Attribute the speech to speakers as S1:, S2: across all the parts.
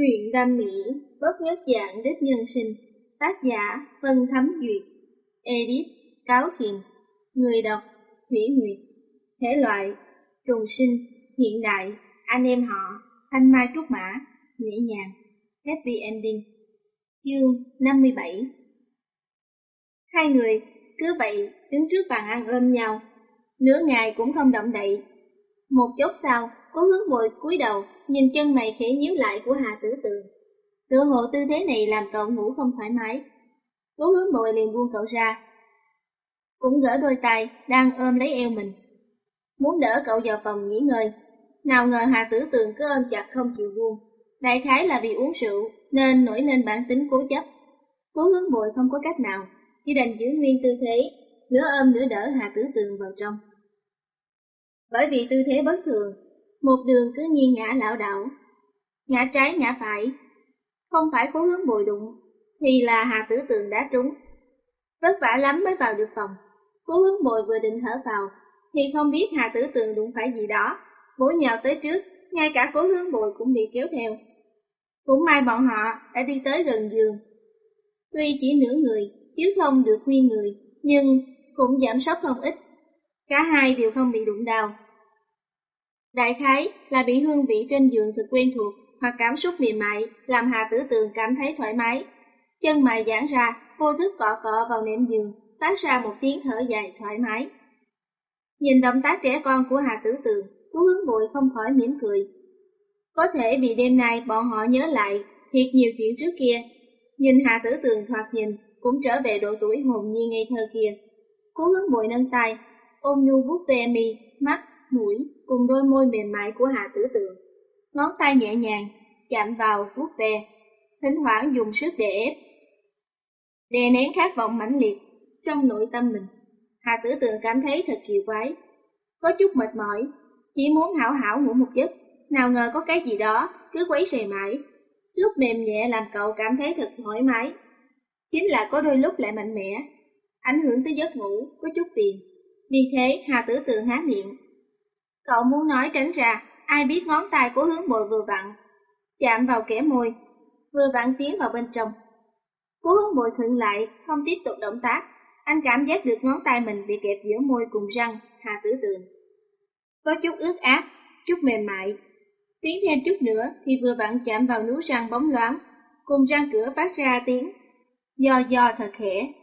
S1: Truyện đam mỹ, bất nhất dạng đích nhân sinh. Tác giả Vân Thấm Duyệt. Edit Cáo Thiền. Người đọc Thủy Nguyệt. Thể loại trùng sinh, hiện đại, anh em họ, thanh mai trúc mã, nhẹ nhàng, happy ending. Chương 57. Hai người cứ vậy đứng trước bàn ăn ôm nhau, nửa ngày cũng không động đậy. Một chốc sau, Cố Hướng Bồi cúi đầu nhìn chân mày khẽ nhíu lại của Hà Tử Tường. Tựa hồ tư thế này làm cậu ngủ không thoải mái. Cố Hướng Bồi liền buông cậu ra, cũng gỡ đôi tay đang ôm lấy eo mình, muốn đỡ cậu vào phòng nghỉ ngơi. Nào ngờ Hà Tử Tường cứ ôm chặt không chịu buông. Đại khái là vì uống rượu nên nổi lên bản tính cố chấp. Cố Hướng Bồi không có cách nào, chỉ đành giữ nguyên tư thế, nửa ôm nửa đỡ Hà Tử Tường vào trong. Bởi vì tư thế bất thường, một đường cứ nghiêng ngã lảo đảo, ngã trái ngã phải. Không phải Cố Hướng Bồi đụng, thì là Hà Tử Tường đá trúng. Vất vả lắm mới vào được phòng. Cố Hướng Bồi vừa định thở vào, thì không biết Hà Tử Tường đụng phải gì đó, bổ nhào tới trước, ngay cả Cố Hướng Bồi cũng bị kéo theo. Cũng may bọn họ đã đi tới gần giường. Tuy chỉ nửa người, chứ không được nguyên người, nhưng cũng giảm sốc không ít. Cả hai đều không bị đụng đau. Đại khái là bị hương vị trên giường thực quen thuộc, hoặc cảm xúc mềm mại làm Hà Tử Tường cảm thấy thoải mái. Chân mày giãn ra, vô thức cọ cọ vào nệm giường, phát ra một tiếng thở dài thoải mái. Nhìn động tác trẻ con của Hà Tử Tường, Cố Hướng Bồi không khỏi mỉm cười. Có thể vì đêm nay bọn họ nhớ lại thiệt nhiều chuyện trước kia. Nhìn Hà Tử Tường thoạt nhìn cũng trở về độ tuổi hồn nhiên ngây thơ kia. Cố Hướng Bồi nâng tay, ôm nhu vuốt ve mi, mắt, mũi cùng đôi môi mềm mại của Hà Tử Tường. Ngón tay nhẹ nhàng chạm vào vuốt ve, thỉnh thoảng dùng sức đè ép, đè nén khát vọng mãnh liệt trong nội tâm mình. Hà Tử Tường cảm thấy thật kỳ quái, có chút mệt mỏi, chỉ muốn hảo hảo ngủ một giấc. Nào ngờ có cái gì đó cứ quấy rầy mãi, lúc mềm nhẹ làm cậu cảm thấy thật thoải mái, chính là có đôi lúc lại mạnh mẽ, ảnh hưởng tới giấc ngủ, có chút phiền. Vì thế Hà Tử Tường há miệng. Cậu muốn nói tránh ra, ai biết ngón tay của Hướng Bồi vừa vặn chạm vào kẽ môi, vừa vặn tiến vào bên trong. Cố Hướng Bồi khựng lại, không tiếp tục động tác. Anh cảm giác được ngón tay mình bị kẹp giữa môi cùng răng Hà Tử Tường, có chút ướt át, chút mềm mại. Tiến thêm chút nữa thì vừa vặn chạm vào núi răng bóng loáng, cùng răng cửa phát ra tiếng do thật khẽ.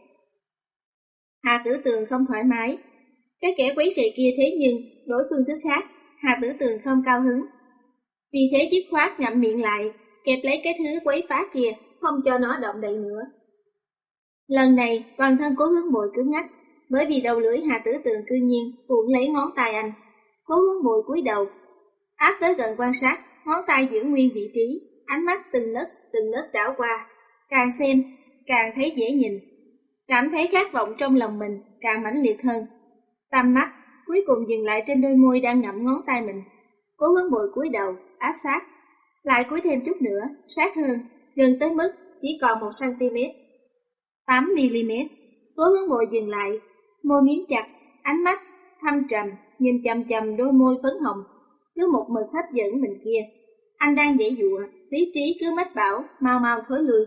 S1: Hà Tử Tường không thoải mái. Cái kẻ quấy rầy kia thế nhưng đổi phương thức khác, Hà Tử Tường không cao hứng. Vì thế dứt khoát ngậm miệng lại, kẹp lấy cái thứ quấy phá kia, không cho nó động đậy nữa. Lần này toàn thân Cố Hướng Bồi cứng ngắc, bởi vì đầu lưỡi Hà Tử Tường cư nhiên cuộn lấy ngón tay anh. Cố Hướng Bồi cúi đầu, áp tới gần quan sát, ngón tay giữ nguyên vị trí, ánh mắt từng nấc đảo qua, càng xem càng thấy dễ nhìn, cảm thấy khát vọng trong lòng mình càng mãnh liệt hơn. Tầm mắt cuối cùng dừng lại trên đôi môi đang ngậm ngón tay mình. Cố Hướng Bồi cúi đầu, áp sát, lại cúi thêm chút nữa, sát hơn, gần tới mức chỉ còn 1 cm, 8 mm. Cố Hướng Bồi dừng lại, môi miếm chặt, ánh mắt thâm trầm nhìn chằm chằm đôi môi phấn hồng, cứ một mực hấp dẫn mình kia. Anh đang giãy giụa, lý trí cứ mách bảo mau mau thối lui,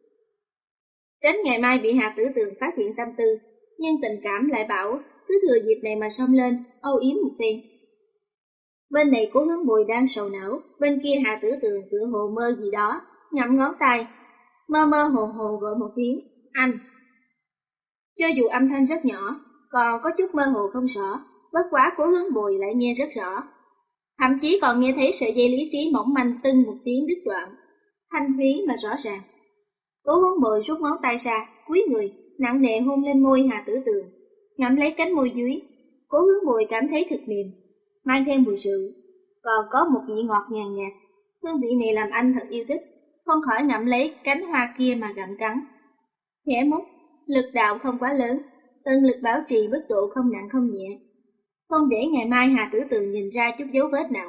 S1: tránh ngày mai bị Hà Tử Tường phát hiện tâm tư. Nhưng tình cảm lại bảo cứ thừa dịp này mà xông lên, âu yếm một phen. Bên này Cố Hướng Bồi đang sầu não, bên kia Hà Tử Tường tựa hồ mơ gì đó, ngậm ngón tay, mơ mơ hồ hồ gọi một tiếng anh. Cho dù âm thanh rất nhỏ, còn có chút mơ hồ không rõ, bất quá Cố Hướng Bồi lại nghe rất rõ, thậm chí còn nghe thấy sợi dây lý trí mỏng manh tưng một tiếng đứt đoạn, thanh thúy mà rõ ràng. Cố Hướng Bồi rút ngón tay ra, cúi người, nặng nề hôn lên môi Hà Tử Tường, ngậm lấy cánh môi dưới. Cố Hướng Bồi cảm thấy thật mềm, mang thêm mùi rượu, còn có một vị ngọt nhàn nhạt. Hương vị này làm anh thật yêu thích, không khỏi ngậm lấy cánh hoa kia mà gặm cắn. Khẽ mút, lực đạo không quá lớn, tận lực bảo trì mức độ không nặng không nhẹ, không để ngày mai Hà Tử Tường nhìn ra chút dấu vết nào.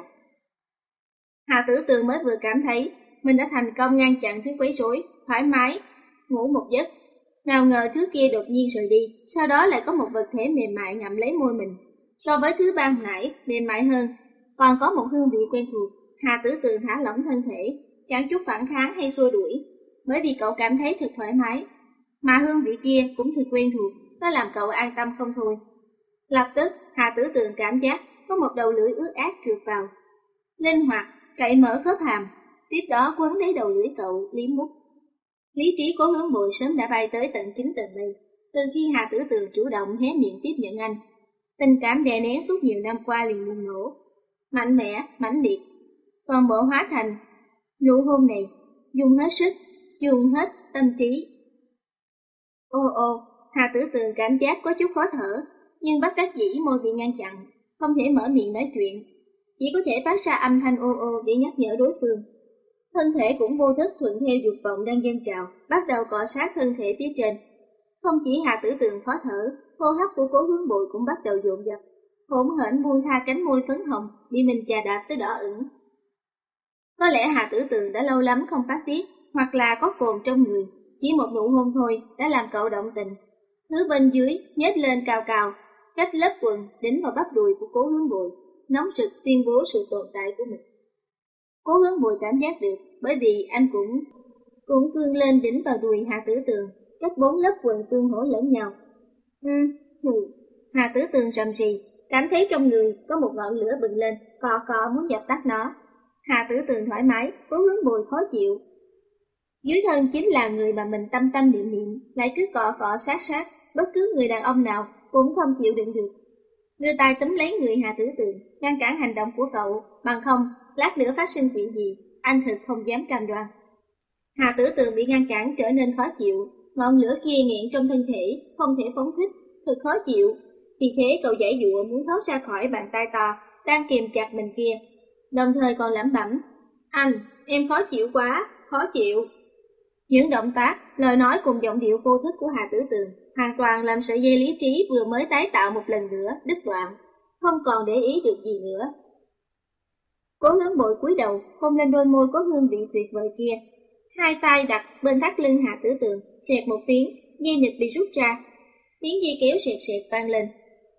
S1: Hà Tử Tường mới vừa cảm thấy mình đã thành công ngăn chặn thứ quấy rối, thoải mái ngủ một giấc. Nào ngờ thứ kia đột nhiên rời đi, sau đó lại có một vật thể mềm mại ngậm lấy môi mình. So với thứ ban nãy mềm mại hơn, còn có một hương vị quen thuộc. Hà Tử Tường thả lỏng thân thể, chẳng chút phản kháng hay xua đuổi, bởi vì cậu cảm thấy thật thoải mái. Mà hương vị kia cũng thật quen thuộc, nó làm cậu an tâm không thôi. Lập tức, Hà Tử Tường cảm giác có một đầu lưỡi ướt át trượt vào. Linh hoạt, cậy mở khớp hàm, tiếp đó quấn lấy đầu lưỡi cậu, liếm mút. Lý trí Cố Hướng Bội sớm đã bay tới tận 9 tầng mây, từ khi Hà Tử Tường chủ động hé miệng tiếp nhận anh. Tình cảm đè nén suốt nhiều năm qua liền bùng nổ, mạnh mẽ, mãnh liệt, toàn bộ hóa thành nụ hôn này, dùng hết sức, dùng hết tâm trí. Ô ô, Hà Tử Tường cảm giác có chút khó thở, nhưng bất đắc dĩ môi bị ngăn chặn, không thể mở miệng nói chuyện, chỉ có thể phát ra âm thanh ô ô để nhắc nhở đối phương. Thân thể cũng vô thức thuận theo dục vọng đang dâng trào, bắt đầu cọ sát thân thể phía trên. Không chỉ Hà Tử Tường khó thở, hô hấp của Cố Hướng Bội cũng bắt đầu dồn dập, hỗn hển buông tha cánh môi phấn hồng bị mình chà đạp tới đỏ ửng. Có lẽ Hà Tử Tường đã lâu lắm không phát tiết, hoặc là có cồn trong người, chỉ một nụ hôn thôi đã làm cậu động tình. Thứ bên dưới nhếch lên cao cao, cách lớp quần đính vào bắp đùi của Cố Hướng Bội, nóng rực tuyên bố sự tồn tại của mình. Cố Hướng Bội cảm giác được, bởi vì anh cũng cương lên đính vào đùi Hà Tử Tường, cách 4 lớp quần tương hỗ lẫn nhau. Hà Tử Tường rầm rì, cảm thấy trong người có một ngọn lửa bừng lên, cọ cọ muốn dập tắt nó. Hà Tử Tường thoải mái, Cố Hướng Bội khó chịu. Dưới thân chính là người mà mình tâm tâm niệm niệm, lại cứ cọ cọ sát sát, bất cứ người đàn ông nào cũng không chịu đựng được. Đưa tay túm lấy người Hà Tử Tường, ngăn cản hành động của cậu, bằng không, lát nữa phát sinh chuyện gì, anh thực không dám cam đoan. Hà Tử Tường bị ngăn cản trở nên khó chịu, ngọn lửa kia nghẹn trong thân thể, không thể phóng thích, thật khó chịu. Vì thế cậu giãy giụa muốn thoát ra khỏi bàn tay to, đang kìm chặt mình kia, đồng thời còn lẩm bẩm: anh, em khó chịu quá, khó chịu. Những động tác, lời nói cùng giọng điệu vô thức của Hà Tử Tường hoàn toàn làm sợi dây lý trí vừa mới tái tạo một lần nữa đứt đoạn, không còn để ý được gì nữa. Cố Hướng Bội cúi đầu hôn lên đôi môi có hương vị tuyệt vời kia, hai tay đặt bên thắt lưng Hà Tử Tường, xẹt một tiếng, dây nịt bị rút ra, tiếng dây kéo sẹt sẹt vang lên.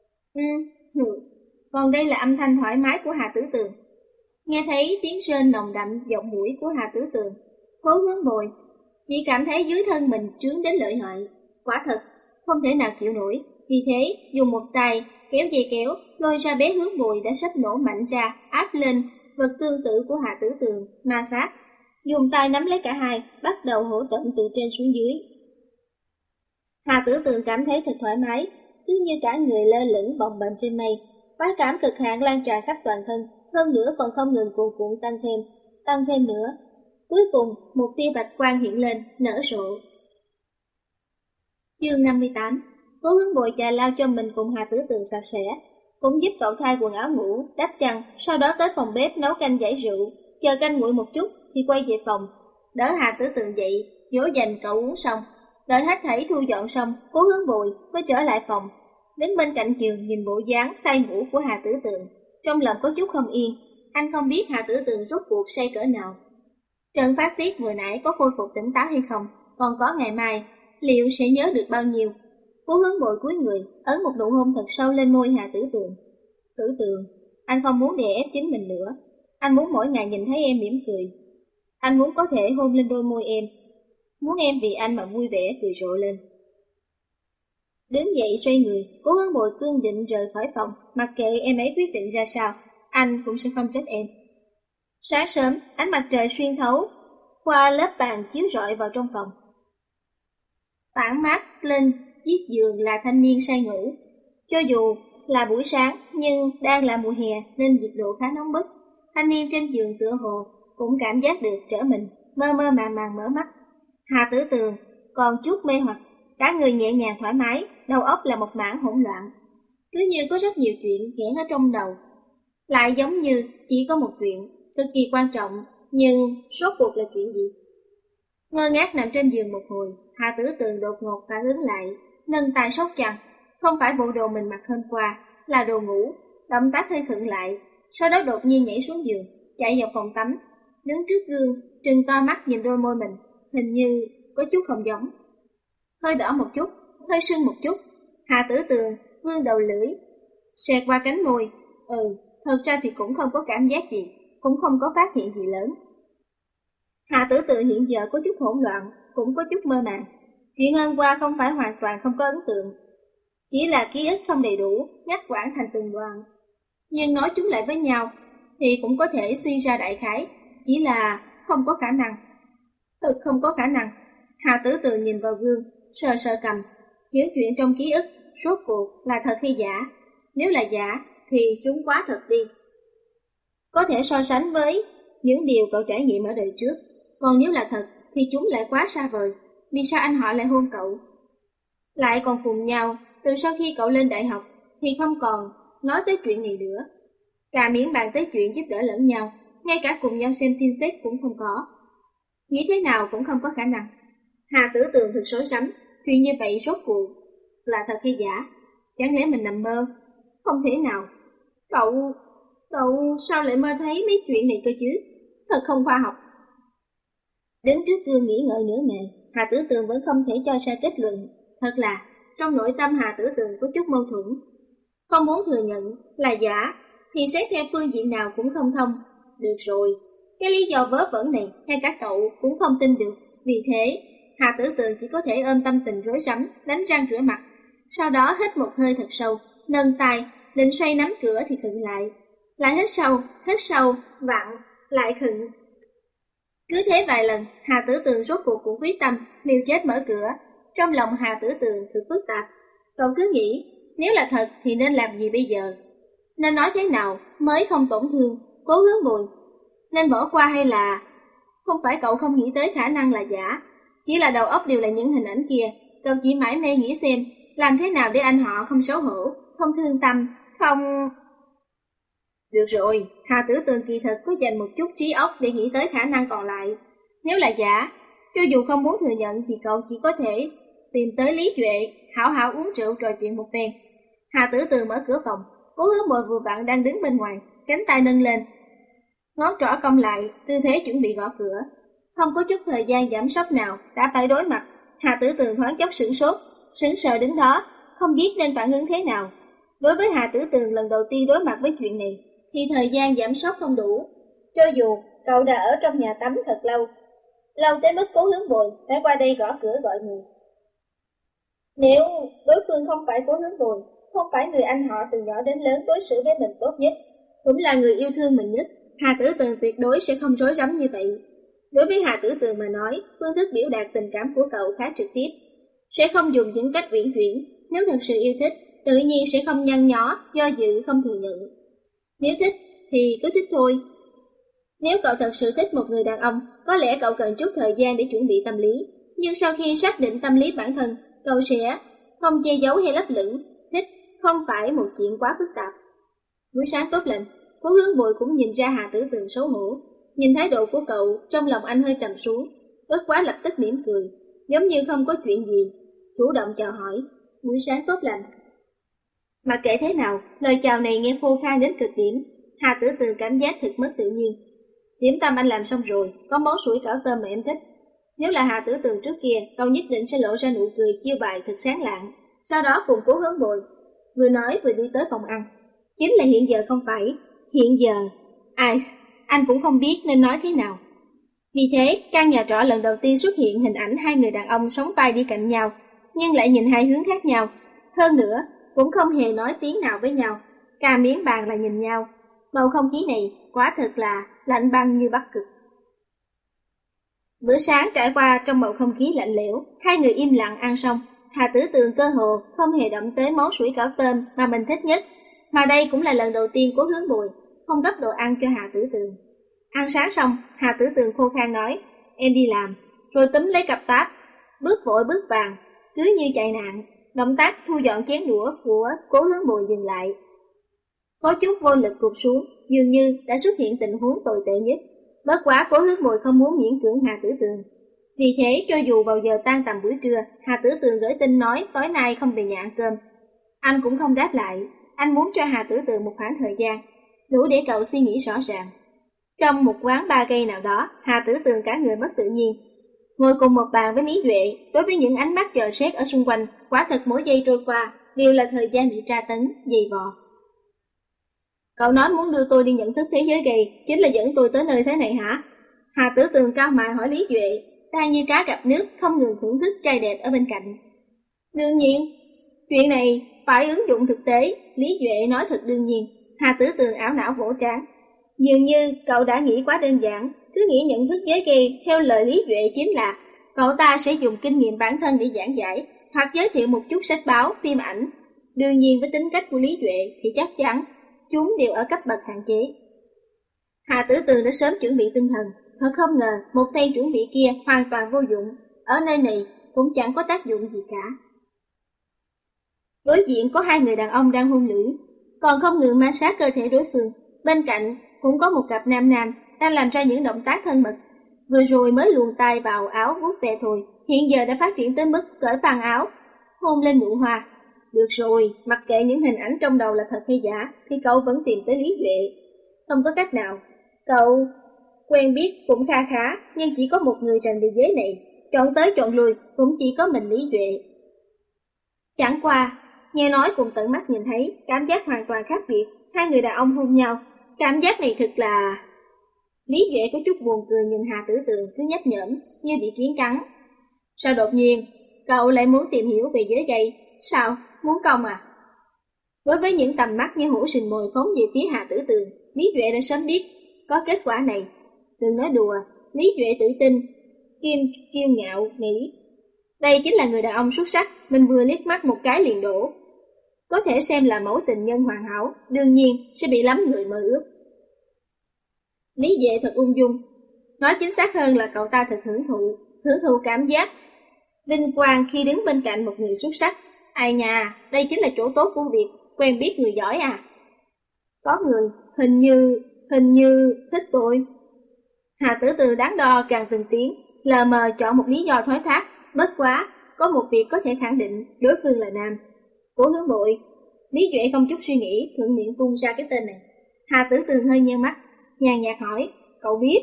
S1: Còn đây là âm thanh thoải mái của Hà Tử Tường. Nghe thấy tiếng rên nồng đậm giọng mũi của Hà Tử Tường, Cố Hướng Bội chỉ cảm thấy dưới thân mình trướng đến lợi hại, quả thật không thể nào chịu nổi. Vì thế dùng một tay kéo dây kéo, lôi ra bé Hướng Bội đã sắp nổ mạnh ra, áp lên vật tương tự của Hà Tử Tường, ma sát, dùng tay nắm lấy cả hai, bắt đầu hỗ trợ từ trên xuống dưới. Hà Tử Tường cảm thấy thật thoải mái, cứ như cả người lơ lửng bồng bềnh trên mây, khoái cảm cực hạn lan tràn khắp toàn thân, hơn nữa còn không ngừng cuồn cuộn tăng thêm nữa. Cuối cùng, một tia bạch quang hiện lên, nở rộ. Chương 58. Cố Hướng Bội chà lao cho mình cùng Hà Tử Tường sạch sẽ, cũng giúp cậu thay quần áo ngủ, đắp chăn, sau đó tới phòng bếp nấu canh giải rượu, chờ canh nguội một chút thì quay về phòng, đỡ Hà Tử Tường dậy, dỗ dành cậu uống xong. Đợi hết thảy thu dọn xong, Cố Hướng Bội mới trở lại phòng, đến bên cạnh giường nhìn bộ dáng say ngủ của Hà Tử Tường, trong lòng có chút không yên. Anh không biết Hà Tử Tường rốt cuộc say cỡ nào. Trận phát tiết vừa nãy có khôi phục tỉnh táo hay không, còn có ngày mai, liệu sẽ nhớ được bao nhiêu? Cố Hướng Bội cúi người, ấn một nụ hôn thật sâu lên môi Hà Tử Tường. Tử Tường, anh không muốn đè ép chính mình nữa. Anh muốn mỗi ngày nhìn thấy em mỉm cười. Anh muốn có thể hôn lên đôi môi em, muốn em vì anh mà vui vẻ cười rộ lên. Đứng dậy xoay người, Cố Hướng Bội cương định rời khỏi phòng, mặc kệ em ấy quyết định ra sao, anh cũng sẽ không trách em. Sáng sớm, ánh mặt trời xuyên thấu qua lớp bàn chiếu rọi vào trong phòng, phản mát lên chiếc giường là thanh niên say ngủ. Cho dù là buổi sáng, nhưng đang là mùa hè nên nhiệt độ khá nóng bức. Thanh niên trên giường tựa hồ cũng cảm giác được trở mình, mơ mơ màng mở mắt. Hà Tử Tường còn chút mê hoặc, cả người nhẹ nhàng thoải mái, đầu óc là một mảng hỗn loạn, cứ như có rất nhiều chuyện nghẽn ở trong đầu, lại giống như chỉ có một chuyện cực kỳ quan trọng, nhưng rốt cuộc là chuyện gì? Ngơ ngác nằm trên giường một hồi, Hà Tử Tường đột ngột phản ứng lại, nâng tay xốc chăn, không phải bộ đồ mình mặc hôm qua, là đồ ngủ. Động tác hơi khựng lại, sau đó đột nhiên nhảy xuống giường, chạy vào phòng tắm, đứng trước gương, trừng to mắt nhìn đôi môi mình, hình như có chút không giống. Hơi đỏ một chút, hơi sưng một chút. Hà Tử Tường vươn đầu lưỡi, xẹt qua cánh môi. Thật ra thì cũng không có cảm giác gì, cũng không có phát hiện gì lớn. Hà Tử Từ hiện giờ có chút hỗn loạn, cũng có chút mơ màng. Chuyện hôm qua không phải hoàn toàn không có ấn tượng, chỉ là ký ức không đầy đủ, ngắt quãng thành từng đoạn. Nhưng nói chúng lại với nhau thì cũng có thể suy ra đại khái, chỉ là không có khả năng. Thực không có khả năng. Hà Tử Từ nhìn vào gương, sờ sờ cầm. Những chuyện trong ký ức rốt cuộc là thật hay giả? Nếu là giả thì chúng quá thật đi. Có thể so sánh với những điều cậu trải nghiệm ở đời trước. Còn nếu là thật thì chúng lại quá xa vời. Vì sao anh họ lại hôn cậu? Lại còn cùng nhau, từ sau khi cậu lên đại học thì không còn nói tới chuyện này nữa. Cả miễn bàn tới chuyện giúp đỡ lẫn nhau, ngay cả cùng nhau xem tin sách cũng không có. Nghĩ thế nào cũng không có khả năng. Hà Tử Tường thực rối rắm, chuyện như vậy rốt cuộc là thật hay giả? Chẳng lẽ mình nằm mơ? Không thể nào. Cậu sao lại mơ thấy mấy chuyện này cơ chứ? Thật không khoa học. Đến trước gương nghĩ ngợi nửa ngày, Hà Tử Tường vẫn không thể cho ra kết luận. Thật là, trong nội tâm Hà Tử Tường có chút mâu thuẫn. Không muốn thừa nhận là giả, thì xét theo phương diện nào cũng không thông. Được rồi, cái lý do vớ vẩn này ngay cả cậu cũng không tin được. Vì thế, Hà Tử Tường chỉ có thể ôm tâm tình rối rắm, đánh răng rửa mặt. Sau đó hít một hơi thật sâu, nâng tay, định xoay nắm cửa thì khựng lại. Lại hít sâu, vặn, lại khựng. Cứ thế vài lần, Hà Tử Tường rốt cuộc cũng quyết tâm, liều chết mở cửa. Trong lòng Hà Tử Tường thực phức tạp. Cậu cứ nghĩ, nếu là thật thì nên làm gì bây giờ? Nên nói thế nào mới không tổn thương, Cố Hướng Bùi? Nên bỏ qua hay là... Không phải cậu không nghĩ tới khả năng là giả, chỉ là đầu óc đều là những hình ảnh kia. Cậu chỉ mãi mê nghĩ xem, làm thế nào để anh họ không xấu hổ, không thương tâm, không... Được rồi, Hà Tử Tường kỳ thực có dành một chút trí óc để nghĩ tới khả năng còn lại. Nếu là giả, cho dù không muốn thừa nhận thì cậu chỉ có thể tìm tới Lý Duệ, hảo hảo uống rượu trò chuyện một phen. Hà Tử Tường mở cửa phòng, Cố Hướng Bùi vừa vặn đang đứng bên ngoài, cánh tay nâng lên, ngón trỏ cong lại, tư thế chuẩn bị gõ cửa. Không có chút thời gian giảm sốc nào, đã phải đối mặt. Hà Tử Tường thoáng chốc sửng sốt, sững sờ đứng đó, không biết nên phản ứng thế nào. Đối với Hà Tử Tường lần đầu tiên đối mặt với chuyện này, thì thời gian giảm sốc không đủ. Cho dù cậu đã ở trong nhà tắm thật lâu, lâu tới mức Cố Hướng Bùi phải qua đây gõ cửa gọi người. Nếu đối phương không phải Cố Hướng Bùi, không phải người anh họ từ nhỏ đến lớn đối xử với mình tốt nhất, cũng là người yêu thương mình nhất, Hà Tử Tường tuyệt đối sẽ không rối rắm như vậy. Đối với Hà Tử Tường mà nói, phương thức biểu đạt tình cảm của cậu khá trực tiếp, sẽ không dùng những cách uyển chuyển. Nếu thật sự yêu thích, tự nhiên sẽ không nhăn nhó, do dự không thừa nhận. Nếu thích thì cứ thích thôi. Nếu cậu thật sự thích một người đàn ông, có lẽ cậu cần chút thời gian để chuẩn bị tâm lý. Nhưng sau khi xác định tâm lý bản thân, cậu sẽ không che giấu hay lấp lửng. Thích không phải một chuyện quá phức tạp. Buổi sáng tốt lành, Cố Hướng Bùi cũng nhìn ra Hà Tử Tường xấu hổ. Nhìn thái độ của cậu, trong lòng anh hơi trầm xuống, bất quá lập tức mỉm cười, giống như không có chuyện gì, chủ động chào hỏi, buổi sáng tốt lành. Mà kể thế nào, lời chào này nghe khô khan đến cực điểm, Hà Tử Tường cảm giác thực mất tự nhiên. Điểm tâm anh làm xong rồi, có món sủi cảo tôm mà em thích. Nếu là Hà Tử Tường trước kia, cậu nhất định sẽ lộ ra nụ cười chiêu bài thật sáng lạng, sau đó cùng Cố Hướng Bùi vừa nói vừa đi tới phòng ăn. Chính là hiện giờ không phải, hiện giờ, anh cũng không biết nên nói thế nào. Vì thế, căn nhà trọ lần đầu tiên xuất hiện hình ảnh hai người đàn ông sóng vai đi cạnh nhau, nhưng lại nhìn hai hướng khác nhau. Hơn nữa, cũng không hề nói tiếng nào với nhau, cả miếng bàn là nhìn nhau. Bầu không khí này quả thật là lạnh băng như Bắc Cực. Bữa sáng trải qua trong bầu không khí lạnh lẽo, hai người im lặng ăn xong. Hà Tử Tường cơ hồ không hề động tới món sủi cảo tôm mà mình thích nhất, mà đây cũng là lần đầu tiên Cố Hướng Bùi không gấp đồ ăn cho Hà Tử Tường. Ăn sáng xong, Hà Tử Tường khô khan nói, em đi làm, rồi túm lấy cặp táp, bước vội bước vàng, cứ như chạy nạn. Động tác thu dọn chén đũa của Cố Hướng Bùi dừng lại, có chút vô lực gục xuống, dường như đã xuất hiện tình huống tồi tệ nhất. Bất quá Cố Hướng Bùi không muốn miễn cưỡng Hà Tử Tường. Vì thế, cho dù vào giờ tan tầm buổi trưa, Hà Tử Tường gửi tin nói tối nay không về nhà ăn cơm, anh cũng không đáp lại. Anh muốn cho Hà Tử Tường một khoảng thời gian, đủ để cậu suy nghĩ rõ ràng. Trong một quán ba cây nào đó, Hà Tử Tường cả người mất tự nhiên, ngồi cùng một bàn với Lý Duệ. Đối với những ánh mắt dò xét ở xung quanh, quả thật mỗi giây trôi qua đều là thời gian bị tra tấn, dày vò. Cậu nói muốn đưa tôi đi nhận thức thế giới gay, chính là dẫn tôi tới nơi thế này hả? Hà Tử Tường cao mày hỏi Lý Duệ, đang như cá gặp nước không ngừng thưởng thức trai đẹp ở bên cạnh. Đương nhiên, chuyện này phải ứng dụng thực tế, Lý Duệ nói thật đương nhiên. Hà Tử Tường ảo não vỗ trán. Dường như cậu đã nghĩ quá đơn giản, cứ nghĩ nhận thức giới gây theo lời Lý Duệ chính là cậu ta sẽ dùng kinh nghiệm bản thân để giảng giải, hoặc giới thiệu một chút sách báo, phim ảnh. Đương nhiên với tính cách của Lý Duệ thì chắc chắn chúng đều ở cấp bậc hạn chế. Hà Tử Tường đã sớm chuẩn bị tinh thần, thật không ngờ một phen chuẩn bị kia hoàn toàn vô dụng, ở nơi này cũng chẳng có tác dụng gì cả. Đối diện có hai người đàn ông đang hôn lưỡi, còn không ngừng ma sát cơ thể đối phương. Bên cạnh cũng có một cặp nam nam đang làm ra những động tác thân mật. Vừa rồi mới luồn tay vào áo vuốt ve thôi, hiện giờ đã phát triển tới mức cởi phăng áo, hôn lên nụ hoa. Được rồi, mặc kệ những hình ảnh trong đầu là thật hay giả, thì cậu vẫn tìm tới Lý Duệ. Không có cách nào, cậu quen biết cũng kha khá, nhưng chỉ có một người trên thế giới này, chọn tới chọn lui cũng chỉ có mình Lý Duệ. Chẳng qua, nghe nói cùng tận mắt nhìn thấy, cảm giác hoàn toàn khác biệt, hai người đàn ông hôn nhau, cảm giác này thật là... Lý Duệ có chút buồn cười nhìn Hà Tử Tường cứ nhấp nhởm như bị kiến cắn. Sao đột nhiên, cậu lại muốn tìm hiểu về giới gay? Sao, muốn công à? Đối với những tầm mắt như hổ sình mồi phóng về phía Hà Tử Tường, Lý Duệ đã sớm biết có kết quả này. Đừng nói đùa, Lý Duệ tự tin, kiêu ngạo nghĩ đây chính là người đàn ông xuất sắc, mình vừa liếc mắt một cái liền đổ. Có thể xem là mẫu tình nhân hoàn hảo, đương nhiên sẽ bị lắm người mơ ước. Lý Duệ thật ung dung, nói chính xác hơn là cậu ta thật hưởng thụ cảm giác vinh quang khi đứng bên cạnh một người xuất sắc. Ai nhà, đây chính là chỗ tốt của việc quen biết người giỏi à. Có người, hình như thích tôi. Hà Tử Từ đáng đo càng từng tiếng, lờ mờ chọn một lý do thoái thác. Bất quá, có một việc có thể khẳng định đối phương là nam. Cố Hướng Bội. Lý Duệ không chút suy nghĩ, thuận miệng phun ra cái tên này. Hà Tử Tường hơi nheo mắt, nhàn nhạt hỏi, cậu biết?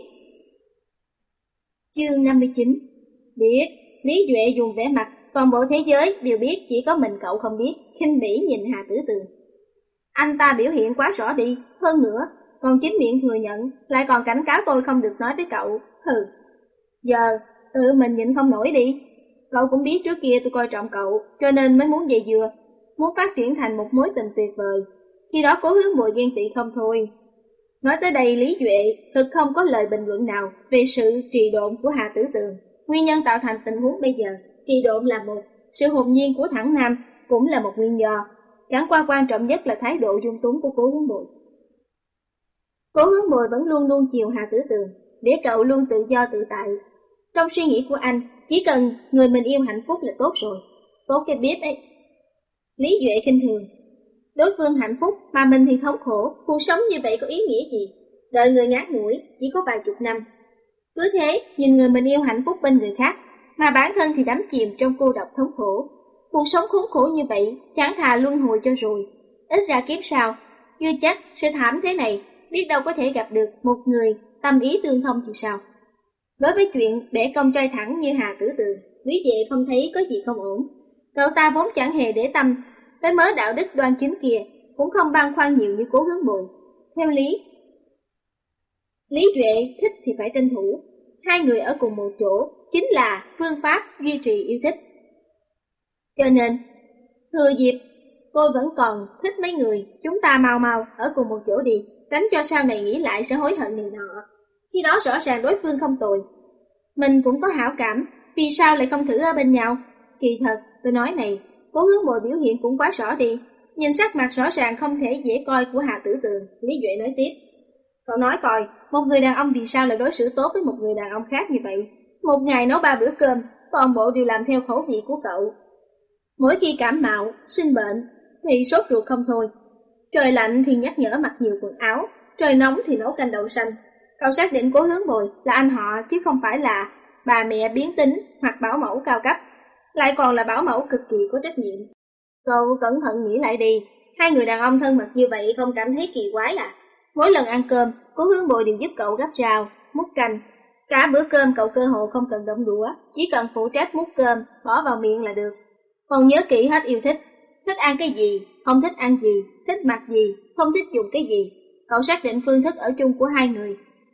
S1: Chương 59. Biết. Lý Duệ dùng vẻ mặt, toàn bộ thế giới đều biết, chỉ có mình cậu không biết, khinh bỉ nhìn Hà Tử Tường. Anh ta biểu hiện quá rõ đi, hơn nữa, còn chính miệng thừa nhận, lại còn cảnh cáo tôi không được nói với cậu. Hừ. Giờ, tự mình nhịn không nổi đi. Cậu cũng biết trước kia tôi coi trọng cậu, cho nên mới muốn dây dừa, muốn phát triển thành một mối tình tuyệt vời. Khi đó Cố Hướng Bội ghen tị không thôi. Nói tới đây Lý Duệ thực không có lời bình luận nào về sự trì độn của Hà Tử Tường. Nguyên nhân tạo thành tình huống bây giờ, trì độn là một, sự hồn nhiên của thẳng nam cũng là một nguyên do. Chẳng qua quan trọng nhất là thái độ dung túng của Cố Hướng Bội. Cố Hướng Bội vẫn luôn luôn chiều Hà Tử Tường, để cậu luôn tự do tự tại. Trong suy nghĩ của anh, chỉ cần người mình yêu hạnh phúc là tốt rồi. Tốt cái biết ấy. Lý Duệ khinh thường. Đối phương hạnh phúc mà mình thì thống khổ, cuộc sống như vậy có ý nghĩa gì? Đợi người ngắn ngủi, chỉ có vài chục năm. Cứ thế, nhìn người mình yêu hạnh phúc bên người khác, mà bản thân thì đắm chìm trong cô độc thống khổ. Cuộc sống khốn khổ như vậy, chẳng thà luân hồi cho rồi. Ít ra kiếp sau, chưa chắc sẽ thảm thế này, biết đâu có thể gặp được một người tâm ý tương thông thì sao? Đối với chuyện bẻ cong trai thẳng như Hà Tử Tường, Lý Duệ không thấy có gì không ổn. Cậu ta vốn chẳng hề để tâm tới mớ đạo đức đoan chính kia, cũng không băn khoăn nhiều như Cố Hướng Bội. Theo Lý Duệ thích thì phải tranh thủ. Hai người ở cùng một chỗ chính là phương pháp duy trì yêu thích. Cho nên, thừa dịp tôi vẫn còn thích mấy người, chúng ta mau ở cùng một chỗ đi, tránh cho sau này nghĩ lại sẽ hối hận này nọ. Khi đó rõ ràng đối phương không tồi, mình cũng có hảo cảm, vì sao lại không thử ở bên nhau? Kỳ thật, tôi nói này, Cố Hướng Bội biểu hiện cũng quá rõ đi. Nhìn sắc mặt rõ ràng không thể dễ coi của Hà Tử Tường, Lý Duệ nói tiếp. Cậu nói coi, một người đàn ông vì sao lại đối xử tốt với một người đàn ông khác như vậy? Một ngày nấu 3 bữa cơm, toàn bộ đều làm theo khẩu vị của cậu. Mỗi khi cảm mạo, sinh bệnh, thì sốt ruột không thôi. Trời lạnh thì nhắc nhở mặc nhiều quần áo, trời nóng thì nấu canh đậu xanh. Cậu xác định Cố Hướng Bội là anh họ chứ không phải là bà mẹ biến tính hoặc bảo mẫu cao cấp, lại còn là bảo mẫu cực kỳ có trách nhiệm. Cậu cẩn thận nghĩ lại đi, hai người đàn ông thân mật như vậy không cảm thấy kỳ quái à? Mỗi lần ăn cơm, Cố Hướng Bội đều giúp cậu gắp rau, múc canh. Cả bữa cơm cậu cơ hồ không cần động đũa, chỉ cần phụ trách múc cơm, bỏ vào miệng là được. Còn nhớ kỹ hết yêu thích, thích ăn cái gì, không thích ăn gì, thích mặc gì, không thích dùng cái gì. Cậu xác định phương thức ở chung của hai người.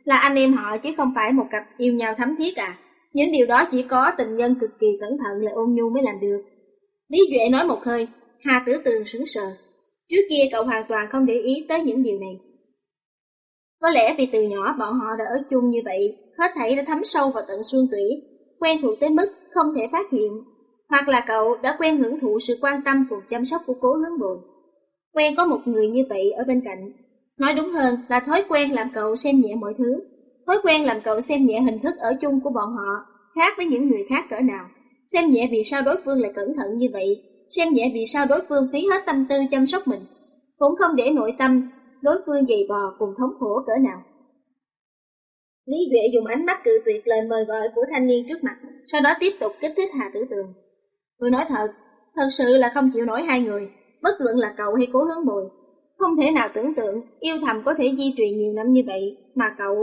S1: là anh em họ chứ không phải một cặp yêu nhau thắm thiết à. Những điều đó chỉ có tình nhân cực kỳ cẩn thận là ôn nhu mới làm được. Lý Duệ nói một hơi, Hà Tử Tường sững sờ. Trước kia cậu hoàn toàn không để ý tới những điều này. Có lẽ vì từ nhỏ bọn họ đã ở chung như vậy, hết thảy đã thấm sâu vào tận xương tủy, quen thuộc tới mức không thể phát hiện. Hoặc là cậu đã quen hưởng thụ sự quan tâm cùng chăm sóc của Cố Hướng Bồi. Quen có một người như vậy ở bên cạnh. Nói đúng hơn là thói quen làm cậu xem nhẹ mọi thứ. Thói quen làm cậu xem nhẹ hình thức ở chung của bọn họ, khác với những người khác cỡ nào. Xem nhẹ vì sao đối phương lại cẩn thận như vậy, xem nhẹ vì sao đối phương phí hết tâm tư chăm sóc mình, cũng không để nội tâm đối phương dày vò cùng thống khổ cỡ nào. Lý Duệ dùng ánh mắt cự tuyệt lời mời gọi của thanh niên trước mặt, sau đó tiếp tục kích thích Hà Tử Tường. Tôi nói thật sự là không chịu nổi hai người, bất luận là cậu hay Cố Hướng Bồi. Không thể nào tưởng tượng yêu thầm có thể duy trì nhiều năm như vậy, mà cậu...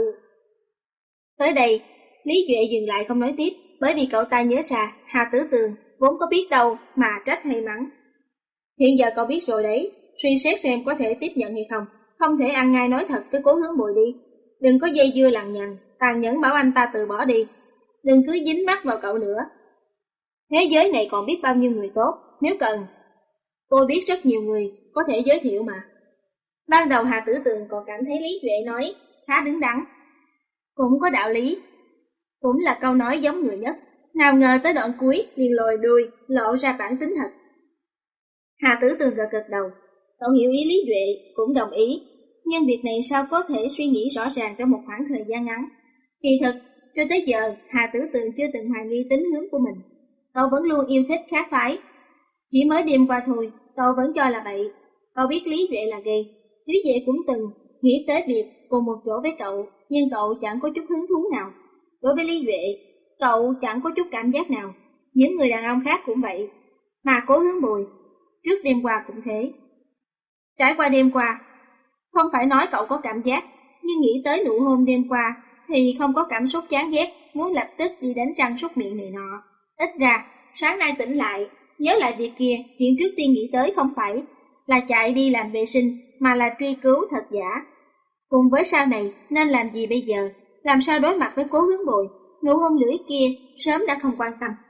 S1: Tới đây, Lý Duệ dừng lại không nói tiếp, bởi vì cậu ta nhớ ra Hà Tử Tường vốn có biết đâu mà trách hay mắng. Hiện giờ cậu biết rồi đấy, suy xét xem có thể tiếp nhận hay không. Không thể ăn ngay nói thật với Cố Hướng Bồi đi. Đừng có dây dưa lằng nhằng, tàn nhẫn bảo anh ta từ bỏ đi. Đừng cứ dính mắc vào cậu nữa. Thế giới này còn biết bao nhiêu người tốt, nếu cần. Tôi biết rất nhiều người, có thể giới thiệu mà. Ban đầu Hà Tử Tường còn cảm thấy Lý Duệ nói khá đứng đắn. Cũng có đạo lý. Cũng là câu nói giống người nhất. Nào ngờ tới đoạn cuối liền lòi đuôi, lộ ra bản tính thật. Hà Tử Tường gật đầu. Cậu hiểu ý Lý Duệ, cũng đồng ý. Nhưng việc này sao có thể suy nghĩ rõ ràng trong một khoảng thời gian ngắn. Kỳ thực, cho tới giờ, Hà Tử Tường chưa từng hoài nghi tính hướng của mình. Cậu vẫn luôn yêu thích khác phái. Chỉ mới đêm qua thôi, cậu vẫn cho là vậy. Cậu biết Lý Duệ là gay. Lý Duệ cũng từng nghĩ tới việc cùng một chỗ với cậu, nhưng cậu chẳng có chút hứng thú nào. Đối với Lý Duệ, cậu chẳng có chút cảm giác nào. Những người đàn ông khác cũng vậy. Mà Cố Hướng Bồi, trước đêm qua cũng thế. Trải qua đêm qua, không phải nói cậu có cảm giác, nhưng nghĩ tới nụ hôn đêm qua thì không có cảm xúc chán ghét, muốn lập tức đi đánh răng súc miệng này nọ. Ít ra, sáng nay tỉnh lại, nhớ lại việc kia, chuyện trước tiên nghĩ tới không phải là chạy đi làm vệ sinh, mà là truy cứu thật giả. Cùng với sau này, nên làm gì bây giờ? Làm sao đối mặt với Cố Hướng Bồi? Nụ hôn lưỡi kia sớm đã không quan tâm.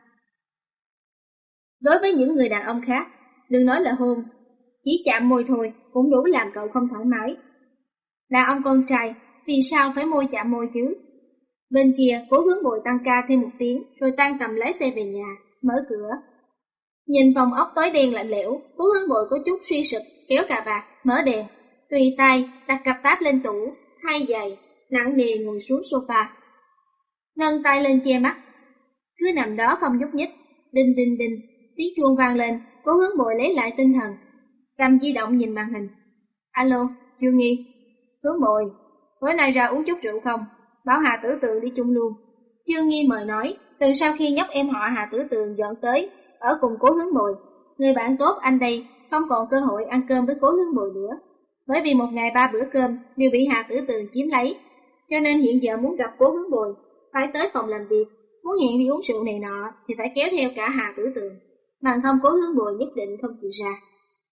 S1: Đối với những người đàn ông khác, đừng nói là hôn, chỉ chạm môi thôi cũng đủ làm cậu không thoải mái. Đàn ông con trai, vì sao phải môi chạm môi chứ? Bên kia, Cố Hướng Bồi tăng ca thêm một tiếng, rồi tan tầm lái xe về nhà, mở cửa. Nhìn phòng ốc tối đen lạnh lẽo, Cố Hướng Bồi có chút suy sụp, kéo cà vạt, mở đèn, tùy tay đặt cặp táp lên tủ, thay giày, nặng nề ngồi xuống sofa. Nâng tay lên che mắt, cứ nằm đó không nhúc nhích. Đinh đinh đinh, tiếng chuông vang lên, Cố Hướng Bồi lấy lại tinh thần, cầm di động nhìn màn hình. Alo, Trương Nghi. Hướng Bồi, tối nay ra uống chút rượu không? Bảo Hà Tử Tường đi chung luôn. Trương Nghi mời nói, từ sau khi nhóc em họ Hà Tử Tường dọn tới, ở cùng Cố Hướng Bồi, người bạn tốt anh đây không còn cơ hội ăn cơm với Cố Hướng Bồi nữa. Bởi vì một ngày 3 bữa cơm đều bị Hà Tử Tường chiếm lấy, cho nên hiện giờ muốn gặp Cố Hướng Bồi, phải tới phòng làm việc, muốn hẹn đi uống rượu này nọ thì phải kéo theo cả Hà Tử Tường, bằng không Cố Hướng Bồi nhất định không chịu ra.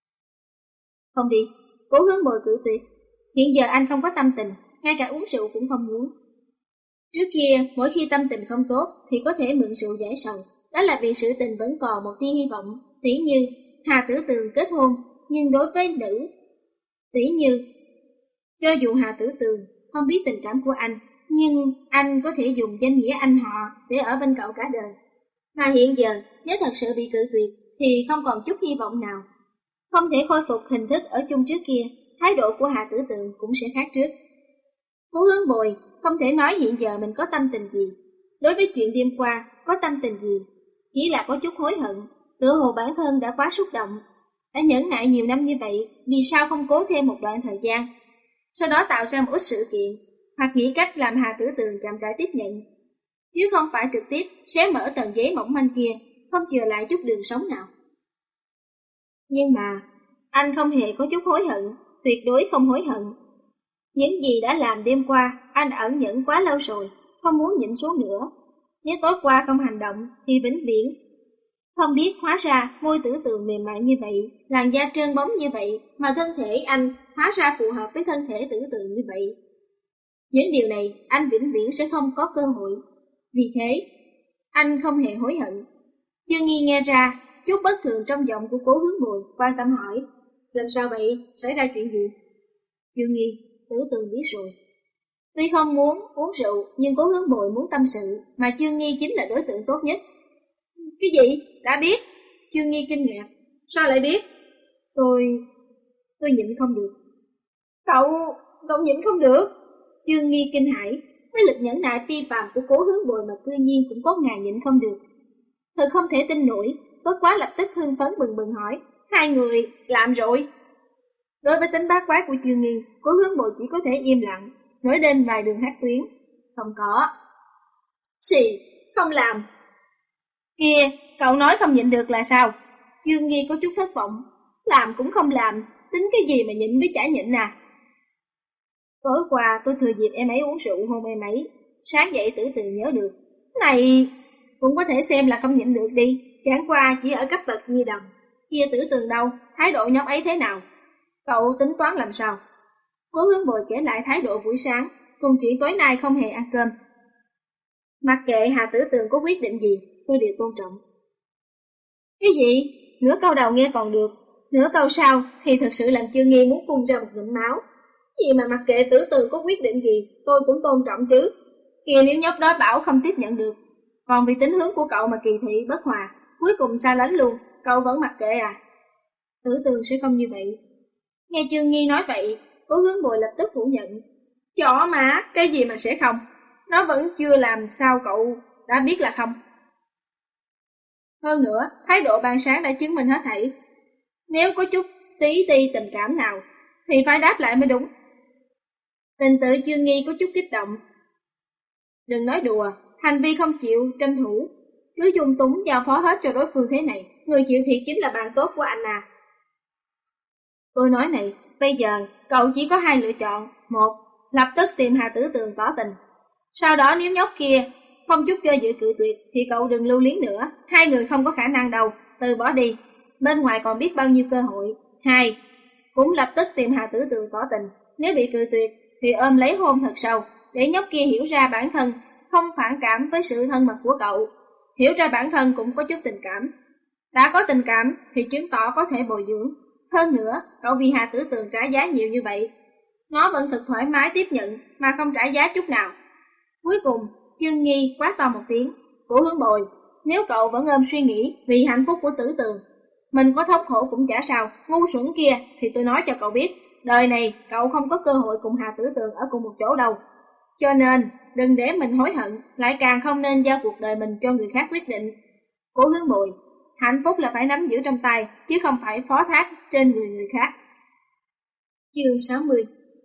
S1: Không đi, Cố Hướng Bồi cự tuyệt. Hiện giờ anh không có tâm tình, ngay cả uống rượu cũng không muốn. Trước kia, mỗi khi tâm tình không tốt thì có thể mượn rượu giải sầu, đó là vì sự tình vẫn còn một tia hy vọng. Tỉ như Hà Tử Tường kết hôn, nhưng đối với nữ, tỉ như cho dù Hà Tử Tường không biết tình cảm của anh, nhưng anh có thể dùng danh nghĩa anh họ để ở bên cậu cả đời. Mà hiện giờ, nếu thật sự bị cự tuyệt thì không còn chút hy vọng nào. Không thể khôi phục hình thức ở chung trước kia, thái độ của Hà Tử Tường cũng sẽ khác trước. Cố Hướng Bồi không thể nói hiện giờ mình có tâm tình gì. Đối với chuyện đêm qua, có tâm tình gì? Chỉ là có chút hối hận, tựa hồ bản thân đã quá xúc động. Đã nhẫn nại nhiều năm như vậy, vì sao không cố thêm một đoạn thời gian? Sau đó tạo ra một ít sự kiện, hoặc nghĩ cách làm Hà Tử Tường chậm rãi tiếp nhận. Chứ không phải trực tiếp xé mở tờ giấy mỏng manh kia, không chừa lại chút đường sống nào. Nhưng mà, anh không hề có chút hối hận, tuyệt đối không hối hận. Những gì đã làm đêm qua, anh ẩn nhẫn quá lâu rồi, không muốn nhịn xuống nữa. Nếu tối qua không hành động, thì vĩnh viễn. Không biết hóa ra môi Tử Tường mềm mại như vậy, làn da trơn bóng như vậy, mà thân thể anh hóa ra phù hợp với thân thể Tử Tường như vậy. Những điều này anh vĩnh viễn sẽ không có cơ hội. Vì thế, anh không hề hối hận. Chương Nghi nghe ra chút bất thường trong giọng của Cố Hướng Bùi, quan tâm hỏi: làm sao vậy? Xảy ra chuyện gì? Chương Nghi: Tử Tường biết rồi. Tuy không muốn uống rượu, nhưng Cố Hướng Bùi muốn tâm sự, mà Chương Nghi chính là đối tượng tốt nhất. Cái gì? Đã biết? Chương Nghi kinh ngạc. Sao lại biết? Tôi nhịn không được. Cậu nhịn không được? Chương Nghi kinh hãi, với lực nhẫn nại phi phàm của Cố Hướng Bùi mà cư nhiên cũng có ngày nhịn không được. Thật không thể tin nổi, Bất Quá lập tức hưng phấn bừng bừng hỏi: hai người làm rồi? Đối với tính bát quái của Chương Nghi, Cố Hướng Bùi chỉ có thể im lặng, nói lên vài đường hát tuyến. Không có. Xì, không làm. Kia, cậu nói không nhịn được là sao? Chương Nghi có chút thất vọng. Làm cũng không làm, tính cái gì mà nhịn với chả nhịn à? Tối qua tôi thừa dịp em ấy uống rượu hôn em ấy, sáng dậy Tử Tường nhớ được. Này, cũng có thể xem là không nhịn được đi, chẳng qua chỉ ở cấp bậc nhi đồng. Kia Tử Tường đâu, thái độ nhóc ấy thế nào? Cậu tính toán làm sao? Cố Hướng Bùi kể lại thái độ buổi sáng, cùng chuyện tối nay không hề ăn cơm. Mặc kệ Hà Tử Tường có quyết định gì, tôi đều tôn trọng. Cái gì? Nửa câu đầu nghe còn được, nửa câu sau thì thực sự làm Chương Nghi muốn phun ra một ngụm máu. Gì mà mặc kệ Tử Tường có quyết định gì, tôi cũng tôn trọng chứ. Kìa nếu nhóc đó bảo không tiếp nhận được, còn vì tính hướng của cậu mà kỳ thị bất hòa, cuối cùng xa lánh luôn, cậu vẫn mặc kệ à? Tử Tường sẽ không như vậy. Nghe Chương Nghi nói vậy, Cố Hướng Bùi lập tức phủ nhận. Chó má, cái gì mà sẽ không? Nó vẫn chưa làm sao cậu đã biết là không. Hơn nữa, thái độ ban sáng đã chứng minh hết thảy. Nếu có chút tí ti tình cảm nào, thì phải đáp lại mới đúng. Tình tự Chương Nghi có chút kích động. Đừng nói đùa, hành vi không chịu tranh thủ, cứ dung túng giao phó hết cho đối phương thế này, người chịu thiệt chính là bạn tốt của anh à. Tôi nói này, bây giờ cậu chỉ có hai lựa chọn. Một, lập tức tìm Hà Tử Tường tỏ tình. Sau đó nếu nhóc kia không chút do dự cự tuyệt thì cậu đừng lưu luyến nữa. Hai người không có khả năng đâu, từ bỏ đi. Bên ngoài còn biết bao nhiêu cơ hội. Hai, cũng lập tức tìm Hà Tử Tường tỏ tình. Nếu bị cự tuyệt thì ôm lấy hôn thật sâu, để nhóc kia hiểu ra bản thân không phản cảm với sự thân mật của cậu. Hiểu ra bản thân cũng có chút tình cảm. Đã có tình cảm thì chứng tỏ có thể bồi dưỡng. Hơn nữa, cậu vì Hà Tử Tường trả giá nhiều như vậy, nó vẫn thật thoải mái tiếp nhận mà không trả giá chút nào. Cuối cùng, Chương Nghi quát to một tiếng: Cố Hướng Bùi, nếu cậu vẫn ôm suy nghĩ vì hạnh phúc của Tử Tường, mình có thống khổ cũng chả sao, ngu xuẩn kia, thì tôi nói cho cậu biết, đời này cậu không có cơ hội cùng Hà Tử Tường ở cùng một chỗ đâu. Cho nên, đừng để mình hối hận, lại càng không nên giao cuộc đời mình cho người khác quyết định. Cố Hướng Bùi, hạnh phúc là phải nắm giữ trong tay, chứ không phải phó thác trên người khác. Chương 60.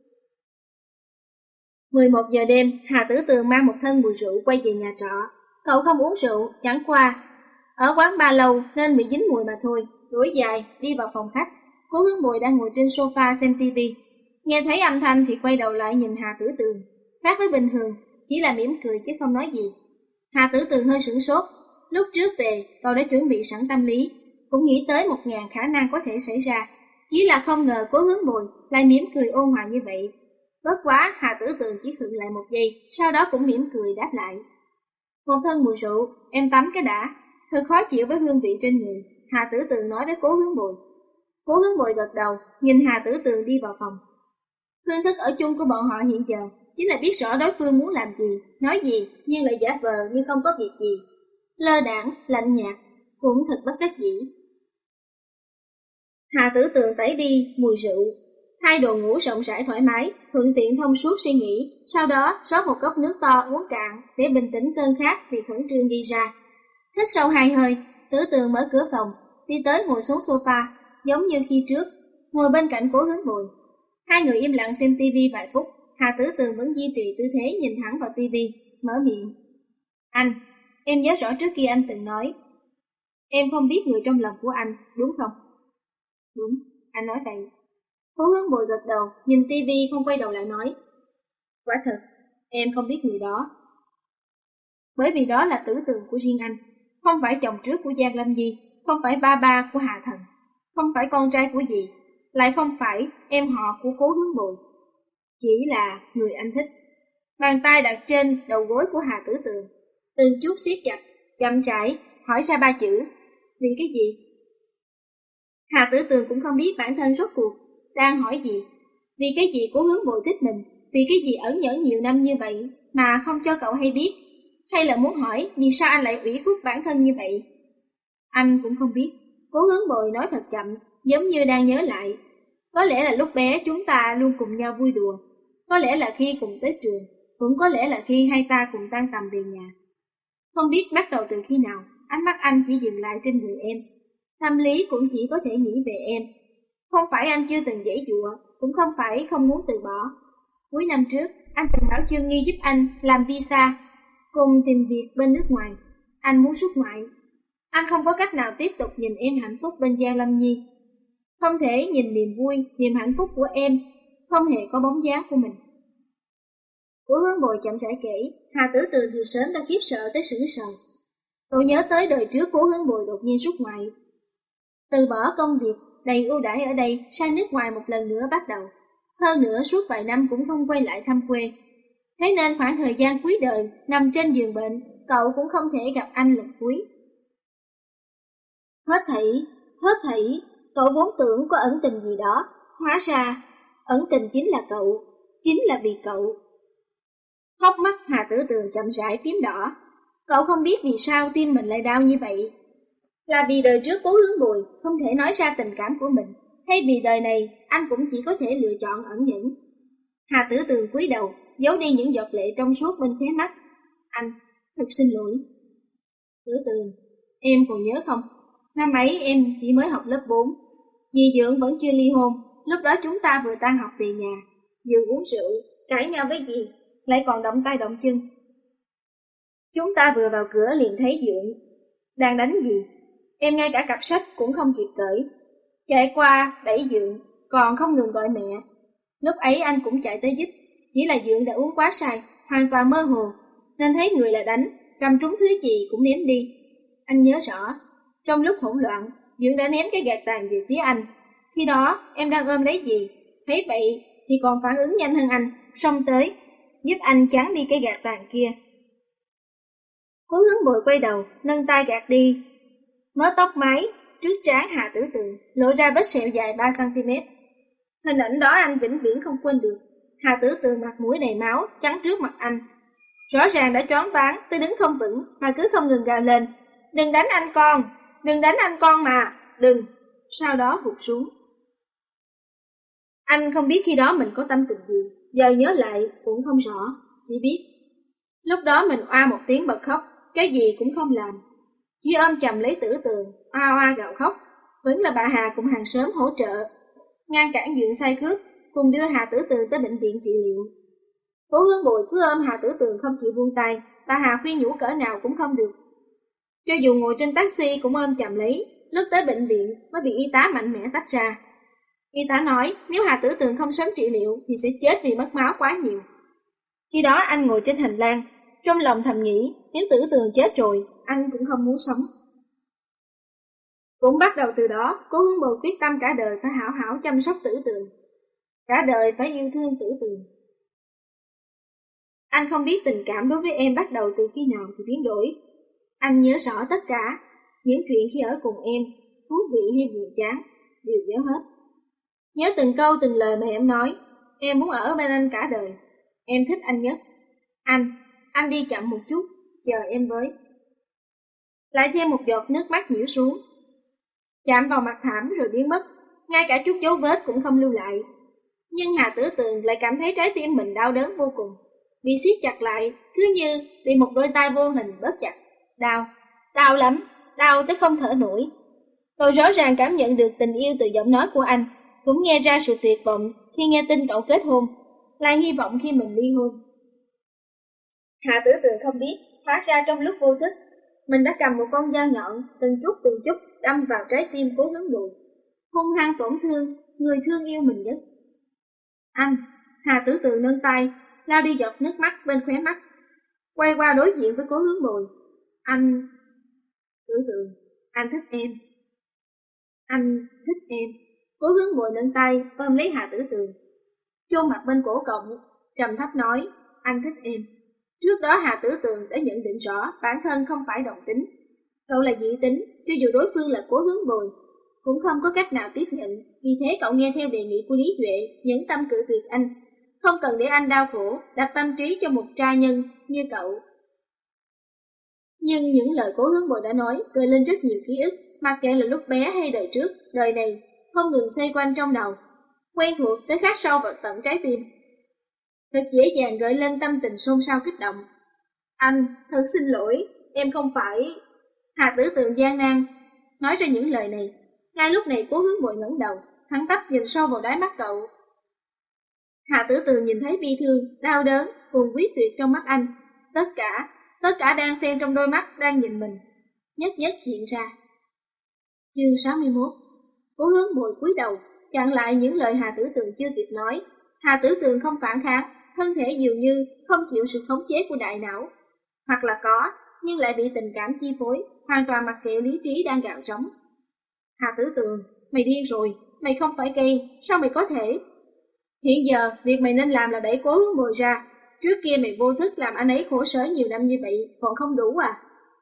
S1: 11 giờ đêm, Hà Tử Tường mang một thân mùi rượu quay về nhà trọ. Cậu không uống rượu, chẳng qua ở quán ba lâu nên bị dính mùi mà thôi. Đuổi dài đi vào phòng khách. Cố Hướng Bùi đang ngồi trên sofa xem tivi. Nghe thấy âm thanh thì quay đầu lại nhìn Hà Tử Tường. Khác với bình thường, chỉ là mỉm cười chứ không nói gì. Hà Tử Tường hơi sửng sốt. Lúc trước về, cậu đã chuẩn bị sẵn tâm lý, cũng nghĩ tới 1000 khả năng có thể xảy ra. Chỉ là không ngờ Cố Hướng Bùi lại mỉm cười ôn hòa như vậy. Bất quá, Hà Tử Tường chỉ khựng lại một giây, sau đó cũng mỉm cười đáp lại. Một thân mùi rượu, em tắm cái đã. Thật khó chịu với hương vị trên người, Hà Tử Tường nói với Cố Hướng Bùi. Cố Hướng Bùi gật đầu, nhìn Hà Tử Tường đi vào phòng. Phương thức ở chung của bọn họ hiện giờ chính là biết rõ đối phương muốn làm gì, nói gì, nhưng lại giả vờ như không có việc gì. Lơ đãng, lạnh nhạt, cũng thật bất đắc dĩ. Hà Tử Tường tẩy đi mùi rượu, thay đồ ngủ rộng rãi thoải mái, thuận tiện thông suốt suy nghĩ, sau đó rót một cốc nước to uống cạn để bình tĩnh cơn khát vì khẩn trương đi ra. Hít sâu 2 hơi, Tử Tường mở cửa phòng, đi tới ngồi xuống sofa, giống như khi trước, ngồi bên cạnh Cố Hướng Bùi. Hai người im lặng xem tivi vài phút, Hà Tử Tường vẫn duy trì tư thế nhìn thẳng vào tivi, mở miệng. Anh, em nhớ rõ trước kia anh từng nói, em không biết người trong lòng của anh, đúng không? Đúng, anh nói vậy. Cố Hướng Bùi gật đầu, nhìn tivi không quay đầu lại nói. Quả thật, em không biết người đó. Bởi vì đó là Tử Tường của riêng anh, không phải chồng trước của Giang Lâm Di, không phải ba ba của Hà Thần, không phải con trai của dì, lại không phải em họ của Cố Hướng Bùi. Chỉ là người anh thích. Bàn tay đặt trên đầu gối của Hà Tử Tường, từng chút siết chặt, chậm rãi hỏi ra ba chữ: vì cái gì? Hà Tử Tường cũng không biết bản thân rốt cuộc đang hỏi gì. Vì cái gì Cố Hướng Bội thích mình? Vì cái gì ẩn nhẫn nhiều năm như vậy mà không cho cậu hay biết? Hay là muốn hỏi vì sao anh lại ủy khuất bản thân như vậy? Anh cũng không biết. Cố Hướng Bội nói thật chậm, giống như đang nhớ lại. Có lẽ là lúc bé chúng ta luôn cùng nhau vui đùa. Có lẽ là khi cùng tới trường. Cũng có lẽ là khi hai ta cùng tan tầm về nhà. Không biết bắt đầu từ khi nào, ánh mắt anh chỉ dừng lại trên người em. Tâm lý cũng chỉ có thể nghĩ về em. Không phải anh chưa từng giãy giụa, cũng không phải không muốn từ bỏ. Cuối năm trước, anh từng bảo Chương Nghi giúp anh làm visa, cùng tìm việc bên nước ngoài. Anh muốn xuất ngoại. Anh không có cách nào tiếp tục nhìn em hạnh phúc bên Giang Lâm Nhi. Không thể nhìn niềm vui, niềm hạnh phúc của em không hề có bóng dáng của mình. Cố Hướng Bội chậm rãi kể, Hà Tử Tường từ sớm đã khiếp sợ tới sững sờ. Cậu nhớ tới đời trước Cố Hướng Bội đột nhiên xuất ngoại, từ bỏ công việc đầy ưu đãi ở đây sang nước ngoài một lần nữa bắt đầu. Hơn nữa suốt vài năm cũng không quay lại thăm quê. Thế nên khoảng thời gian cuối đời nằm trên giường bệnh, cậu cũng không thể gặp anh lần cuối. Hết thảy, cậu vốn tưởng có ẩn tình gì đó, hóa ra ẩn tình chính là cậu, chính là vì cậu. Hốc mắt Hà Tử Tường chậm rãi phím đỏ. Cậu không biết vì sao tim mình lại đau như vậy. Là vì đời trước Cố Hướng Bội không thể nói ra tình cảm của mình, hay vì đời này anh cũng chỉ có thể lựa chọn ẩn nhẫn? Hà Tử Tường cúi đầu, giấu đi những giọt lệ trong suốt bên khóe mắt. Anh, thật xin lỗi. Tử Tường, em còn nhớ không? Năm ấy em chỉ mới học lớp 4. Dì Dượng vẫn chưa ly hôn. Lúc đó chúng ta vừa tan học về nhà, vừa uống rượu, cãi nhau với dì, lại còn động tay động chân. Chúng ta vừa vào cửa liền thấy Dượng đang đánh dì. Em ngay cả cặp sách cũng không kịp cởi, chạy qua đẩy Dượng, còn không ngừng gọi mẹ. Lúc ấy anh cũng chạy tới giúp, chỉ là Dượng đã uống quá say, hoàn toàn mơ hồ, nên thấy người là đánh, cầm trúng thứ gì cũng ném đi. Anh nhớ rõ, trong lúc hỗn loạn, Dượng đã ném cái gạt tàn về phía anh. Khi đó em đang ôm lấy dì, thấy vậy thì còn phản ứng nhanh hơn anh, xông tới giúp anh chắn đi cái gạt tàn kia. Cố Hướng Bội quay đầu, nâng tay gạt đi mớ tóc mái trước trán Hà Tử Tường, lộ ra vết sẹo dài 3 cm. Hình ảnh đó anh vĩnh viễn không quên được. Hà Tử Tường mặt mũi đầy máu, chắn trước mặt anh, rõ ràng đã choáng váng tới đứng không vững mà cứ không ngừng gào lên: đừng đánh anh con, đừng đánh anh con mà, đừng. Sau đó gục xuống. Anh không biết khi đó mình có tâm tình gì, giờ nhớ lại cũng không rõ, chỉ biết lúc đó mình oa một tiếng bật khóc, cái gì cũng không làm, chỉ ôm chầm lấy Tử Tường, oa oa gào khóc. Vẫn là bà Hà cùng hàng xóm hỗ trợ, ngăn cản Dượng say khướt, cùng đưa Hà Tử Tường tới bệnh viện trị liệu. Cố Hướng Bội cứ ôm Hà Tử Tường không chịu buông tay, bà Hà khuyên nhủ cỡ nào cũng không được. Cho dù ngồi trên taxi cũng ôm chầm lấy, lúc tới bệnh viện mới bị y tá mạnh mẽ tách ra. Y tá nói nếu Hà Tử Tường không sớm trị liệu thì sẽ chết vì mất máu quá nhiều. Khi đó anh ngồi trên hành lang, trong lòng thầm nghĩ nếu Tử Tường chết rồi, anh cũng không muốn sống. Cũng bắt đầu từ đó, Cố Hướng Bội quyết tâm cả đời phải hảo hảo chăm sóc Tử Tường, cả đời phải yêu thương Tử Tường. Anh không biết tình cảm đối với em bắt đầu từ khi nào thì biến đổi. Anh nhớ rõ tất cả, những chuyện khi ở cùng em, thú vị hay buồn chán, đều nhớ hết. Nhớ từng câu từng lời mà em nói, em muốn ở bên anh cả đời, em thích anh nhất. Anh đi chậm một chút, chờ em với. Lại thêm một giọt nước mắt nhiễu xuống, chạm vào mặt thảm rồi biến mất, ngay cả chút dấu vết cũng không lưu lại. Nhưng Hà Tử Tường lại cảm thấy trái tim mình đau đớn vô cùng, bị siết chặt lại, cứ như bị một đôi tay vô hình bóp chặt. Đau lắm, đau tới không thở nổi. Tôi rõ ràng cảm nhận được tình yêu từ giọng nói của anh, cũng nghe ra sự tuyệt vọng khi nghe tin cậu kết hôn, lại hy vọng khi mình ly hôn. Hà Tử Tường không biết, hóa ra trong lúc vô thức, mình đã cầm một con dao nhọn, từng chút đâm vào trái tim Cố Hướng Bội, hung hăng tổn thương người thương yêu mình nhất. Anh, Hà Tử Tường nâng tay, lau đi giọt nước mắt bên khóe mắt, quay qua đối diện với Cố Hướng Bội. Anh, Tử Tường, anh thích em. Anh thích em. Cố Hướng Bội nâng tay ôm lấy Hà Tử Tường, chôn mặt bên cổ cậu, trầm thấp nói: anh thích em. Trước đó Hà Tử Tường đã nhận định rõ bản thân không phải đồng tính. Cậu là dị tính, cho dù đối phương là Cố Hướng Bồi, cũng không có cách nào tiếp nhận. Vì thế cậu nghe theo đề nghị của Lý Duệ, nhẫn tâm cự tuyệt anh. Không cần để anh đau khổ, đặt tâm trí cho một trai nhân như cậu. Nhưng những lời Cố Hướng Bồi đã nói gợi lên rất nhiều ký ức, mặc kệ là lúc bé hay đời trước, đời này, không ngừng xoay quanh trong đầu, quen thuộc tới khắc sâu vào tận trái tim. Thật dễ dàng gợi lên tâm tình xôn xao kích động. Anh, thật xin lỗi, em không phải... Hà Tử Tường gian nan nói ra những lời này. Ngay lúc này Cố Hướng Bồi ngẩng đầu, thẳng tắp nhìn sâu vào đáy mắt cậu. Hà Tử Tường nhìn thấy bi thương, đau đớn cùng quyết tuyệt trong mắt anh. Tất cả đang xen trong đôi mắt đang nhìn mình, nhất nhất hiện ra. Chương 61. Cố Hướng Bồi cúi đầu, chặn lại những lời Hà Tử Tường chưa kịp nói. Hà Tử Tường không phản kháng, thân thể dường như không chịu sự khống chế của đại não, hoặc là có, nhưng lại bị tình cảm chi phối, hoàn toàn mặc kệ lý trí đang gào trống. Hà Tử Tường, mày điên rồi, mày không phải gay, sao mày có thể? Hiện giờ, việc mày nên làm là đẩy Cố Hướng Bồi ra. Trước kia mày vô thức làm anh ấy khổ sở nhiều năm như vậy, còn không đủ à?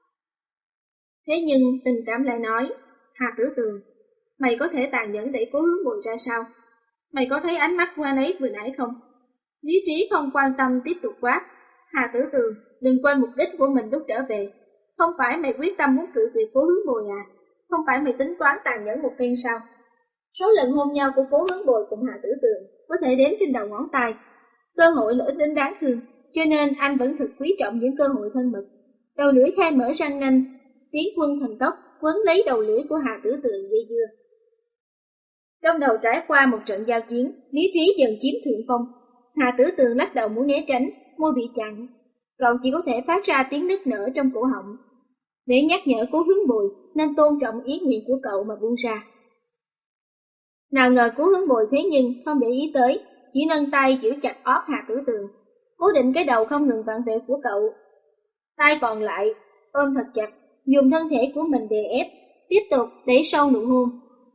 S1: Thế nhưng tình cảm lại nói, Hà Tử Tường, mày có thể tàn nhẫn đẩy Cố Hướng Bồi ra sao? Mày có thấy ánh mắt của anh ấy vừa nãy không? Lý trí không quan tâm tiếp tục quát. Hà Tử Tường, đừng quên mục đích của mình lúc trở về. Không phải mày quyết tâm muốn cự tuyệt Cố Hướng Bồi à? Không phải mày tính toán tàn nhẫn một phen sao? Số lần hôn nhau của Cố Hướng Bồi cùng Hà Tử Tường có thể đếm trên đầu ngón tay. Cơ hội là ít đến đáng thương, cho nên anh vẫn thực quý trọng những cơ hội thân mật. Đầu lưỡi khai mở răng nanh, tiến quân thần tốc, quấn lấy đầu lưỡi của Hà Tử Tường dây dưa. Trong đầu trải qua một trận giao chiến, lý trí dần chiếm thượng phong. Hà Tử Tường lắc đầu muốn né tránh, môi bị chặn. Cậu chỉ có thể phát ra tiếng nức nở trong cổ họng. Để nhắc nhở Cố Hướng Bồi nên tôn trọng ý nguyện của cậu mà buông ra. Nào ngờ Cố Hướng Bồi thế nhưng không để ý tới, chỉ nâng tay giữ chặt ót Hà Tử Tường, cố định cái đầu không ngừng vặn vẹo của cậu. Tay còn lại ôm thật chặt, dùng thân thể của mình đè ép, tiếp tục đẩy sâu nụ hôn.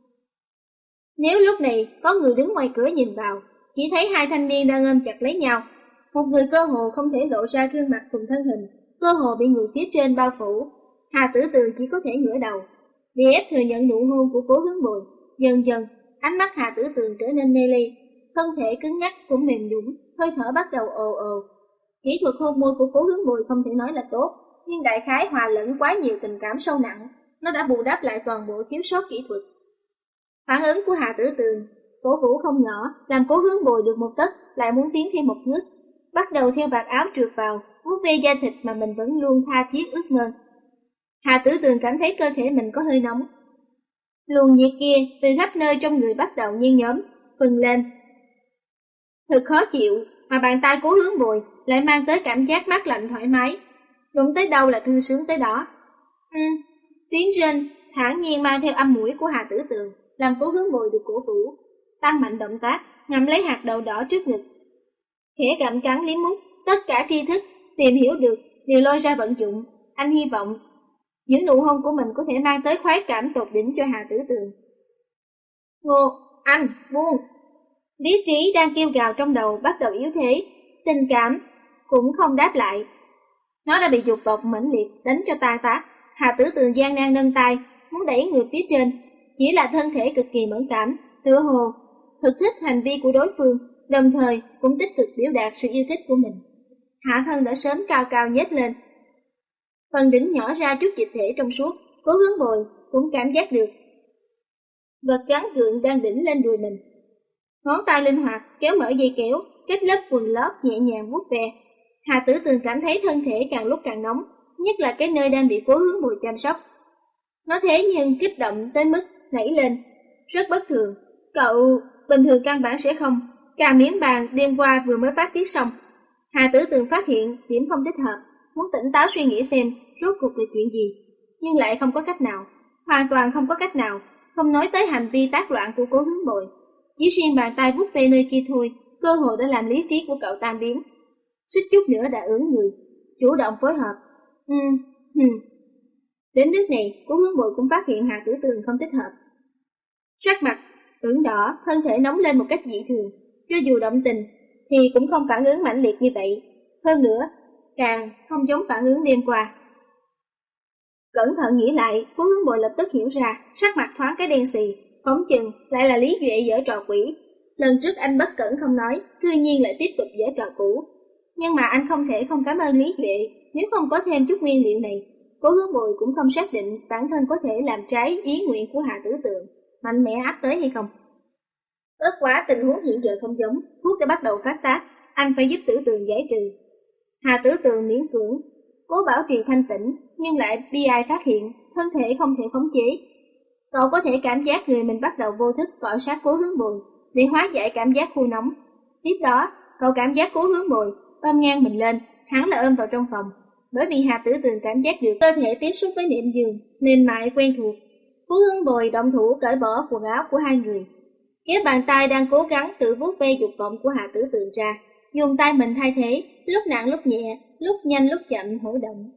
S1: Nếu lúc này có người đứng ngoài cửa nhìn vào, chỉ thấy hai thanh niên đang ôm chặt lấy nhau. Một người cơ hồ không thể lộ ra gương mặt cùng thân hình, cơ hồ bị người phía trên bao phủ. Hà Tử Tường chỉ có thể ngửa đầu, đè ép thừa nhận nụ hôn của Cố Hướng Bồi. Dần dần, ánh mắt Hà Tử Tường trở nên mê ly, thân thể cứng nhắc cũng mềm nhũn, hơi thở bắt đầu ồ ồ. Kỹ thuật hôn môi của Cố Hướng Bồi không thể nói là tốt, nhưng đại khái hòa lẫn quá nhiều tình cảm sâu nặng, nó đã bù đắp lại toàn bộ thiếu sót kỹ thuật. Phản ứng của Hà Tử Tường, cổ vũ không nhỏ, làm Cố Hướng Bồi được một tấc, lại muốn tiến thêm một thước, bắt đầu theo vạt áo trượt vào, vuốt ve da thịt mà mình vẫn luôn tha thiết ước mơ. Hà Tử Tường cảm thấy cơ thể mình có hơi nóng. Luồng nhiệt kia từ khắp nơi trong người bắt đầu nhen nhóm, phừng lên. Thật khó chịu, mà bàn tay Cố Hướng Bồi lại mang tới cảm giác mát lạnh thoải mái. Đụng tới đâu là thư sướng tới đó. Tiếng rên thản nhiên mang theo âm mũi của Hà Tử Tường, làm Cố Hướng Bồi được cổ vũ, tăng mạnh động tác, ngậm lấy hạt đậu đỏ trước ngực. Khẽ gặm cắn liếm mút, tất cả tri thức tìm hiểu được đều lôi ra vận dụng. Anh hy vọng những nụ hôn của mình có thể mang tới khoái cảm tột đỉnh cho Hà Tử Tường. Ngô, anh, buông! Lý trí đang kêu gào trong đầu bắt đầu yếu thế, tình cảm cũng không đáp lại. Nó đã bị dục vọng mãnh liệt đánh cho tan tác. Hà Tử Tường gian nan nâng tay, muốn đẩy người phía trên, chỉ là thân thể cực kỳ mẫn cảm, tựa hồ thực thích hành vi của đối phương, đồng thời cũng tích cực biểu đạt sự yêu thích của mình. Hạ thân đã sớm cao cao nhếch lên, phần đỉnh nhỏ ra chút dịch thể trong suốt. Cố Hướng Bồi cũng cảm giác được vật gắn gượng đang đỉnh lên đùi mình. Ngón tay linh hoạt kéo mở dây kéo, kết lớp quần lót nhẹ nhàng vuốt ve. Hà Tử Tường cảm thấy thân thể càng lúc càng nóng, nhất là cái nơi đang bị Cố Hướng Bồi chăm sóc. Nó thế nhưng kích động tới mức nảy lên, rất bất thường. Cậu bình thường căn bản sẽ không. Càng miếng bàn đêm qua vừa mới phát tiết xong. Hà Tử Tường phát hiện điểm không thích hợp, muốn tỉnh táo suy nghĩ xem rốt cuộc là chuyện gì, nhưng lại không có cách nào, hoàn toàn không có cách nào, không nói tới hành vi tác loạn của Cố Hướng Bồi. Chỉ riêng bàn tay vuốt ve nơi kia thôi, cơ hội đã làm lý trí của cậu tan biến. Suýt chút nữa đã ưỡn người, chủ động phối hợp. Đến nước này, Cố Hướng Bồi cũng phát hiện Hà Tử Tường không thích hợp. Sắc mặt ửng đỏ, thân thể nóng lên một cách dị thường, cho dù động tình thì cũng không phản ứng mãnh liệt như vậy. Hơn nữa, càng không giống phản ứng đêm qua. Cẩn thận nghĩ lại, Cố Hướng Bồi lập tức hiểu ra, sắc mặt thoáng cái đen xì, phóng chừng lại là Lý Duệ giở trò quỷ. Lần trước anh bất cẩn không nói, cư nhiên lại tiếp tục giở trò cũ. Nhưng mà anh không thể không cảm ơn Lý Duệ, nếu không có thêm chút nguyên liệu này, Cố Hướng Bồi cũng không xác định bản thân có thể làm trái ý nguyện của Hà Tử Tường, mạnh mẽ áp tới hay không. Bất quá tình huống hiện giờ không giống, thuốc đã bắt đầu phát tác, anh phải giúp Tử Tường giải trừ. Hà Tử Tường miễn cưỡng, cố bảo trì thanh tĩnh, nhưng lại bi ai phát hiện, thân thể không thể khống chế. Cậu có thể cảm giác người mình bắt đầu vô thức cọ sát Cố Hướng Bồi để hóa giải cảm giác khô nóng. Tiếp đó, cậu cảm giác Cố Hướng Bồi ôm ngang mình lên, hắn là ôm vào trong phòng. Bởi vì Hà Tử Tường cảm giác được cơ thể tiếp xúc với nệm giường, mềm mại quen thuộc. Cố Hướng Bồi động thủ cởi bỏ quần áo của hai người, kéo bàn tay đang cố gắng tự vuốt ve dục vọng của Hà Tử Tường ra, dùng tay mình thay thế, lúc nặng lúc nhẹ, lúc nhanh lúc chậm hỗ động.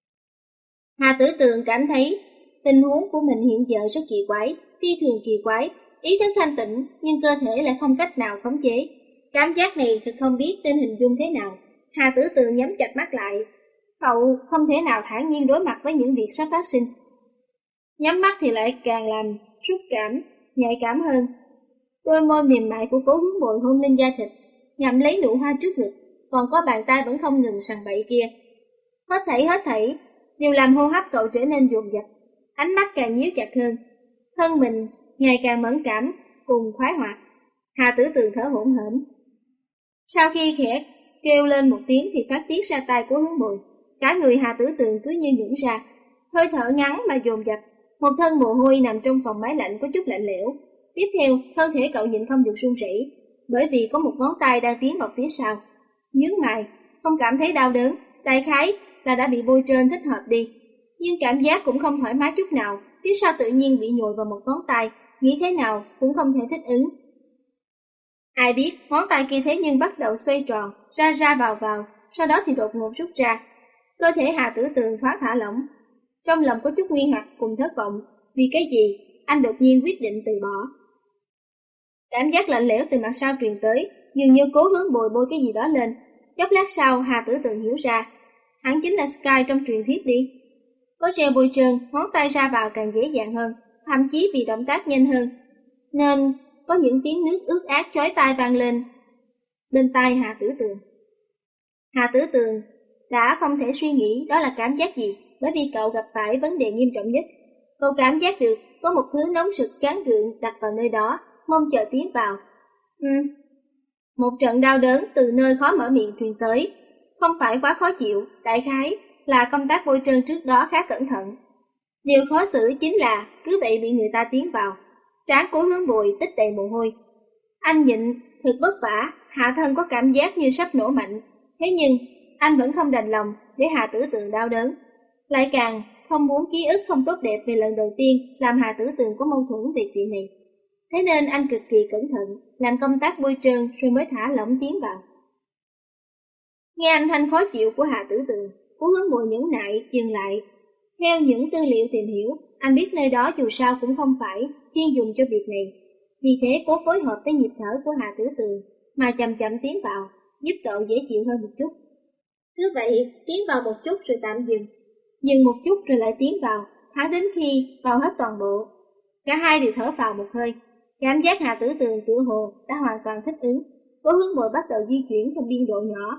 S1: Hà Tử Tường cảm thấy tình huống của mình hiện giờ rất kỳ quái, phi thường kỳ quái, ý thức thanh tĩnh nhưng cơ thể lại không cách nào khống chế. Cảm giác này thật không biết tên hình dung thế nào. Hà Tử Tường nhắm chặt mắt lại, cậu không thể nào thản nhiên đối mặt với những việc sắp phát sinh. Nhắm mắt thì lại càng làm xúc cảm, nhạy cảm hơn. Đôi môi mềm mại của Cố Hướng Bồi hôn lên da thịt, ngậm lấy nụ hoa trước ngực, còn có bàn tay vẫn không ngừng sằng bậy kia. Hết thảy đều làm hô hấp cậu trở nên dồn dập, ánh mắt càng nhíu chặt hơn, thân mình ngày càng mẫn cảm cùng khoái hoạt. Hà Tử Tường thở hổn hển. Sau khi khẽ kêu lên một tiếng thì phát tiết ra tay của Hướng Bồi, cả người Hà Tử Tường cứ như nhũn ra, hơi thở ngắn mà dồn dập, một thân mồ hôi nằm trong phòng máy lạnh có chút lạnh lẽo. Tiếp theo, thân thể cậu nhịn không được run rẩy, bởi vì có một ngón tay đang tiến vào phía sau. Nhướng mày, không cảm thấy đau đớn, đại khái là đã bị bôi trơn thích hợp đi, nhưng cảm giác cũng không thoải mái chút nào. Phía sau tự nhiên bị nhồi vào một ngón tay, nghĩ thế nào cũng không thể thích ứng. Ai biết ngón tay kia thế nhưng bắt đầu xoay tròn, ra ra vào, sau đó thì đột ngột rút ra. Cơ thể Hà Tử Tường thoáng thả lỏng, trong lòng có chút nghi hoặc cùng thất vọng. Vì cái gì anh đột nhiên quyết định từ bỏ? Cảm giác lạnh lẽo từ mặt sau truyền tới, dường như Cố Hướng Bồi bôi cái gì đó lên. Chốc lát sau Hà Tử Tường hiểu ra, hắn chính là Sky trong truyền thuyết đi. Có treo bôi trơn, ngón tay ra vào càng dễ dàng hơn, thậm chí vì động tác nhanh hơn, nên có những tiếng nước ướt át chói tai vang lên bên tai Hà Tử Tường. Hà Tử Tường đã không thể suy nghĩ đó là cảm giác gì, bởi vì cậu gặp phải vấn đề nghiêm trọng nhất. Cậu cảm giác được có một thứ nóng sực gắn gượng đặt vào nơi đó, mong chờ tiến vào. Một trận đau đớn từ nơi khó mở miệng truyền tới, không phải quá khó chịu, đại khái là công tác bôi trơn trước đó khá cẩn thận. Điều khó xử chính là cứ vậy bị người ta tiến vào. Trán của Hướng Bồi tích đầy mồ hôi. Anh nhịn thật vất vả, hạ thân có cảm giác như sắp nổ mạnh. Thế nhưng anh vẫn không đành lòng để Hà Tử Tường đau đớn, lại càng không muốn ký ức không tốt đẹp về lần đầu tiên làm Hà Tử Tường có mâu thuẫn về chuyện này. Thế nên anh cực kỳ cẩn thận làm công tác bôi trơn rồi mới thả lỏng tiến vào. Nghe âm thanh khó chịu của Hà Tử Tường, Cố Hướng Bồi nhẫn nại dừng lại. Theo những tư liệu tìm hiểu, anh biết nơi đó dù sao cũng không phải chuyên dùng cho việc này, vì thế cố phối hợp với nhịp thở của Hà Tử Tường mà chậm chậm tiến vào, giúp cậu dễ chịu hơn một chút. Cứ vậy, tiến vào một chút rồi tạm dừng một chút rồi lại tiến vào, thẳng đến khi vào hết toàn bộ. Cả hai đều thở vào một hơi, cảm giác Hà Tử Tường tựa hồ đã hoàn toàn thích ứng. Cố Hướng Bồi bắt đầu di chuyển theo biên độ nhỏ,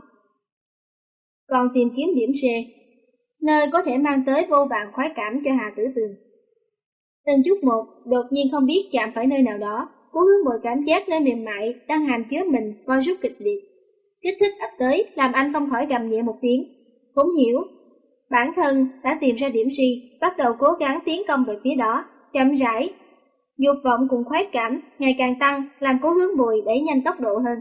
S1: còn tìm kiếm điểm C, nơi có thể mang tới vô vàn khoái cảm cho Hà Tử Tường. Từng chút một, đột nhiên không biết chạm phải nơi nào đó, Cố Hướng Bồi cảm giác nơi mềm mại đang hàm chứa mình co rút kịch liệt. Kích thích ập tới làm anh không khỏi gầm nhẹ một tiếng. Cũng hiểu, bản thân đã tìm ra điểm C, bắt đầu cố gắng tiến công về phía đó, chậm rãi. Dục vọng cùng khoái cảm ngày càng tăng, làm Cố Hướng Bồi đẩy nhanh tốc độ hơn.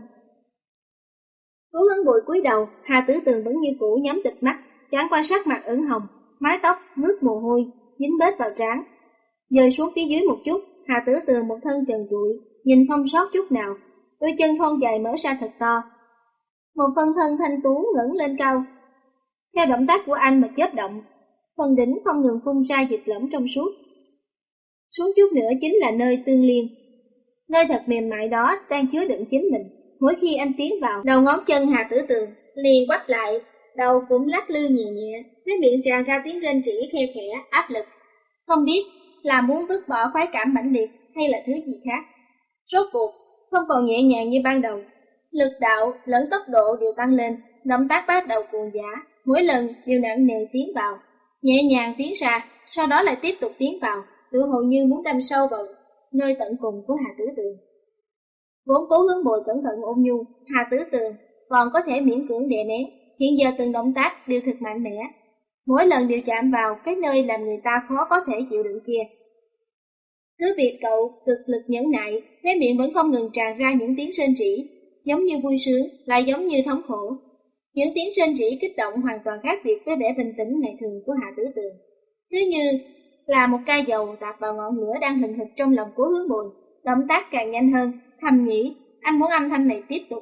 S1: Cố Hướng Bồi cúi đầu, Hà Tử Tường vẫn như cũ nhắm tịt mắt, chán quan sát mặt ửng hồng, mái tóc mướt mồ hôi dính bết vào trán. Rơi xuống phía dưới một chút, Hà Tử Tường một thân trần trụi, nhìn không sót chút nào, đôi chân thon dài mở ra thật to. Một phân thân thanh tú ngẩng lên cao, theo động tác của anh mà chớp động, phần đỉnh không ngừng phun ra dịch lỏng trong suốt. Xuống chút nữa chính là nơi tương liên, nơi thật mềm mại đó đang chứa đựng chính mình. Mỗi khi anh tiến vào, đầu ngón chân Hà Tử Tường liền quắt lại, đầu cũng lắc lư nhẹ nhẹ, cái miệng tràn ra tiếng rên rỉ khe khẽ, áp lực. Không biết là muốn vứt bỏ khoái cảm mãnh liệt hay là thứ gì khác. Rốt cuộc, không còn nhẹ nhàng như ban đầu. Lực đạo lẫn tốc độ đều tăng lên, động tác bắt đầu cuồng dã, mỗi lần đều nặng nề tiến vào, nhẹ nhàng tiến ra, sau đó lại tiếp tục tiến vào, tự hồ như muốn đâm sâu vào nơi tận cùng của Hà Tử Tường. Vốn Cố Hướng Bồi cẩn thận ôn nhu, Hà Tử Tường còn có thể miễn cưỡng đè nén, hiện giờ từng động tác đều thực mạnh mẽ, mỗi lần đều chạm vào cái nơi làm người ta khó có thể chịu đựng kia. Cứ việc cậu cực lực nhẫn nại, khóe miệng vẫn không ngừng tràn ra những tiếng rên rỉ, giống như vui sướng, lại giống như thống khổ. Những tiếng rên rỉ kích động hoàn toàn khác biệt với vẻ bình tĩnh ngày thường của Hạ Tử Tường. Cứ như là một ca dầu tạt vào ngọn lửa đang hừng hực trong lòng Cố Hướng Bồi, động tác càng nhanh hơn, thầm nghĩ, anh muốn âm thanh này tiếp tục.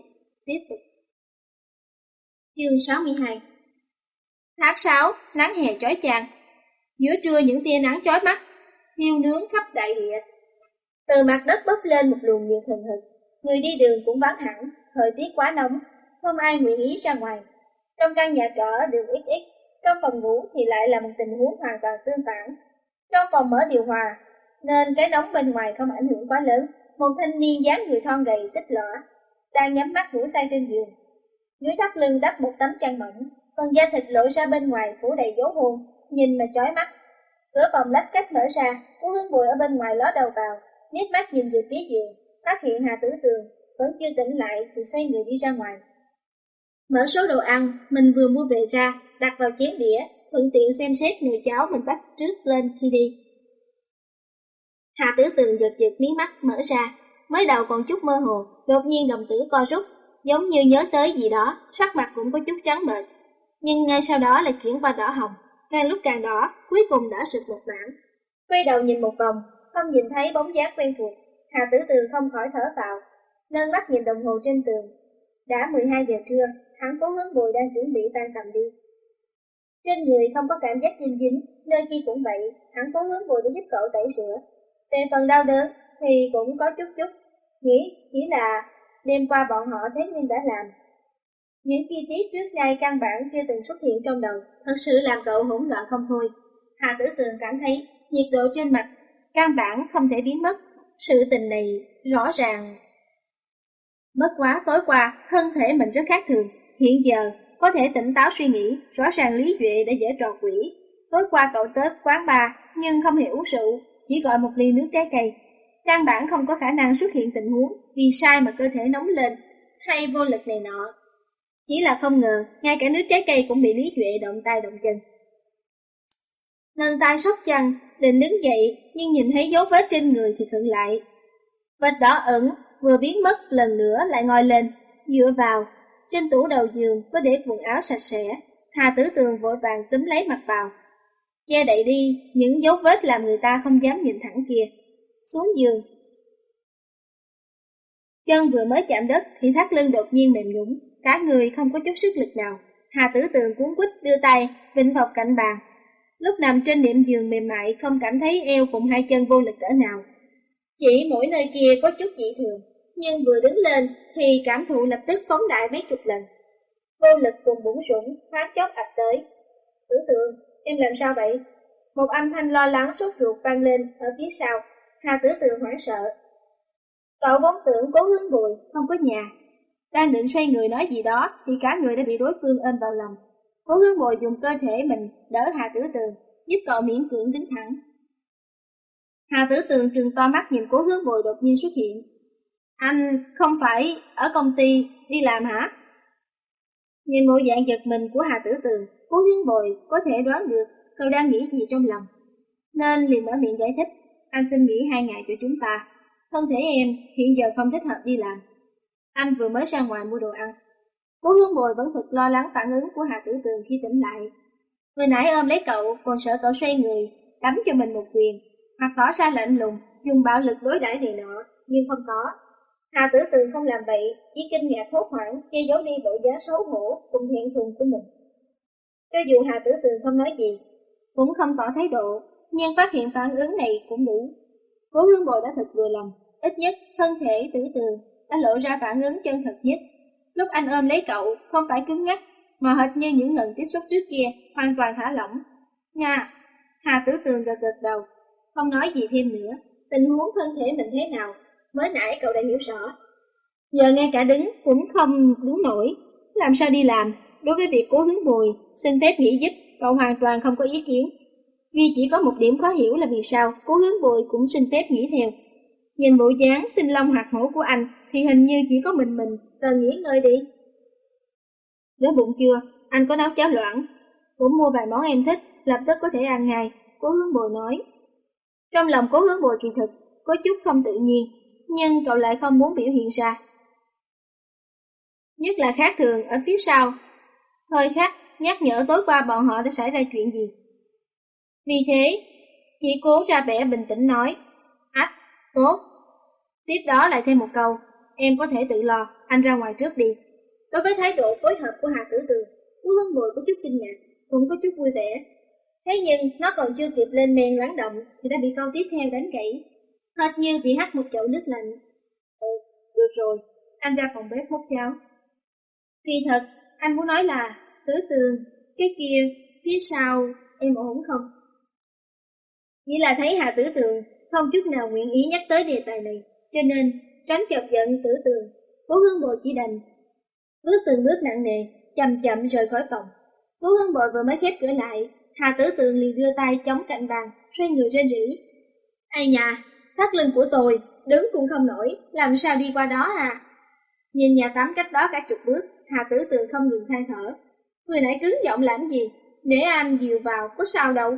S1: Chương 62. Tháng 6, nắng hè chói chang. Giữa trưa những tia nắng chói mắt, thiêu nướng khắp đại địa. Từ mặt đất bốc lên một luồng nhiệt hừng hực, người đi đường cũng vắng hẳn, thời tiết quá nóng, không ai nguyện ý ra ngoài. Trong căn nhà trọ đường XX, trong phòng ngủ thì lại là một tình huống hoàn toàn tương phản. Trong phòng mở điều hòa, nên cái nóng bên ngoài không ảnh hưởng quá lớn. Một thanh niên dáng người thon gầy xích lõa, đang nhắm mắt ngủ say trên giường. Dưới thắt lưng đắp một tấm chăn mỏng, phần da thịt lộ ra bên ngoài phủ đầy dấu hôn, nhìn mà chói mắt. Cửa phòng lách cách mở ra, Cố Hướng Bồi ở bên ngoài ló đầu vào, liếc mắt nhìn về phía giường, phát hiện Hà Tử Tường vẫn chưa tỉnh lại thì xoay người đi ra ngoài. Mở số đồ ăn mình vừa mua về ra, đặt vào chén đĩa, thuận tiện xem xét nồi cháo mình bắt trước lên khi đi. Hà Tử Tường giật giật mí mắt mở ra, mới đầu còn chút mơ hồ, đột nhiên đồng tử co rút, giống như nhớ tới gì đó, sắc mặt cũng có chút trắng bệch, nhưng ngay sau đó lại chuyển qua đỏ hồng, càng lúc càng đỏ, cuối cùng đã sụt một mảng. Quay đầu nhìn một vòng, không nhìn thấy bóng dáng quen thuộc, Hà Tử Tường không khỏi thở phào, nâng mắt nhìn đồng hồ trên tường. Đã 12 giờ trưa, hắn Cố Hướng Bồi đang chuẩn bị tan tầm đi. Trên người không có cảm giác dinh dính, nơi kia cũng vậy, hắn Cố Hướng Bồi đã giúp cậu tẩy rửa. Về phần đau đớn thì cũng có chút, nghĩ chỉ là đêm qua bọn họ thế nhưng đã làm. Những chi tiết trước nay căn bản chưa từng xuất hiện trong đầu, thật sự làm cậu hỗn loạn không thôi. Hà Tử Tường cảm thấy nhiệt độ trên mặt căn bản không thể biến mất, sự tình này rõ ràng. Bất quá tối qua, thân thể mình rất khác thường, hiện giờ có thể tỉnh táo suy nghĩ, rõ ràng Lý Duệ đã dở trò quỷ. Tối qua cậu tới quán bar nhưng không hề uống rượu, chỉ gọi một ly nước trái cây. Căn bản không có khả năng xuất hiện tình huống vì sai mà cơ thể nóng lên hay vô lực này nọ. Chỉ là không ngờ, ngay cả nước trái cây cũng bị Lý Duệ động tay động chân. Nâng tay sóc chăn, định đứng dậy, nhưng nhìn thấy dấu vết trên người thì khựng lại. Vết đỏ ẩn vừa biến mất lần nữa lại ngồi lên, dựa vào. Trên tủ đầu giường có để quần áo sạch sẽ, Hà Tử Tường vội vàng túm lấy mặc vào. Che đậy đi những dấu vết làm người ta không dám nhìn thẳng kia. Xuống giường. Chân vừa mới chạm đất thì thắt lưng đột nhiên mềm nhũn, cả người không có chút sức lực nào. Hà Tử Tường cuống quýt đưa tay vịn vào cạnh bàn. Lúc nằm trên đệm giường mềm mại không cảm thấy eo cùng hai chân vô lực cỡ nào. Chỉ mỗi nơi kia có chút dị thường, nhưng vừa đứng lên thì cảm thụ lập tức phóng đại mấy chục lần. Vô lực cùng bủn rủn thoáng chốc ập tới. Tử Tường, em làm sao vậy? Một âm thanh lo lắng sốt ruột vang lên ở phía sau. Hà Tử Tường hoảng sợ. Cậu vốn tưởng Cố Hướng Bồi không có nhà, đang định xoay người nói gì đó thì cả người đã bị đối phương ôm vào lòng. Cố Hướng Bồi dùng cơ thể mình đỡ Hà Tử Tường, giúp cậu miễn cưỡng đứng thẳng. Hà Tử Tường trừng to mắt nhìn Cố Hướng Bồi đột nhiên xuất hiện. Anh không phải ở công ty đi làm hả? Nhìn bộ dạng giật mình của Hà Tử Tường, Cố Hướng Bồi có thể đoán được cậu đang nghĩ gì trong lòng, nên liền mở miệng giải thích. Anh xin nghỉ 2 ngày cho chúng ta. Thân thể em hiện giờ không thích hợp đi làm. Anh vừa mới ra ngoài mua đồ ăn. Cố Hướng Bồi vẫn thực lo lắng phản ứng của Hà Tử Tường khi tỉnh lại. Vừa nãy ôm lấy cậu còn sợ cậu xoay người đấm cho mình một quyền, hoặc tỏ ra lạnh lùng dùng bạo lực đối đãi này nọ, nhưng không có. Hà Tử Tường không làm vậy, chỉ kinh ngạc hốt hoảng che giấu đi bộ dáng xấu hổ cùng thẹn thùng của mình. Cho dù Hà Tử Tường không nói gì, cũng không tỏ thái độ, nhưng phát hiện phản ứng này cũng đủ. Cố Hướng Bồi đã thật vừa lòng, ít nhất thân thể Tử Tường đã lộ ra phản ứng chân thật nhất. Lúc anh ôm lấy cậu, không phải cứng ngắc, mà hệt như những lần tiếp xúc trước kia, hoàn toàn thả lỏng. Nga, Hà Tử Tường gật gật đầu, không nói gì thêm nữa. Tình huống thân thể mình thế nào, mới nãy cậu đã hiểu rõ. Giờ ngay cả đứng cũng không đứng nổi, làm sao đi làm? Đối với việc Cố Hướng Bùi xin phép nghỉ giúp, cậu hoàn toàn không có ý kiến. Vì chỉ có một điểm khó hiểu là vì sao Cố Hướng Bùi cũng xin phép nghỉ theo. Nhìn bộ dáng sinh long hoạt hổ của anh thì hình như chỉ có mình cần nghỉ ngơi đi. Đói bụng chưa? Anh có nấu cháo loãng, cũng mua vài món em thích, lập tức có thể ăn ngay, Cố Hướng Bùi nói. Trong lòng Cố Hướng Bùi kỳ thực có chút không tự nhiên, nhưng cậu lại không muốn biểu hiện ra. Nhất là khác thường ở phía sau, hơi khắc nhắc nhở tối qua bọn họ đã xảy ra chuyện gì. Vì thế, chỉ cố ra vẻ bình tĩnh nói, ách, tốt. Tiếp đó lại thêm một câu, em có thể tự lo, anh ra ngoài trước đi. Đối với thái độ phối hợp của Hà Tử Tường, Cố Hướng Bùi có chút kinh ngạc, cũng có chút vui vẻ. Thế nhưng nó còn chưa kịp lên men lắng động thì đã bị câu tiếp theo đánh gãy, hệt như bị hắt một chậu nước lạnh. Được rồi, anh ra phòng bếp hút cháo. Kỳ thật, anh muốn nói là, Tử Tường, cái kia, phía sau, em ổn không? Chỉ là thấy Hà Tử Tường không chút nào nguyện ý nhắc tới đề tài này, cho nên tránh chọc giận Tử Tường, Cố Hướng Bùi chỉ đành bước từng bước nặng nề, chậm chậm rời khỏi phòng. Cố Hướng Bùi vừa mới khép cửa lại, Hà Tử Tường liền đưa tay chống cạnh bàn, xoay người rên rỉ. Ai nhà, thắt lưng của tôi, đứng cũng không nổi, làm sao đi qua đó à? Nhìn nhà tắm cách đó cả chục bước, Hà Tử Tường không ngừng than thở. Người nãy cứng giọng làm gì? Để anh dìu vào, có sao đâu.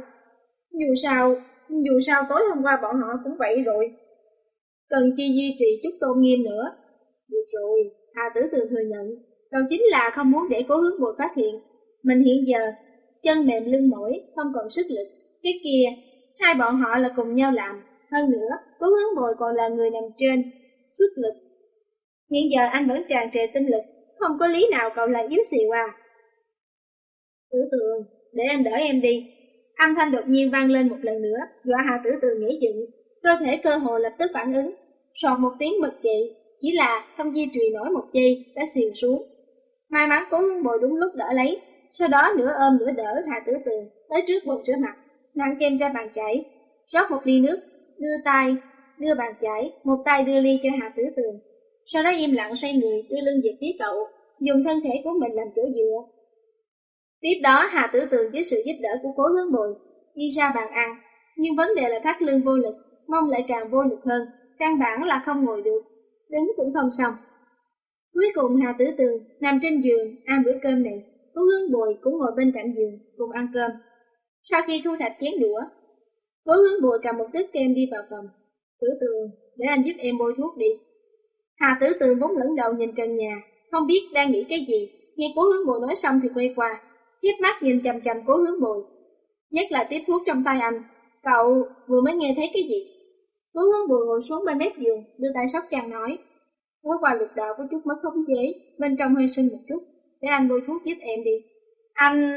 S1: Dù sao tối hôm qua bọn họ cũng vậy rồi. Cần chi duy trì chút tôn nghiêm nữa. Được rồi, Hà Tử Tường thừa nhận, cậu chính là không muốn để Cố Hướng Bùi phát hiện. Mình hiện giờ, chân mềm lưng mỏi, không còn sức lực. Cái kia, hai bọn họ là cùng nhau làm. Hơn nữa, Cố Hướng Bùi còn là người nằm trên, xuất lực. Hiện giờ anh vẫn tràn trề tinh lực, không có lý nào cậu lại yếu xìu à. Tử Tường, để anh đỡ em đi. Âm thanh đột nhiên vang lên một lần nữa, dọa Hà Tử Tường nhảy dựng, cơ thể cơ hồ lập tức phản ứng, soạt một tiếng bật dậy, chỉ là không duy trì nổi một giây đã xìu xuống. May mắn Cố Hướng Bùi đúng lúc đỡ lấy, sau đó nửa ôm nửa đỡ Hà Tử Tường tới trước bồn rửa mặt, nặn kem ra bàn chải, rót một ly nước, đưa bàn chải, một tay đưa ly cho Hà Tử Tường. Sau đó im lặng xoay người đưa lưng về phía cậu, dùng thân thể của mình làm chỗ dựa. Tiếp đó Hà Tử Tường với sự giúp đỡ của Cố Hướng Bùi đi ra bàn ăn, nhưng vấn đề là thắt lưng vô lực, mông lại càng vô lực hơn, căn bản là không ngồi được, đứng cũng không xong. Cuối cùng Hà Tử Tường nằm trên giường ăn bữa cơm này, Cố Hướng Bùi cũng ngồi bên cạnh giường cùng ăn cơm. Sau khi thu thập chén đũa, Cố Hướng Bùi cầm một tước kem đi vào phòng. Tử Tường, để anh giúp em bôi thuốc đi. Hà Tử Tường vốn ngẩng đầu nhìn trần nhà, không biết đang nghĩ cái gì. Nghe Cố Hướng Bùi nói xong thì quay qua, hiếp mắt nhìn chằm chằm Cố Hướng Bùi, nhất là tiếp thuốc trong tay anh. Cậu vừa mới nghe thấy cái gì? Cố Hướng Bùi ngồi xuống bên mép giường, đưa tay xốc chăn nói, tối qua lực đạo có chút mất khống chế, bên trong hơi sưng một chút, để anh bôi thuốc giúp em đi. Anh...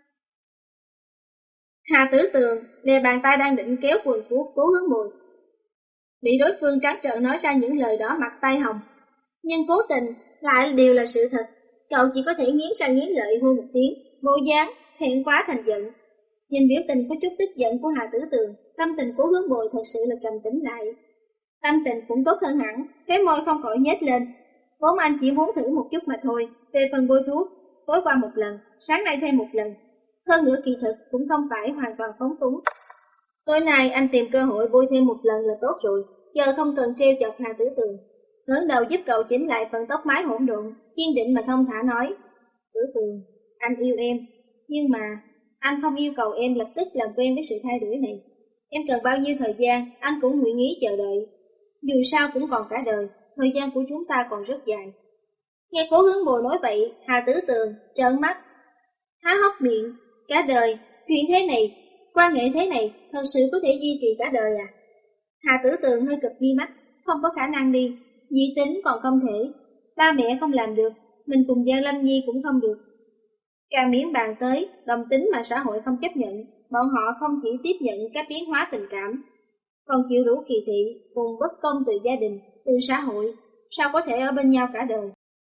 S1: Hà Tử Tường đè bàn tay đang định kéo quần của Cố Hướng Bùi, bị đối phương trắng trợn nói ra những lời đó mặt tay hồng, nhưng cố tình lại đều là sự thật. Cậu chỉ có thể nghiến răng nghiến lợi hô một tiếng, bộ dáng thẹn quá thành giận. Nhìn biểu tình có chút tức giận của Hà Tử Tường, tâm tình Cố Hướng Bùi thật sự là trầm tĩnh lại. Tâm tình cũng tốt hơn hẳn, cái môi không khỏi nhếch lên. Vốn anh chỉ muốn thử một chút mà thôi. Về phần bôi thuốc, tối qua một lần, sáng nay thêm một lần. Hơn nữa kỳ thực cũng không phải hoàn toàn phóng túng. Tối nay anh tìm cơ hội bôi thêm một lần là tốt rồi, giờ không cần treo chọc Hà Tử Tường. Ngẩng đầu giúp cậu chỉnh lại phần tóc mái hỗn độn, kiên định mà thông thả nói, Tử Tường, anh yêu em, nhưng mà anh không yêu cầu em lập tức làm quen với sự thay đổi này. Em cần bao nhiêu thời gian, anh cũng nguyện ý chờ đợi. Dù sao cũng còn cả đời, thời gian của chúng ta còn rất dài. Nghe Cố Hướng Bùi nói vậy, Hà Tử Tường trợn mắt, há hốc miệng. Cả đời, chuyện thế này, quan hệ thế này, thật sự có thể duy trì cả đời à? Hà Tử Tường hơi cực mi mắt, không có khả năng đi, dị tính còn không thể, ba mẹ không làm được, mình cùng Giang Lâm Nhi cũng không được. Càng miễn bàn tới, đồng tính mà xã hội không chấp nhận, bọn họ không chỉ tiếp nhận các biến hóa tình cảm, còn chịu đủ kỳ thị cùng bất công từ gia đình, từ xã hội, sao có thể ở bên nhau cả đời.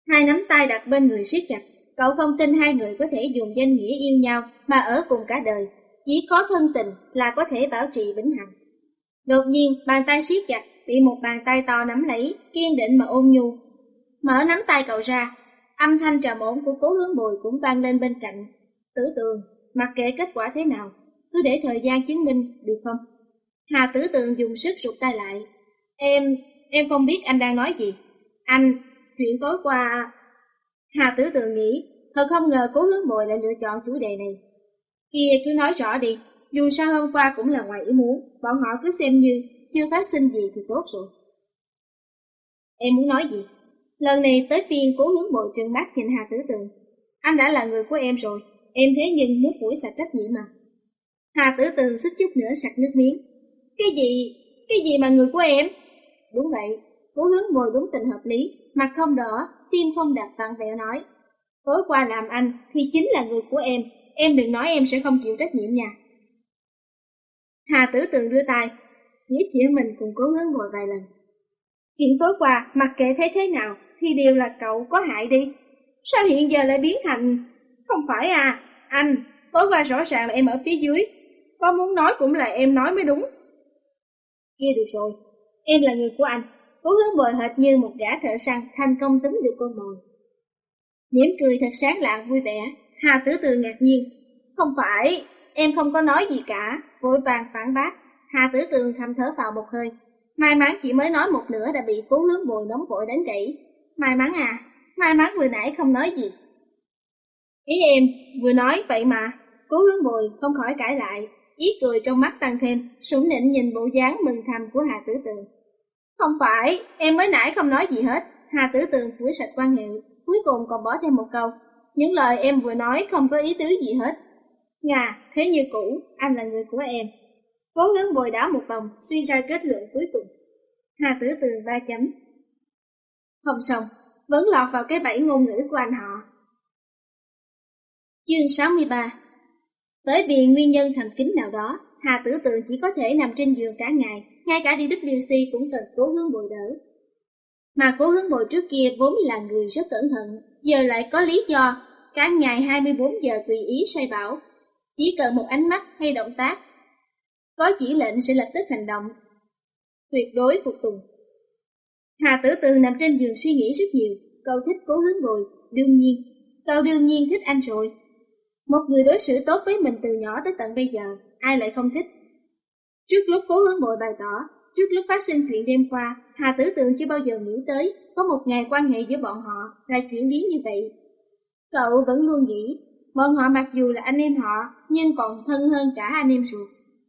S1: Hai nắm tay đặt bên người siết chặt, cậu không tin hai người có thể dùng danh nghĩa yêu nhau mà ở cùng cả đời. Chỉ có thân tình là có thể bảo trì vĩnh hằng. Đột nhiên, bàn tay siết chặt bị một bàn tay to nắm lấy, kiên định mà ôn nhu. Mở nắm tay cậu ra, âm thanh trầm ổn của Cố Hướng Bồi cũng vang lên bên cạnh. Tử Tường, mặc kệ kết quả thế nào, cứ để thời gian chứng minh, được không? Hà Tử Tường dùng sức rụt tay lại. Em không biết anh đang nói gì. Anh, chuyện tối qua... Hà Tử Tường nghĩ, thật không ngờ Cố Hướng Bồi lại lựa chọn chủ đề này. Kia cứ nói rõ đi, dù sao hôm qua cũng là ngoài ý muốn, bọn họ cứ xem như chưa phát sinh gì thì tốt rồi. Em muốn nói gì? Lần này tới phiên Cố Hướng Bồi trừng mắt nhìn Hà Tử Tường. Anh đã là người của em rồi, em thế nhưng muốn phủi sạch trách nhiệm mà. Hà Tử Tường xích chút nữa sặc nước miếng. Cái gì mà người của em? Đúng vậy, Cố Hướng Bồi đúng tình hợp lý, mặt không đỏ, tim không đập vặn vẹo nói. Tối qua làm anh thì chính là người của em đừng nói em sẽ không chịu trách nhiệm nha. Hà Tử Tường đưa tay, chỉ mình cùng Cố Hướng Bồi vài lần. Chuyện tối qua, mặc kệ thấy thế nào, thì đều là cậu có hại đi. Sao hiện giờ lại biến thành... Không phải à, anh, tối qua rõ ràng là em ở phía dưới. Có muốn nói cũng là em nói mới đúng. Kia được rồi, em là người của anh. Cố Hướng Bồi hệt như một gã thợ săn thành công túm được con mồi. Mỉm cười thật sáng lạng vui vẻ, Hà Tử Tường ngạc nhiên. Không phải, em không có nói gì cả, vội vàng phản bác. Hà Tử Tường thầm thở vào một hơi. May mắn chỉ mới nói một nửa đã bị Cố Hướng Bồi nóng vội đánh gãy. May mắn à, may mắn vừa nãy không nói gì. Ý em vừa nói vậy mà. Cố Hướng Bồi không khỏi cãi lại, ý cười trong mắt tăng thêm, sủng nịnh nhìn bộ dáng mừng thầm của Hà Tử Tường. Không phải, em mới nãy không nói gì hết. Hà Tử Tường phủi sạch quan hệ, cuối cùng còn bỏ thêm một câu. Những lời em vừa nói không có ý tứ gì hết. Ngà, thế như cũ, anh là người của em. Cố Hướng Bồi đảo một vòng, suy ra kết luận cuối cùng. Hà Tử Tường 3 chấm. Không xong, vẫn lọt vào cái bẫy ngôn ngữ của anh họ. Chương 63. Bởi vì nguyên nhân thầm kín nào đó, Hà Tử Tường chỉ có thể nằm trên giường cả ngày, ngay cả đi WC cũng cần Cố Hướng Bồi đỡ. Mà Cố Hướng Bồi trước kia vốn là người rất cẩn thận, giờ lại có lý do, cả ngày 24 giờ tùy ý sai bảo. Chỉ cần một ánh mắt hay động tác, có chỉ lệnh sẽ lập tức hành động, tuyệt đối phục tùng. Hà Tử Tường nằm trên giường suy nghĩ rất nhiều, cậu thích Cố Hướng Bồi, cậu đương nhiên thích anh rồi. Một người đối xử tốt với mình từ nhỏ tới tận bây giờ, ai lại không thích. Trước lúc Cố Hướng Bồi bày tỏ, trước lúc phát sinh chuyện đêm qua, Hà Tử Tường chưa bao giờ nghĩ tới có một ngày quan hệ giữa bọn họ lại chuyển biến như vậy. Cậu vẫn luôn nghĩ, bọn họ mặc dù là anh em họ, nhưng còn thân hơn cả anh em ruột.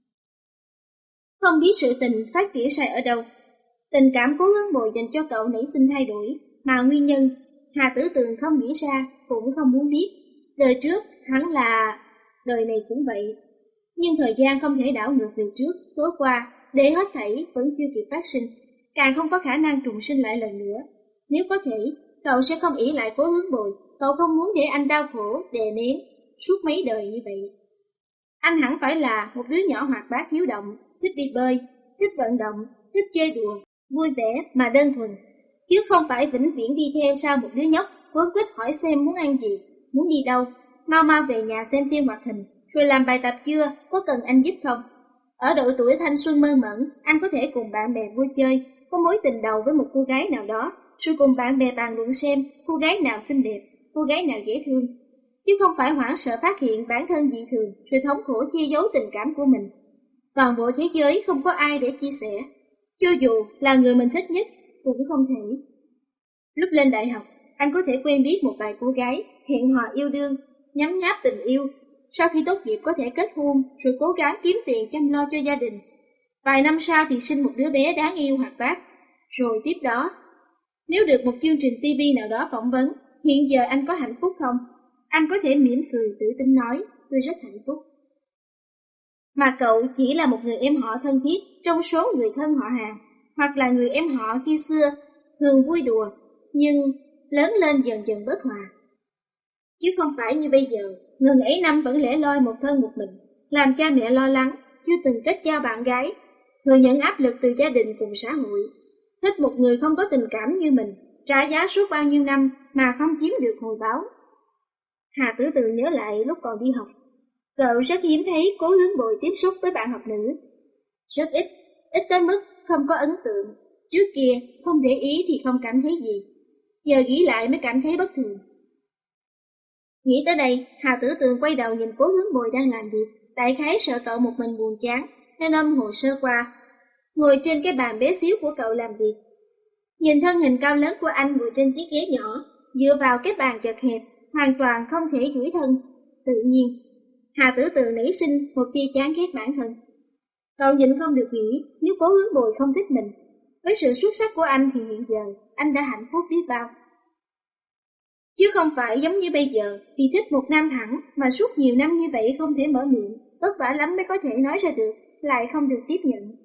S1: Không biết sự tình phát triển sai ở đâu. Tình cảm Cố Hướng Bồi dành cho cậu nảy sinh thay đổi, mà nguyên nhân Hà Tử Tường không nghĩ ra, cũng không muốn biết. Đời trước hẳn là đời này cũng vậy. Nhưng thời gian không thể đảo ngược về trước, tối qua, để hết thảy vẫn chưa kịp phát sinh, càng không có khả năng trùng sinh lại lần nữa. Nếu có thể, cậu sẽ không ỷ lại Cố Hướng Bồi, cậu không muốn để anh đau khổ, đè nén, suốt mấy đời như vậy. Anh hẳn phải là một đứa nhỏ hoạt bát hiếu động, thích đi bơi, thích vận động, thích chơi đùa, vui vẻ mà đơn thuần, chứ không phải vĩnh viễn đi theo sau một đứa nhóc, quấn quýt hỏi xem muốn ăn gì, muốn đi đâu, mau mau về nhà xem phim hoạt hình, rồi làm bài tập chưa, có cần anh giúp không? Ở độ tuổi thanh xuân mơ mẩn, anh có thể cùng bạn bè vui chơi, có mối tình đầu với một cô gái nào đó, rồi cùng bạn bè bàn luận xem cô gái nào xinh đẹp, cô gái nào dễ thương, chứ không phải hoảng sợ phát hiện bản thân dị thường, rồi thống khổ che giấu tình cảm của mình. Toàn bộ thế giới không có ai để chia sẻ, cho dù là người mình thích nhất cũng không thể. Lúc lên đại học, anh có thể quen biết một vài cô gái, hẹn hò yêu đương, nhấm nháp tình yêu. Sau khi tốt nghiệp có thể kết hôn, rồi cố gắng kiếm tiền chăm lo cho gia đình. Vài năm sau thì sinh một đứa bé đáng yêu hoạt bát. Rồi tiếp đó, nếu được một chương trình TV nào đó phỏng vấn, hiện giờ anh có hạnh phúc không? Anh có thể mỉm cười tự tin nói, tôi rất hạnh phúc. Mà cậu chỉ là một người em họ thân thiết trong số người thân họ hàng, hoặc là người em họ khi xưa, thường vui đùa, nhưng lớn lên dần dần bớt hòa. Chứ không phải như bây giờ, ngần ấy năm vẫn lẻ loi một thân một mình, làm cha mẹ lo lắng, chưa từng kết giao bạn gái, thừa nhận áp lực từ gia đình cùng xã hội. Thích một người không có tình cảm như mình, trả giá suốt bao nhiêu năm mà không chiếm được hồi báo. Hà Tử Tường nhớ lại lúc còn đi học, cậu rất hiếm thấy Cố Hướng Bồi tiếp xúc với bạn học nữ. Rất ít, ít tới mức không có ấn tượng. Trước kia không để ý thì không cảm thấy gì, giờ nghĩ lại mới cảm thấy bất thường. Nghĩ tới đây, Hà Tử Tường quay đầu nhìn Cố Hướng Bồi đang làm việc, đại khái sợ cậu một mình buồn chán, nên ôm hồ sơ qua, ngồi trên cái bàn bé xíu của cậu làm việc. Nhìn thân hình cao lớn của anh ngồi trên chiếc ghế nhỏ, dựa vào cái bàn chật hẹp, hoàn toàn không thể duỗi thân. Tự nhiên, Hà Tử Tường nảy sinh một tia chán ghét bản thân. Cậu nhịn không được nghĩ, nếu Cố Hướng Bồi không thích mình, với sự xuất sắc của anh thì hiện giờ anh đã hạnh phúc biết bao. Chứ không phải giống như bây giờ, vì thích một nam thẳng mà suốt nhiều năm như vậy không thể mở miệng, vất vả lắm mới có thể nói ra được, lại không được tiếp nhận.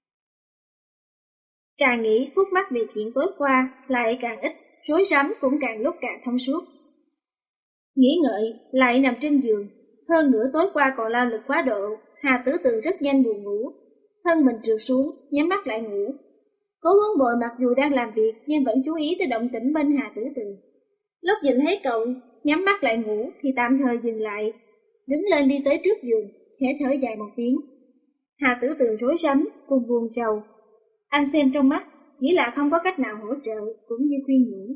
S1: Càng nghĩ khúc mắc vì chuyện tối qua lại càng ít, rối rắm cũng càng lúc càng thông suốt. Nghĩ ngợi, lại nằm trên giường, hơn nữa tối qua còn lao lực quá độ, Hà Tử Tường rất nhanh buồn ngủ, thân mình trượt xuống, nhắm mắt lại ngủ. Cố Hướng Bồi mặc dù đang làm việc nhưng vẫn chú ý tới động tĩnh bên Hà Tử Tường. Lúc nhìn thấy cậu nhắm mắt lại ngủ thì tạm thời dừng lại, đứng lên đi tới trước giường, khẽ thở dài một tiếng. Hà Tử Tường rối rắm cùng buồn rầu. Anh xem trong mắt, chỉ là không có cách nào hỗ trợ cũng như khuyên nhủ.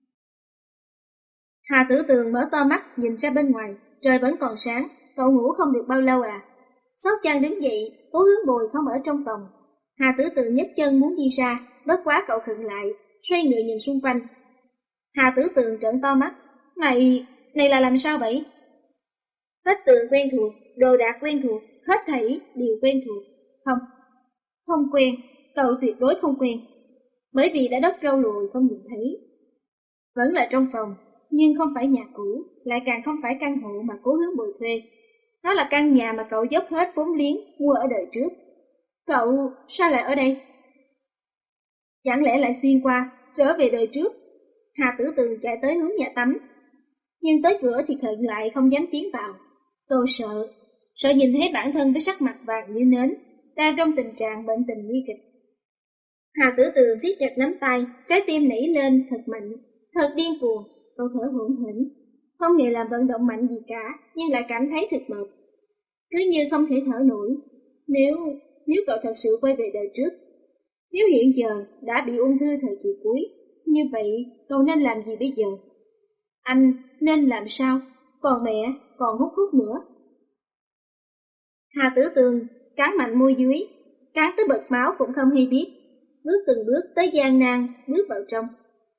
S1: Hà Tử Tường mở to mắt nhìn ra bên ngoài, trời vẫn còn sáng, cậu ngủ không được bao lâu à. Xốc chăn đứng dậy, Cố Hướng Bồi không ở trong phòng. Hà Tử Tường nhấc chân muốn đi ra, bất quá cậu khựng lại, xoay người nhìn xung quanh. Hà Tử Tường trợn to mắt, này là làm sao vậy? Vách tường quen thuộc, đồ đạc quen thuộc, hết thảy đều quen thuộc. Không quen, cậu tuyệt đối không quen, bởi vì đã đất râu lùi không nhìn thấy. Vẫn là trong phòng, nhưng không phải nhà cũ, lại càng không phải căn hộ mà Cố Hướng Bồi thuê. Nó là căn nhà mà cậu dốc hết vốn liếng mua ở đời trước. Cậu sao lại ở đây? Chẳng lẽ lại xuyên qua, trở về đời trước? Hà Tử Tường chạy tới hướng nhà tắm, nhưng tới cửa thì khựng lại không dám tiến vào. Tôi sợ nhìn thấy bản thân với sắc mặt vàng như nến, đang trong tình trạng bệnh tình nguy kịch. Hà Tử Tường siết chặt nắm tay, trái tim nảy lên thật mạnh, thật điên cuồng. Cậu thở hổn hển, không hề làm vận động mạnh gì cả, nhưng lại cảm thấy thật mệt, cứ như không thể thở nổi. Nếu cậu thật sự quay về đời trước, nếu hiện giờ đã bị ung thư thời kỳ cuối, như vậy cậu nên làm gì bây giờ? Anh nên làm sao? Còn mẹ, còn hút nữa. Hà Tử Tường cắn mạnh môi dưới, cắn tới bật máu cũng không hay biết, bước từng bước tới gian nan bước vào trong.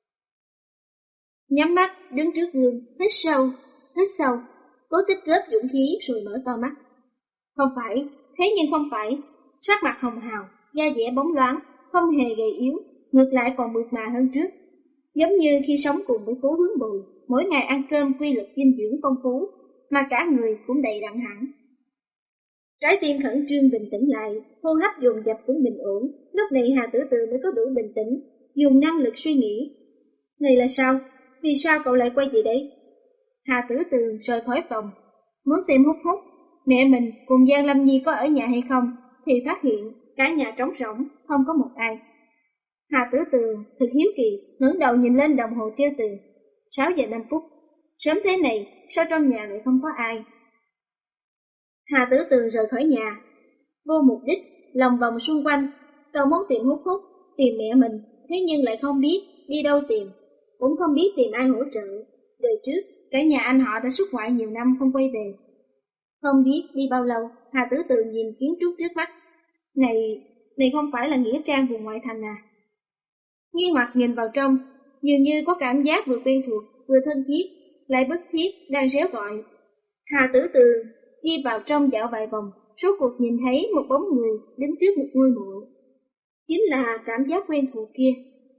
S1: Nhắm mắt đứng trước gương, hít sâu, cố tích góp dũng khí rồi mở to mắt. Không phải, thế nhưng không phải, sắc mặt hồng hào, da dẻ bóng loáng, không hề gầy yếu, ngược lại còn mượt mà hơn trước. Giống như khi sống cùng với Cố Hướng Bồi, mỗi ngày ăn cơm quy luật dinh dưỡng phong phú, mà cả người cũng đầy đặn hẳn. Trái tim khẩn trương bình tĩnh lại, hô hấp dồn dập cũng bình ổn. Lúc này Hà Tử Tường mới có đủ bình tĩnh, dùng năng lực suy nghĩ. Này là sao? Vì sao cậu lại quay về đây? Hà Tử Tường rời khỏi phòng, muốn xem Hút mẹ mình cùng Giang Lâm Nhi có ở nhà hay không, thì phát hiện cả nhà trống rỗng, không có một ai. Hà Tử Tường thật hiếu kỳ, ngẩng đầu nhìn lên đồng hồ treo tường, 6 giờ 5 phút. Sớm thế này, sao trong nhà lại không có ai? Hà Tử Tường rời khỏi nhà, vô mục đích, lòng vòng xung quanh. Cậu muốn tìm Hút, tìm mẹ mình, thế nhưng lại không biết đi đâu tìm, cũng không biết tìm ai hỗ trợ. Đời trước, cả nhà anh họ đã xuất ngoại nhiều năm không quay về. Không biết đi bao lâu, Hà Tử Tường nhìn kiến trúc trước mắt. Này không phải là nghĩa trang vùng ngoại thành à? Nghi hoặc nhìn vào trong, dường như có cảm giác vừa quen thuộc, vừa thân thiết, lại bất thiết đang réo gọi. Hà Tử Tường đi vào trong dạo vài vòng, rốt cuộc nhìn thấy một bóng người đứng trước một ngôi mộ. Chính là cảm giác quen thuộc kia.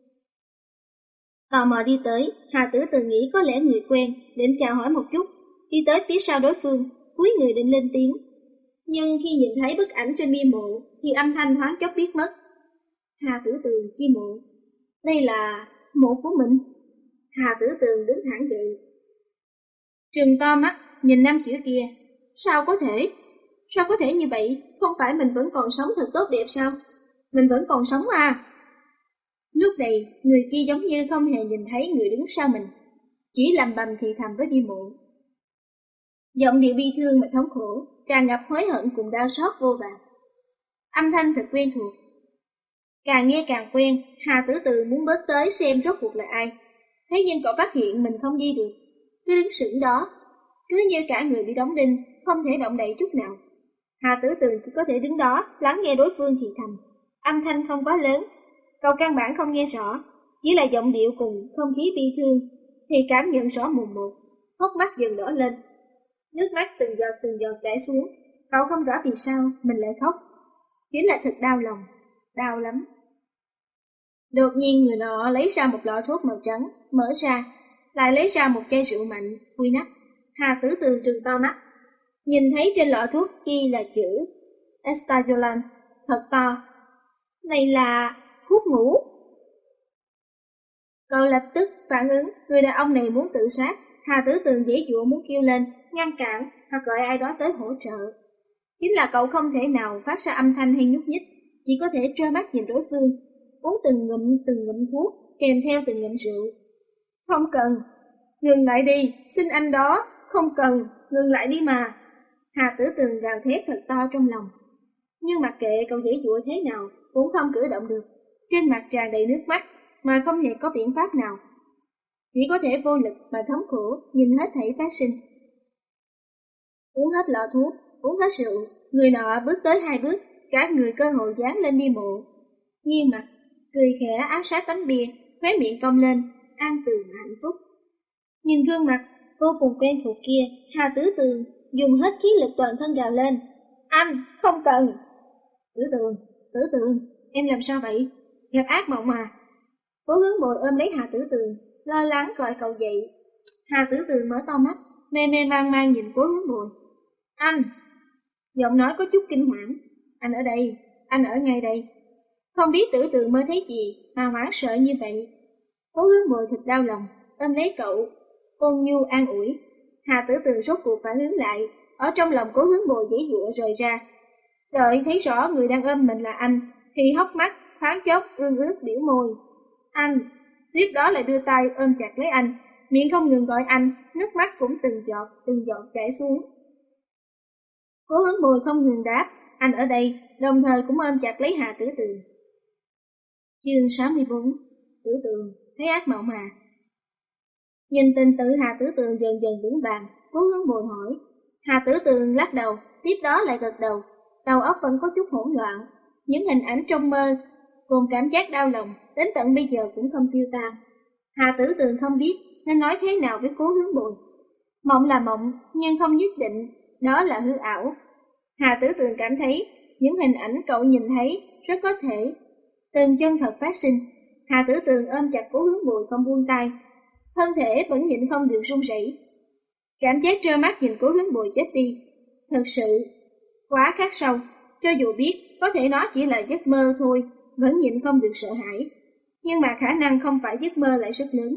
S1: Tò mò đi tới, Hà Tử Tường nghĩ có lẽ người quen, định chào hỏi một chút, đi tới phía sau đối phương, cúi người định lên tiếng. Nhưng khi nhìn thấy bức ảnh trên bia mộ, thì âm thanh thoáng chốc biến mất. Hà Tử Tường chi mộ? Đây là mộ của mình. Hà Tử Tường đứng thẳng dậy, trừng to mắt nhìn năm chữ kia. Sao có thể như vậy? Không phải mình vẫn còn sống thật tốt đẹp sao? Mình vẫn còn sống à? Lúc này, người kia giống như không hề nhìn thấy người đứng sau mình, chỉ lầm bầm thì thầm với đi mộ. Giọng điệu bi thương mà thống khổ, tràn ngập hối hận cùng đau xót vô vàn. Âm thanh thật quen thuộc. Càng nghe càng quen, Hà Tử Từ muốn bớt tới xem rốt cuộc là ai. Thế nhưng cậu phát hiện mình không đi được, cứ đứng sững đó, cứ như cả người bị đóng đinh, không thể động đậy chút nào. Hà Tử Từ chỉ có thể đứng đó, lắng nghe đối phương thì thầm. Âm thanh không quá lớn, cậu căn bản không nghe rõ, chỉ là giọng điệu cùng không khí bi thương, thì cảm nhận rõ mồn một, hốc mắt dần đỏ lên. Nước mắt từng giọt chảy xuống, cậu không rõ vì sao mình lại khóc. Chính là thật đau lòng, đau lắm. Đột nhiên người nọ lấy ra một lọ thuốc màu trắng, mở ra, lại lấy ra một chai rượu mạnh, quy nắp. Hà Tử Từ trừng to mắt, nhìn thấy trên lọ thuốc ghi là chữ Estazolan, thật to. Này là thuốc ngủ. Cậu lập tức phản ứng, người đàn ông này muốn tự sát. Hà Tử Từ dễ dụa muốn kêu lên, ngăn cản hoặc gọi ai đó tới hỗ trợ. Chính là cậu không thể nào phát ra âm thanh hay nhúc nhích, chỉ có thể trơ mắt nhìn đối phương, uống từng ngụm thuốc, kèm theo từng ngụm rượu. Không cần, ngừng lại đi, xin anh đó, không cần, ngừng lại đi mà. Hà Tử Từ gào thét thật to trong lòng. Nhưng mặc kệ cậu dễ dụa thế nào, cũng không cử động được. Trên mặt tràn đầy nước mắt, mà không hề có biện pháp nào. Chỉ có thể vô lực và thống khổ nhìn hết thảy phát sinh. Uống hết lọ thuốc, uống hết rượu, người nọ bước tới 2 bước, cả người cơ hội dán lên bia mộ. Nghiêm mặt, cười khẽ áp sát tấm bia, khóe miệng cong lên, an tường hạnh phúc. Nhìn gương mặt vô cùng quen thuộc kia, Hà Tử Từ dùng hết khí lực toàn thân gào lên. Anh, không cần. Tử Tường, em làm sao vậy? Gặp ác mộng mà. Cố Hướng Bồi ôm lấy Hà Tử Tường, lo lắng gọi cậu dậy. Hà Tử Tường mở to mắt, mê mê mang mang nhìn Cố Hướng Bồi. Anh! Giọng nói có chút kinh hoảng. Anh ở đây, anh ở ngay đây. Không biết Tử Tường mơ thấy gì mà hoảng sợ như vậy. Cố Hướng Bồi thật đau lòng, ôm lấy cậu, ôn nhu an ủi. Hà Tử Tường rốt cuộc phản ứng lại, ở trong lòng Cố Hướng Bồi dễ dụa rời ra. Đợi thấy rõ người đang ôm mình là anh, thì hốc mắt, thoáng chốc, ương ướt biểu môi. Anh! Tiếp đó lại đưa tay ôm chặt lấy anh, miệng không ngừng gọi anh, nước mắt cũng từng giọt chảy xuống. Cố Hướng Bồi không ngừng đáp, anh ở đây, đồng thời cũng ôm chặt lấy Hà Tử Tường. Chương 64. Tử Tường, thấy ác mộng mà. Nhìn tình tự Hà Tử Tường dần dần vững vàng, Cố Hướng Bồi hỏi. Hà Tử Tường lắc đầu, tiếp đó lại gật đầu, đầu óc vẫn có chút hỗn loạn. Những hình ảnh trong mơ, cùng cảm giác đau lòng, đến tận bây giờ cũng không tiêu tan. Hà Tử Tường không biết nên nói thế nào với Cố Hướng Bồi. Mộng là mộng, nhưng không nhất định đó là hư ảo. Hà Tử Tường cảm thấy những hình ảnh cậu nhìn thấy rất có thể từng chân thật phát sinh. Hà Tử Tường ôm chặt Cố Hướng Bồi không buông tay, thân thể vẫn nhịn không được run rẩy. Cảm giác trơ mắt nhìn Cố Hướng Bồi chết đi, thật sự quá khắc sâu. Cho dù biết có thể nó chỉ là giấc mơ thôi, vẫn nhịn không được sợ hãi. Nhưng mà khả năng không phải giấc mơ lại rất lớn.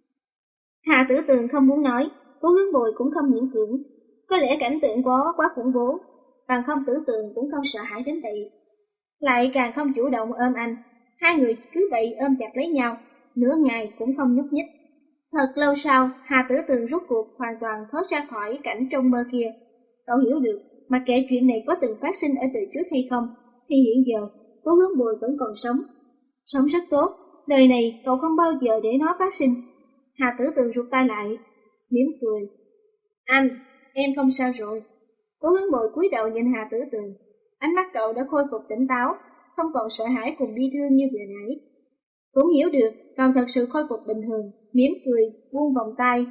S1: Hà Tử Tường không muốn nói, Cố Hướng Bồi cũng không miễn cưỡng. Có lẽ cảnh tượng quá khủng bố, bằng không Tử Tường cũng không sợ hãi đến vậy. Lại càng không chủ động ôm anh. Hai người cứ vậy ôm chặt lấy nhau, nửa ngày cũng không nhúc nhích. Thật lâu sau, Hà Tử Tường rút cuộc hoàn toàn thoát ra khỏi cảnh trong mơ kia. Cậu hiểu được, mặc kệ chuyện này có từng phát sinh ở đời trước hay không, thì hiện giờ Cố Hướng Bồi vẫn còn sống. Sống rất tốt, đời này cậu không bao giờ để nó phát sinh. Hà Tử Tường rụt tay lại, mỉm cười. Anh, em không sao rồi. Cố Hướng Bồi cúi đầu nhìn Hà Tử Tường. Ánh mắt cậu đã khôi phục tỉnh táo, không còn sợ hãi cùng bi thương như vừa nãy. Cũng hiểu được, còn thật sự khôi phục bình thường, mỉm cười, buông vòng tay.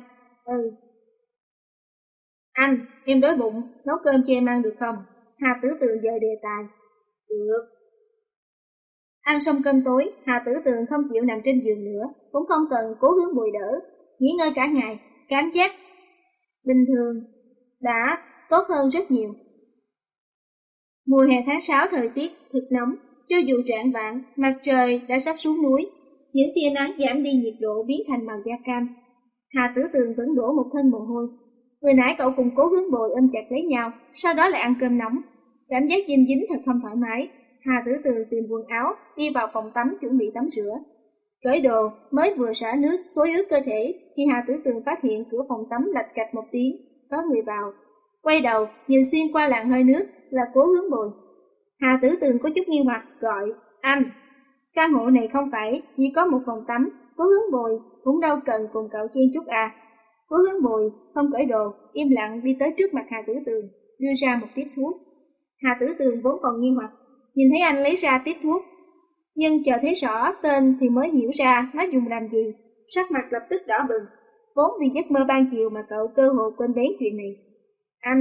S1: Anh, em đói bụng, nấu cơm cho em ăn được không? Hà Tử Tường dời đề tài. Được. Ăn xong cơm tối, Hà Tử Tường không chịu nằm trên giường nữa, cũng không cần Cố Hướng Bồi đỡ, nghỉ ngơi cả ngày, cảm giác bình thường đã tốt hơn rất nhiều. Mùa hè tháng 6 thời tiết thực nóng, cho dù rạng vạng, mặt trời đã sắp xuống núi, những tia nắng giảm đi nhiệt độ biến thành màu da cam. Hà Tử Tường vẫn đổ một thân mồ hôi. Vừa nãy cậu cùng Cố Hướng Bồi ôm chặt lấy nhau, sau đó lại ăn cơm nóng. Cảm giác dinh dính thật không thoải mái. Hà Tử Tường tìm quần áo, đi vào phòng tắm chuẩn bị tắm rửa. Cởi đồ, mới vừa xả nước, xối ướt cơ thể, thì Hà Tử Tường phát hiện cửa phòng tắm lạch cạch một tiếng, có người vào. Quay đầu, nhìn xuyên qua làn hơi nước, là Cố Hướng Bồi. Hà Tử Tường có chút nghi hoặc, gọi, anh. Căn hộ này không phải chỉ có một phòng tắm, Cố Hướng Bồi cũng đâu cần cùng cậu chen chút à. Cố Hướng Bồi không cởi đồ, im lặng đi tới trước mặt Hà Tử Tường, đưa ra một tiếp thuốc. Hà Tử Tường vốn còn nghi hoặc, nhìn thấy anh lấy ra tiếp thuốc, nhưng chờ thấy rõ tên thì mới hiểu ra nó dùng làm gì, sắc mặt lập tức đỏ bừng. Vốn vì giấc mơ ban chiều mà cậu cơ hồ quên bén chuyện này. Anh,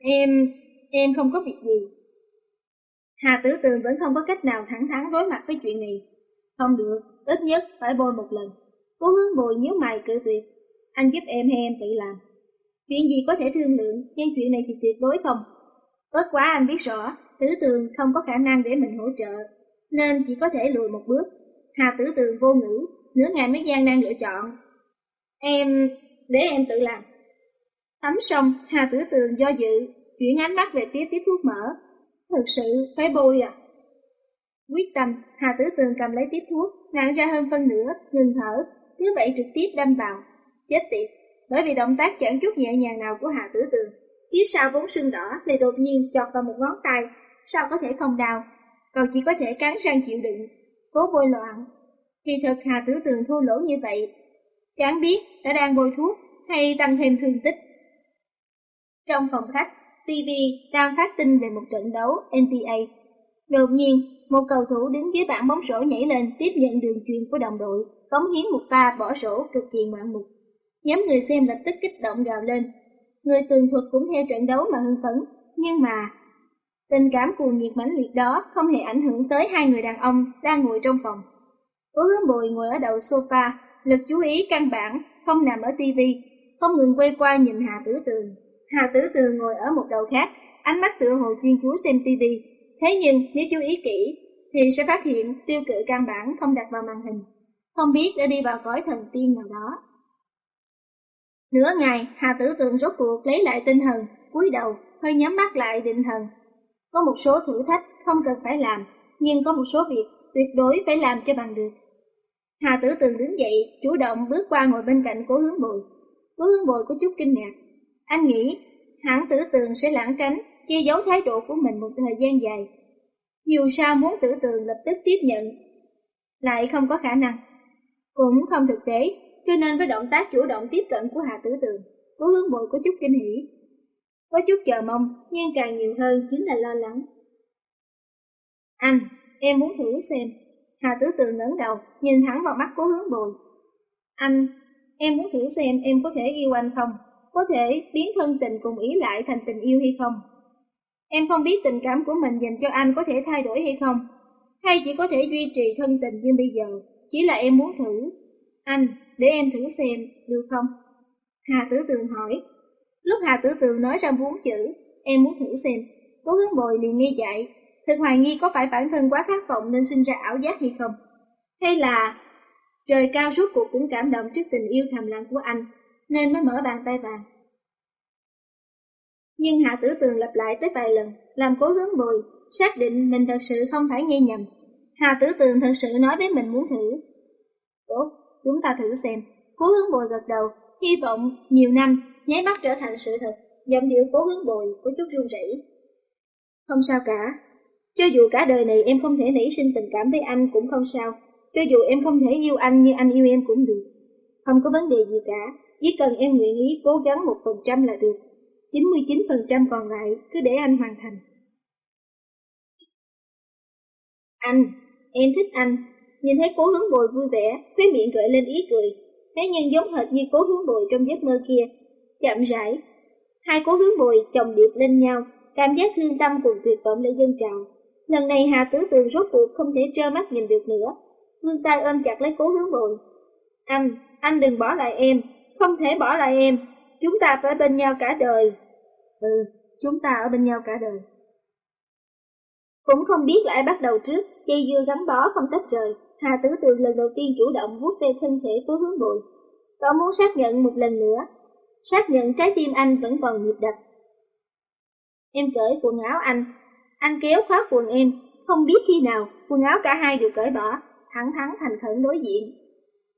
S1: em không có việc gì. Hà Tử Tường vẫn không có cách nào thẳng thắn đối mặt với chuyện này. Không được, ít nhất phải bôi một lần. Cố Hướng Bồi nhíu mày cự tuyệt. Anh giúp em hay em tự làm? Chuyện gì có thể thương lượng, nhưng chuyện này thì tuyệt đối không. Bất quá anh biết rõ, Tử Tường không có khả năng để mình hỗ trợ, nên chỉ có thể lùi một bước. Hà Tử Tường vô ngữ, nửa ngày mới gian nan lựa chọn. Để em tự làm. Tắm xong, Hà Tử Tường do dự, chuyển ánh mắt về phía tiếp thuốc mỡ. Thực sự phải bôi à? Quyết tâm, Hà Tử Tường cầm lấy tiếp thuốc, nặng ra hơn phân nửa, ngừng thở, cứ vậy trực tiếp đâm vào. Chết tiệt, bởi vì động tác chẳng chút nhẹ nhàng nào của Hà Tử Tường, phía sau vốn sưng đỏ lại đột nhiên chọt vào một ngón tay, sao có thể không đau? Cậu chỉ có thể cắn răng chịu đựng, cố bôi loạn. Kỳ thực Hà Tử Tường thua lỗ như vậy, chẳng biết đã đang bôi thuốc hay tăng thêm thương tích. Trong phòng khách, TV đang phát tin về một trận đấu NBA. Đột nhiên, một cầu thủ đứng dưới bảng bóng rổ nhảy lên tiếp nhận đường chuyền của đồng đội, cống hiến một pha bỏ rổ cực kỳ ngoạn mục. Nhóm người xem lập tức kích động gào lên. Người tường thuật cũng theo trận đấu mà hưng phấn, nhưng mà tình cảm cuồng nhiệt mãnh liệt đó không hề ảnh hưởng tới hai người đàn ông đang ngồi trong phòng. Cố Hướng Bồi ngồi ở đầu sofa, lực chú ý căn bản không nằm ở TV, không ngừng quay qua nhìn Hà Tử Tường. Hà Tử Tường ngồi ở một đầu khác, ánh mắt tựa hồ chuyên chú xem TV. Thế nhưng nếu chú ý kỹ thì sẽ phát hiện tiêu cự căn bản không đặt vào màn hình, không biết đã đi vào cõi thần tiên nào đó. Nửa ngày, Hà Tử Tường rốt cuộc lấy lại tinh thần, cúi đầu, hơi nhắm mắt lại định thần. Có một số thử thách không cần phải làm, nhưng có một số việc tuyệt đối phải làm cho bằng được. Hà Tử Tường đứng dậy, chủ động bước qua ngồi bên cạnh Cố Hướng Bồi. Cố Hướng Bồi có chút kinh ngạc. Anh nghĩ hẳn Tử Tường sẽ lảng tránh, che giấu thái độ của mình một thời gian dài. Dù sao muốn Tử Tường lập tức tiếp nhận, lại không có khả năng, cũng không thực tế, cho nên với động tác chủ động tiếp cận của Hà Tử Tường, Cố Hướng Bồi có chút kinh hỉ, có chút chờ mong, nhưng càng nhiều hơn chính là lo lắng. Anh, em muốn thử xem. Hà Tử Tường ngẩng đầu, nhìn thẳng vào mắt Cố Hướng Bồi. Anh, em muốn thử xem em có thể yêu anh không? Có thể biến thân tình cùng ý lại thành tình yêu hay không? Em không biết tình cảm của mình dành cho anh có thể thay đổi hay không, hay chỉ có thể duy trì thân tình như bây giờ. Chỉ là em muốn thử. Anh, để em thử xem, được không? Hà Tử Tường hỏi. Lúc Hà Tử Tường nói ra 4 chữ, em muốn thử xem, Cố Hướng Bồi liền nghi dại, thực hoài nghi có phải bản thân quá khát vọng nên sinh ra ảo giác hay không? Hay là trời cao rốt cuộc cũng cảm động trước tình yêu thầm lặng của anh, nên mới mở bàn tay vàng. Nhưng Hạ Tử Tường lặp lại tới vài lần, làm Cố Hướng Bồi xác định mình thật sự không phải nghe nhầm. Hà Tử Tường thật sự nói với mình muốn thử. Tốt, chúng ta thử xem. Cố Hướng Bồi gật đầu, hy vọng nhiều năm nháy mắt trở thành sự thật. Giọng điệu Cố Hướng Bồi có chút run rẩy. Không sao cả, cho dù cả đời này em không thể nảy sinh tình cảm với anh cũng không sao. Cho dù em không thể yêu anh như anh yêu em cũng được. Không có vấn đề gì cả, chỉ cần em nguyện ý cố gắng 1% là được. 99% còn lại cứ để anh hoàn thành. Anh, em thích anh. Nhìn thấy Cố Hướng Bồi vui vẻ, khóe miệng gợi lên ý cười. Thế nhưng giống hệt như Cố Hướng Bồi trong giấc mơ kia. Chậm rãi, hai Cố Hướng Bồi chồng điệp lên nhau, cảm giác thương tâm cùng tuyệt vọng lại dâng trào. Lần này Hà Tử Tường rốt cuộc không thể trơ mắt nhìn được nữa, vươn tay ôm chặt lấy Cố Hướng Bồi. Anh đừng bỏ lại em, không thể bỏ lại em, chúng ta phải bên nhau cả đời. Chúng ta ở bên nhau cả đời. Cũng không biết là ai bắt đầu trước, dây dưa gắn bó không tách rời. Hà Tử Tường lần đầu tiên chủ động vuốt ve thân thể Cố Hướng Bồi. Cậu muốn xác nhận một lần nữa, xác nhận trái tim anh vẫn còn nhịp đập. Em cởi quần áo anh kéo khóa quần em, không biết khi nào quần áo cả hai đều cởi bỏ, thẳng thắn thành khẩn đối diện.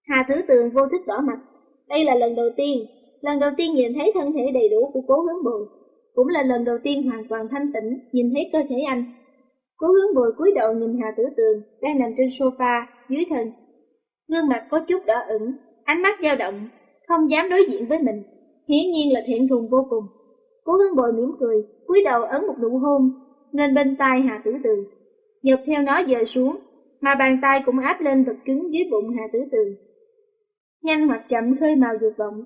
S1: Hà Tử Tường vô thức đỏ mặt. Đây là lần đầu tiên nhìn thấy thân thể đầy đủ của Cố Hướng Bồi, cũng là lần đầu tiên hoàn toàn thanh tĩnh nhìn thấy cơ thể anh. Cố Hướng Bồi cúi đầu nhìn Hà Tử Tường đang nằm trên sofa dưới thân, gương mặt có chút đỏ ửng, ánh mắt dao động, không dám đối diện với mình, hiển nhiên là thẹn thùng vô cùng. Cố Hướng Bồi mỉm cười, cúi đầu ấn một nụ hôn lên bên tai Hà Tử Tường, dọc theo nó dời xuống, mà bàn tay cũng áp lên vật cứng dưới bụng Hà Tử Tường. Nhanh hoặc chậm khơi mào dục vọng.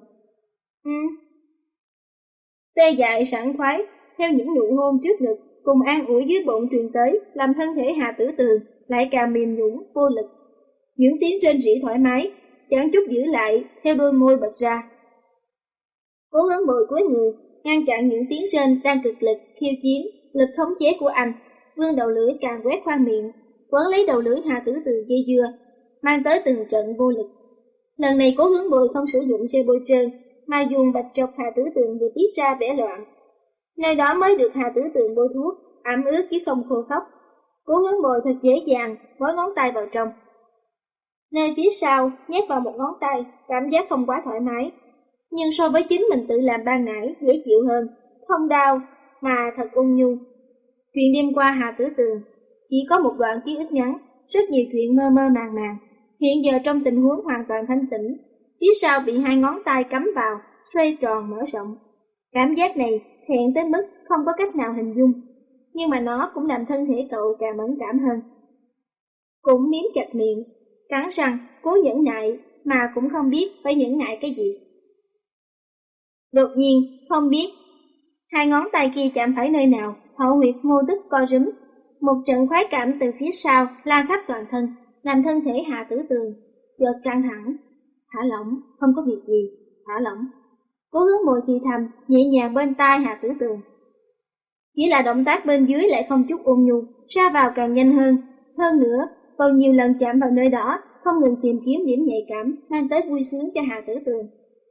S1: Tê dại sảng khoái, theo những nụ hôn trước ngực, cùng an ủi dưới bụng truyền tới, làm thân thể Hà Tử Tường lại càng mềm nhũn vô lực. Những tiếng rên rỉ thoải mái, chẳng chút giữ lại, theo đôi môi bật ra. Cố Hướng Bồi cúi người, ngăn chặn những tiếng rên đang cực lực khiêu chiến lực khống chế của anh, vươn đầu lưỡi càng quét khoang miệng, quấn lấy đầu lưỡi Hà Tử Tường dây dưa, mang tới từng trận vô lực. Lần này Cố Hướng Bồi không sử dụng dây bôi trơn, mà dùng bạch trọc Hà Tử Tường vừa tiết ra vẻ loạn. Nơi đó mới được Hà Tử Tường bôi thuốc, ẩm ướt chứ không khô khốc. Cố Hướng Bồi thật dễ dàng bó ngón tay vào trong. Nơi phía sau nhét vào một ngón tay, cảm giác không quá thoải mái, nhưng so với chính mình tự làm ban nãy dễ chịu hơn, không đau mà thật ôn nhu. Chuyện đêm qua Hà Tử Tường chỉ có một đoạn ký ức ngắn, rất nhiều chuyện mơ mơ màng màng. Hiện giờ trong tình huống hoàn toàn thanh tĩnh, phía sau bị hai ngón tay cắm vào, xoay tròn mở rộng. Cảm giác này thẹn tới mức không có cách nào hình dung, nhưng mà nó cũng làm thân thể cậu càng mẫn cảm hơn. Cũng miếm chặt miệng, cắn răng, cố nhẫn nại, mà cũng không biết phải nhẫn nại cái gì. Đột nhiên, không biết, hai ngón tay kia chạm phải nơi nào, hậu huyệt vô thức co rúm. Một trận khoái cảm từ phía sau lan khắp toàn thân, làm thân thể Hà Tử Tường chợt căng thẳng. Thả lỏng, không có việc gì, thả lỏng. Cố Hướng Bồi thì thầm, nhẹ nhàng bên tai Hà Tử Tường. Chỉ là động tác bên dưới lại không chút ôn nhu, ra vào càng nhanh hơn. Hơn nữa, còn nhiều lần chạm vào nơi đó, không ngừng tìm kiếm điểm nhạy cảm, mang tới vui sướng cho Hà Tử Tường.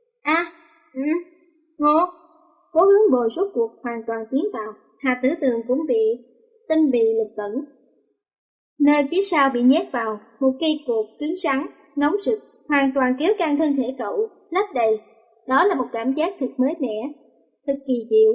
S1: Ngô. Cố Hướng Bồi rốt cuộc hoàn toàn tiến vào, Hà Tử Tường cũng bị tinh bì lực tẩn. Nơi phía sau bị nhét vào một cây cột cứng rắn, nóng rực, hoàn toàn kéo căng thân thể cậu, lấp đầy. Đó là một cảm giác thực mới mẻ, thực kỳ diệu,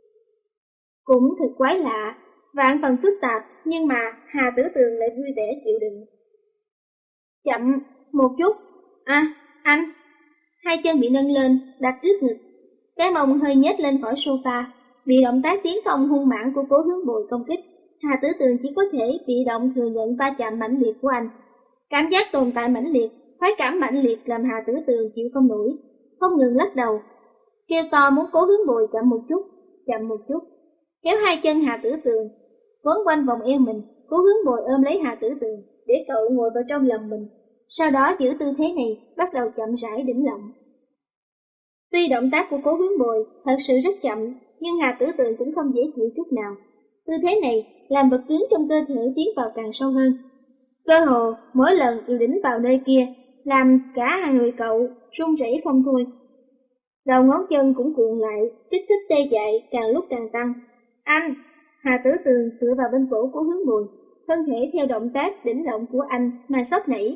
S1: cũng thực quái lạ, vạn phần phức tạp, nhưng mà Hà Tử Tường lại vui vẻ chịu đựng. Chậm, một chút. Anh. Hai chân bị nâng lên, đặt trước ngực, cái mông hơi nhếch lên khỏi sofa. Bị động tác tiến công hung mãnh của Cố Hướng Bồi công kích, Hà Tử Tường chỉ có thể bị động thừa nhận va chạm mãnh liệt của anh. Cảm giác tồn tại mãnh liệt, khoái cảm mãnh liệt làm Hà Tử Tường chịu không nổi, không ngừng lắc đầu, kêu to muốn Cố Hướng Bồi chậm một chút. Kéo hai chân Hà Tử Tường quấn quanh vòng eo mình, Cố Hướng Bồi ôm lấy Hà Tử Tường để cậu ngồi vào trong lòng mình. Sau đó giữ tư thế này, bắt đầu chậm rãi đĩnh lộng. Tuy động tác của Cố Hướng Bồi thật sự rất chậm, nhưng Hà Tử Tường cũng không dễ chịu chút nào. Tư thế này làm vật cứng trong cơ thể tiến vào càng sâu hơn. Cơ hồ mỗi lần đều đỉnh vào nơi kia, làm cả hai người cậu run rẩy không thôi. Đầu ngón chân cũng cuộn lại, kích thích tê dại càng lúc càng tăng. Anh! Hà Tử Tường tựa vào bên cổ của Hướng Bồi, thân thể theo động tác đỉnh động của anh mà sốc nảy.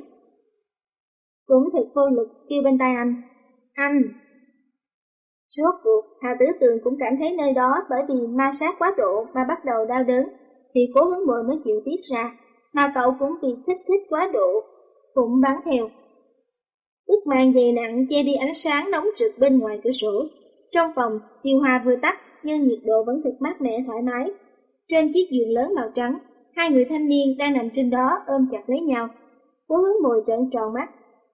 S1: Cũng thật vô lực kêu bên tai anh. Anh! Rốt cuộc, Hà Tử Tường cũng cảm thấy nơi đó bởi vì ma sát quá độ mà bắt đầu đau đớn, thì Cố Hướng Bồi mới chịu tiết ra, mà cậu cũng vì thích quá độ, cũng bắn theo. Bức màn dày nặng che đi ánh sáng nóng rực bên ngoài cửa sổ. Trong phòng, điều hòa vừa tắt nhưng nhiệt độ vẫn thực mát mẻ thoải mái. Trên chiếc giường lớn màu trắng, hai người thanh niên đang nằm trên đó ôm chặt lấy nhau. Cố Hướng Bồi trợn tròn mắt.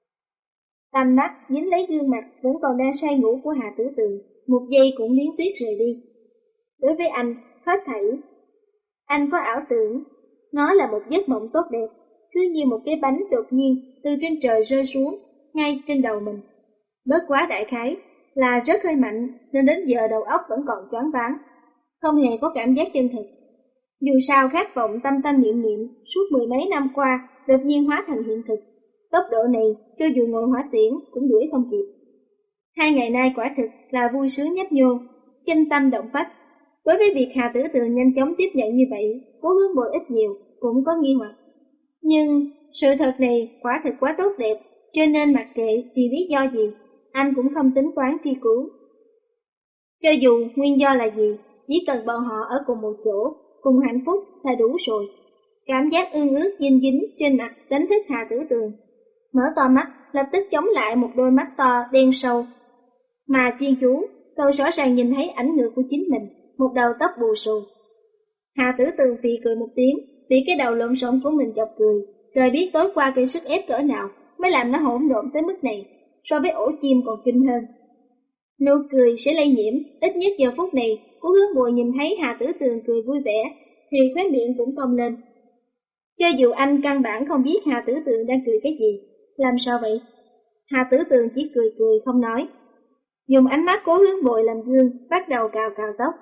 S1: Tầm mắt dính lấy gương mặt vẫn còn đang say ngủ của Hà Tử Tường, một giây cũng liến tuyết rời đi. Đối với anh, hết thảy, anh có ảo tưởng, nó là một giấc mộng tốt đẹp, cứ như một cái bánh đột nhiên từ trên trời rơi xuống, ngay trên đầu mình. Bớt quá đại khái, là rất hơi mạnh nên đến giờ đầu óc vẫn còn choáng váng, không hề có cảm giác chân thực. Dù sao khát vọng tâm tâm niệm niệm suốt mười mấy năm qua đột nhiên hóa thành hiện thực. Tốc độ này, cho dù ngồi hỏa tiễn cũng đuổi không kịp. 2 ngày nay quả thực là vui sướng nhấp nhô, kinh tâm động phách. Đối với việc Hà Tử Tường nhanh chóng tiếp nhận như vậy, Cố Hướng Bồi ít nhiều cũng có nghi hoặc. Nhưng sự thật này quả thực quá tốt đẹp, cho nên mặc kệ vì lý do gì, anh cũng không tính toán truy cứu. Cho dù nguyên do là gì, chỉ cần bọn họ ở cùng một chỗ, cùng hạnh phúc là đủ rồi. Cảm giác ương ướt dinh dính trên mặt đánh thức Hà Tử Tường. Mở to mắt, lập tức chống lại một đôi mắt to đen sâu. Mà chuyên chú, cậu rõ ràng nhìn thấy ảnh ngược của chính mình, một đầu tóc bù xù. Hà Tử Tường phì cười một tiếng, bị cái đầu lộn xộn của mình chọc cười. Trời biết tối qua gây sức ép cỡ nào mới làm nó hỗn độn tới mức này, so với ổ chim còn kinh hơn. Nụ cười sẽ lây nhiễm, ít nhất giờ phút này, Cố Hướng Bùi nhìn thấy Hà Tử Tường cười vui vẻ, thì khóe miệng cũng cong lên. Cho dù anh căn bản không biết Hà Tử Tường đang cười cái gì, làm sao vậy? Hà Tử Tường chỉ cười cười không nói, dùng ánh mắt Cố Hướng Bùi làm gương, bắt đầu cào cào tóc.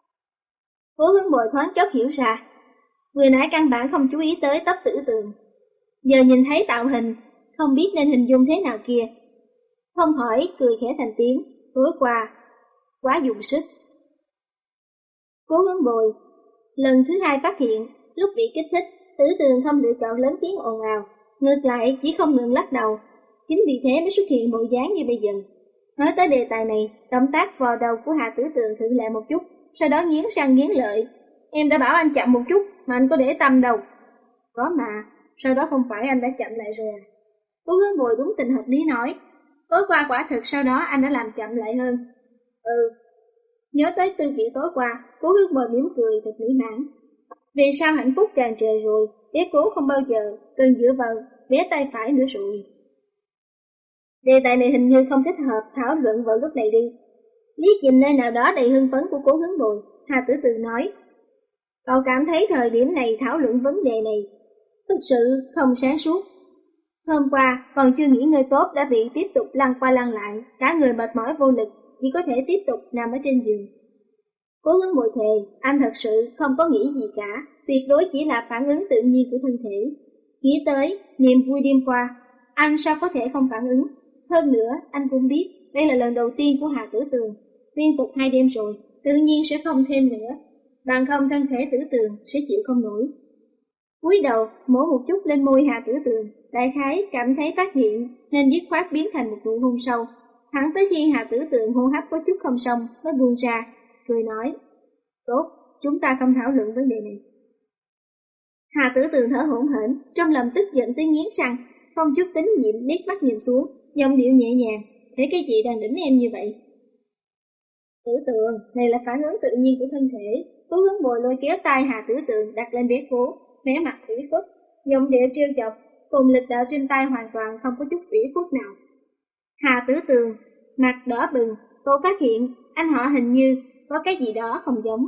S1: Cố Hướng Bùi thoáng chốc hiểu ra, vừa nãy căn bản không chú ý tới tóc Tử Tường, giờ nhìn thấy tạo hình, không biết nên hình dung thế nào kia. Không hỏi, cười khẽ thành tiếng, tối qua, quá dùng sức. Cố Hướng Bùi lần thứ hai phát hiện, lúc bị kích thích, Tử Tường không lựa chọn lớn tiếng ồn ào, ngược lại chỉ không ngừng lắc đầu. Chính vì thế mới xuất hiện bộ dáng như bây giờ. Nói tới đề tài này, động tác vò đầu của Hà Tử Tường thử lại một chút, sau đó nghiến răng nghiến lợi. Em đã bảo anh chậm một chút, mà anh có để tâm đâu. Có mà, sau đó không phải anh đã chậm lại rồi à? Cố Hướng Bùi đúng tình hợp lý nói. Tối qua quả thực sau đó anh đã làm chậm lại hơn. Nhớ tới tư vị tối qua, Cố Hướng Bùi mỉm cười thật mỹ mãn. Vì sao hạnh phúc tràn trề rồi, bé Cố không bao giờ cần dựa vào bé tay phải nữa rồi. Đề tài này hình như không thích hợp thảo luận vào lúc này đi. Liếc nhìn nơi nào đó đầy hưng phấn của Cố Hướng Bùi, Hà Tử Tường nói. Cậu cảm thấy thời điểm này thảo luận vấn đề này thực sự không sáng suốt. Hôm qua còn chưa nghỉ ngơi tốt đã bị tiếp tục lăn qua lăn lại, cả người mệt mỏi vô lực, chỉ có thể tiếp tục nằm ở trên giường. Cố Hướng Bùi thề, anh thật sự không có nghĩ gì cả, tuyệt đối chỉ là phản ứng tự nhiên của thân thể. Nghĩ tới niềm vui đêm qua, anh sao có thể không phản ứng? Hơn nữa, anh cũng biết đây là lần đầu tiên của Hà Tử Tường, liên tục 2 đêm rồi, tự nhiên sẽ không thêm nữa, bằng không thân thể Tử Tường sẽ chịu không nổi. Cúi đầu mổ một chút lên môi Hà Tử Tường, đại khái cảm thấy phát hiện nên dứt khoát biến thành một nụ hôn sâu. Thẳng tới khi Hà Tử Tường hô hấp có chút không xong mới buông ra, cười nói, tốt, chúng ta không thảo luận vấn đề này. Hà Tử Tường thở hổn hển, trong lòng tức giận tới nghiến răng, không chút tín nhiệm liếc mắt nhìn xuống, giọng điệu nhẹ nhàng, thấy cái gì đang đỉnh em như vậy. Tử Tường, này là phản ứng tự nhiên của thân thể. Cố Hướng Bùi lôi kéo tay Hà Tử Tường đặt lên bé Cố, vẻ mặt ủy khuất, giọng điệu trêu chọc, cùng lực đạo trên tay hoàn toàn không có chút ủy khuất nào. Hà Tử Tường mặt đỏ bừng, cô phát hiện anh họ hình như có cái gì đó không giống.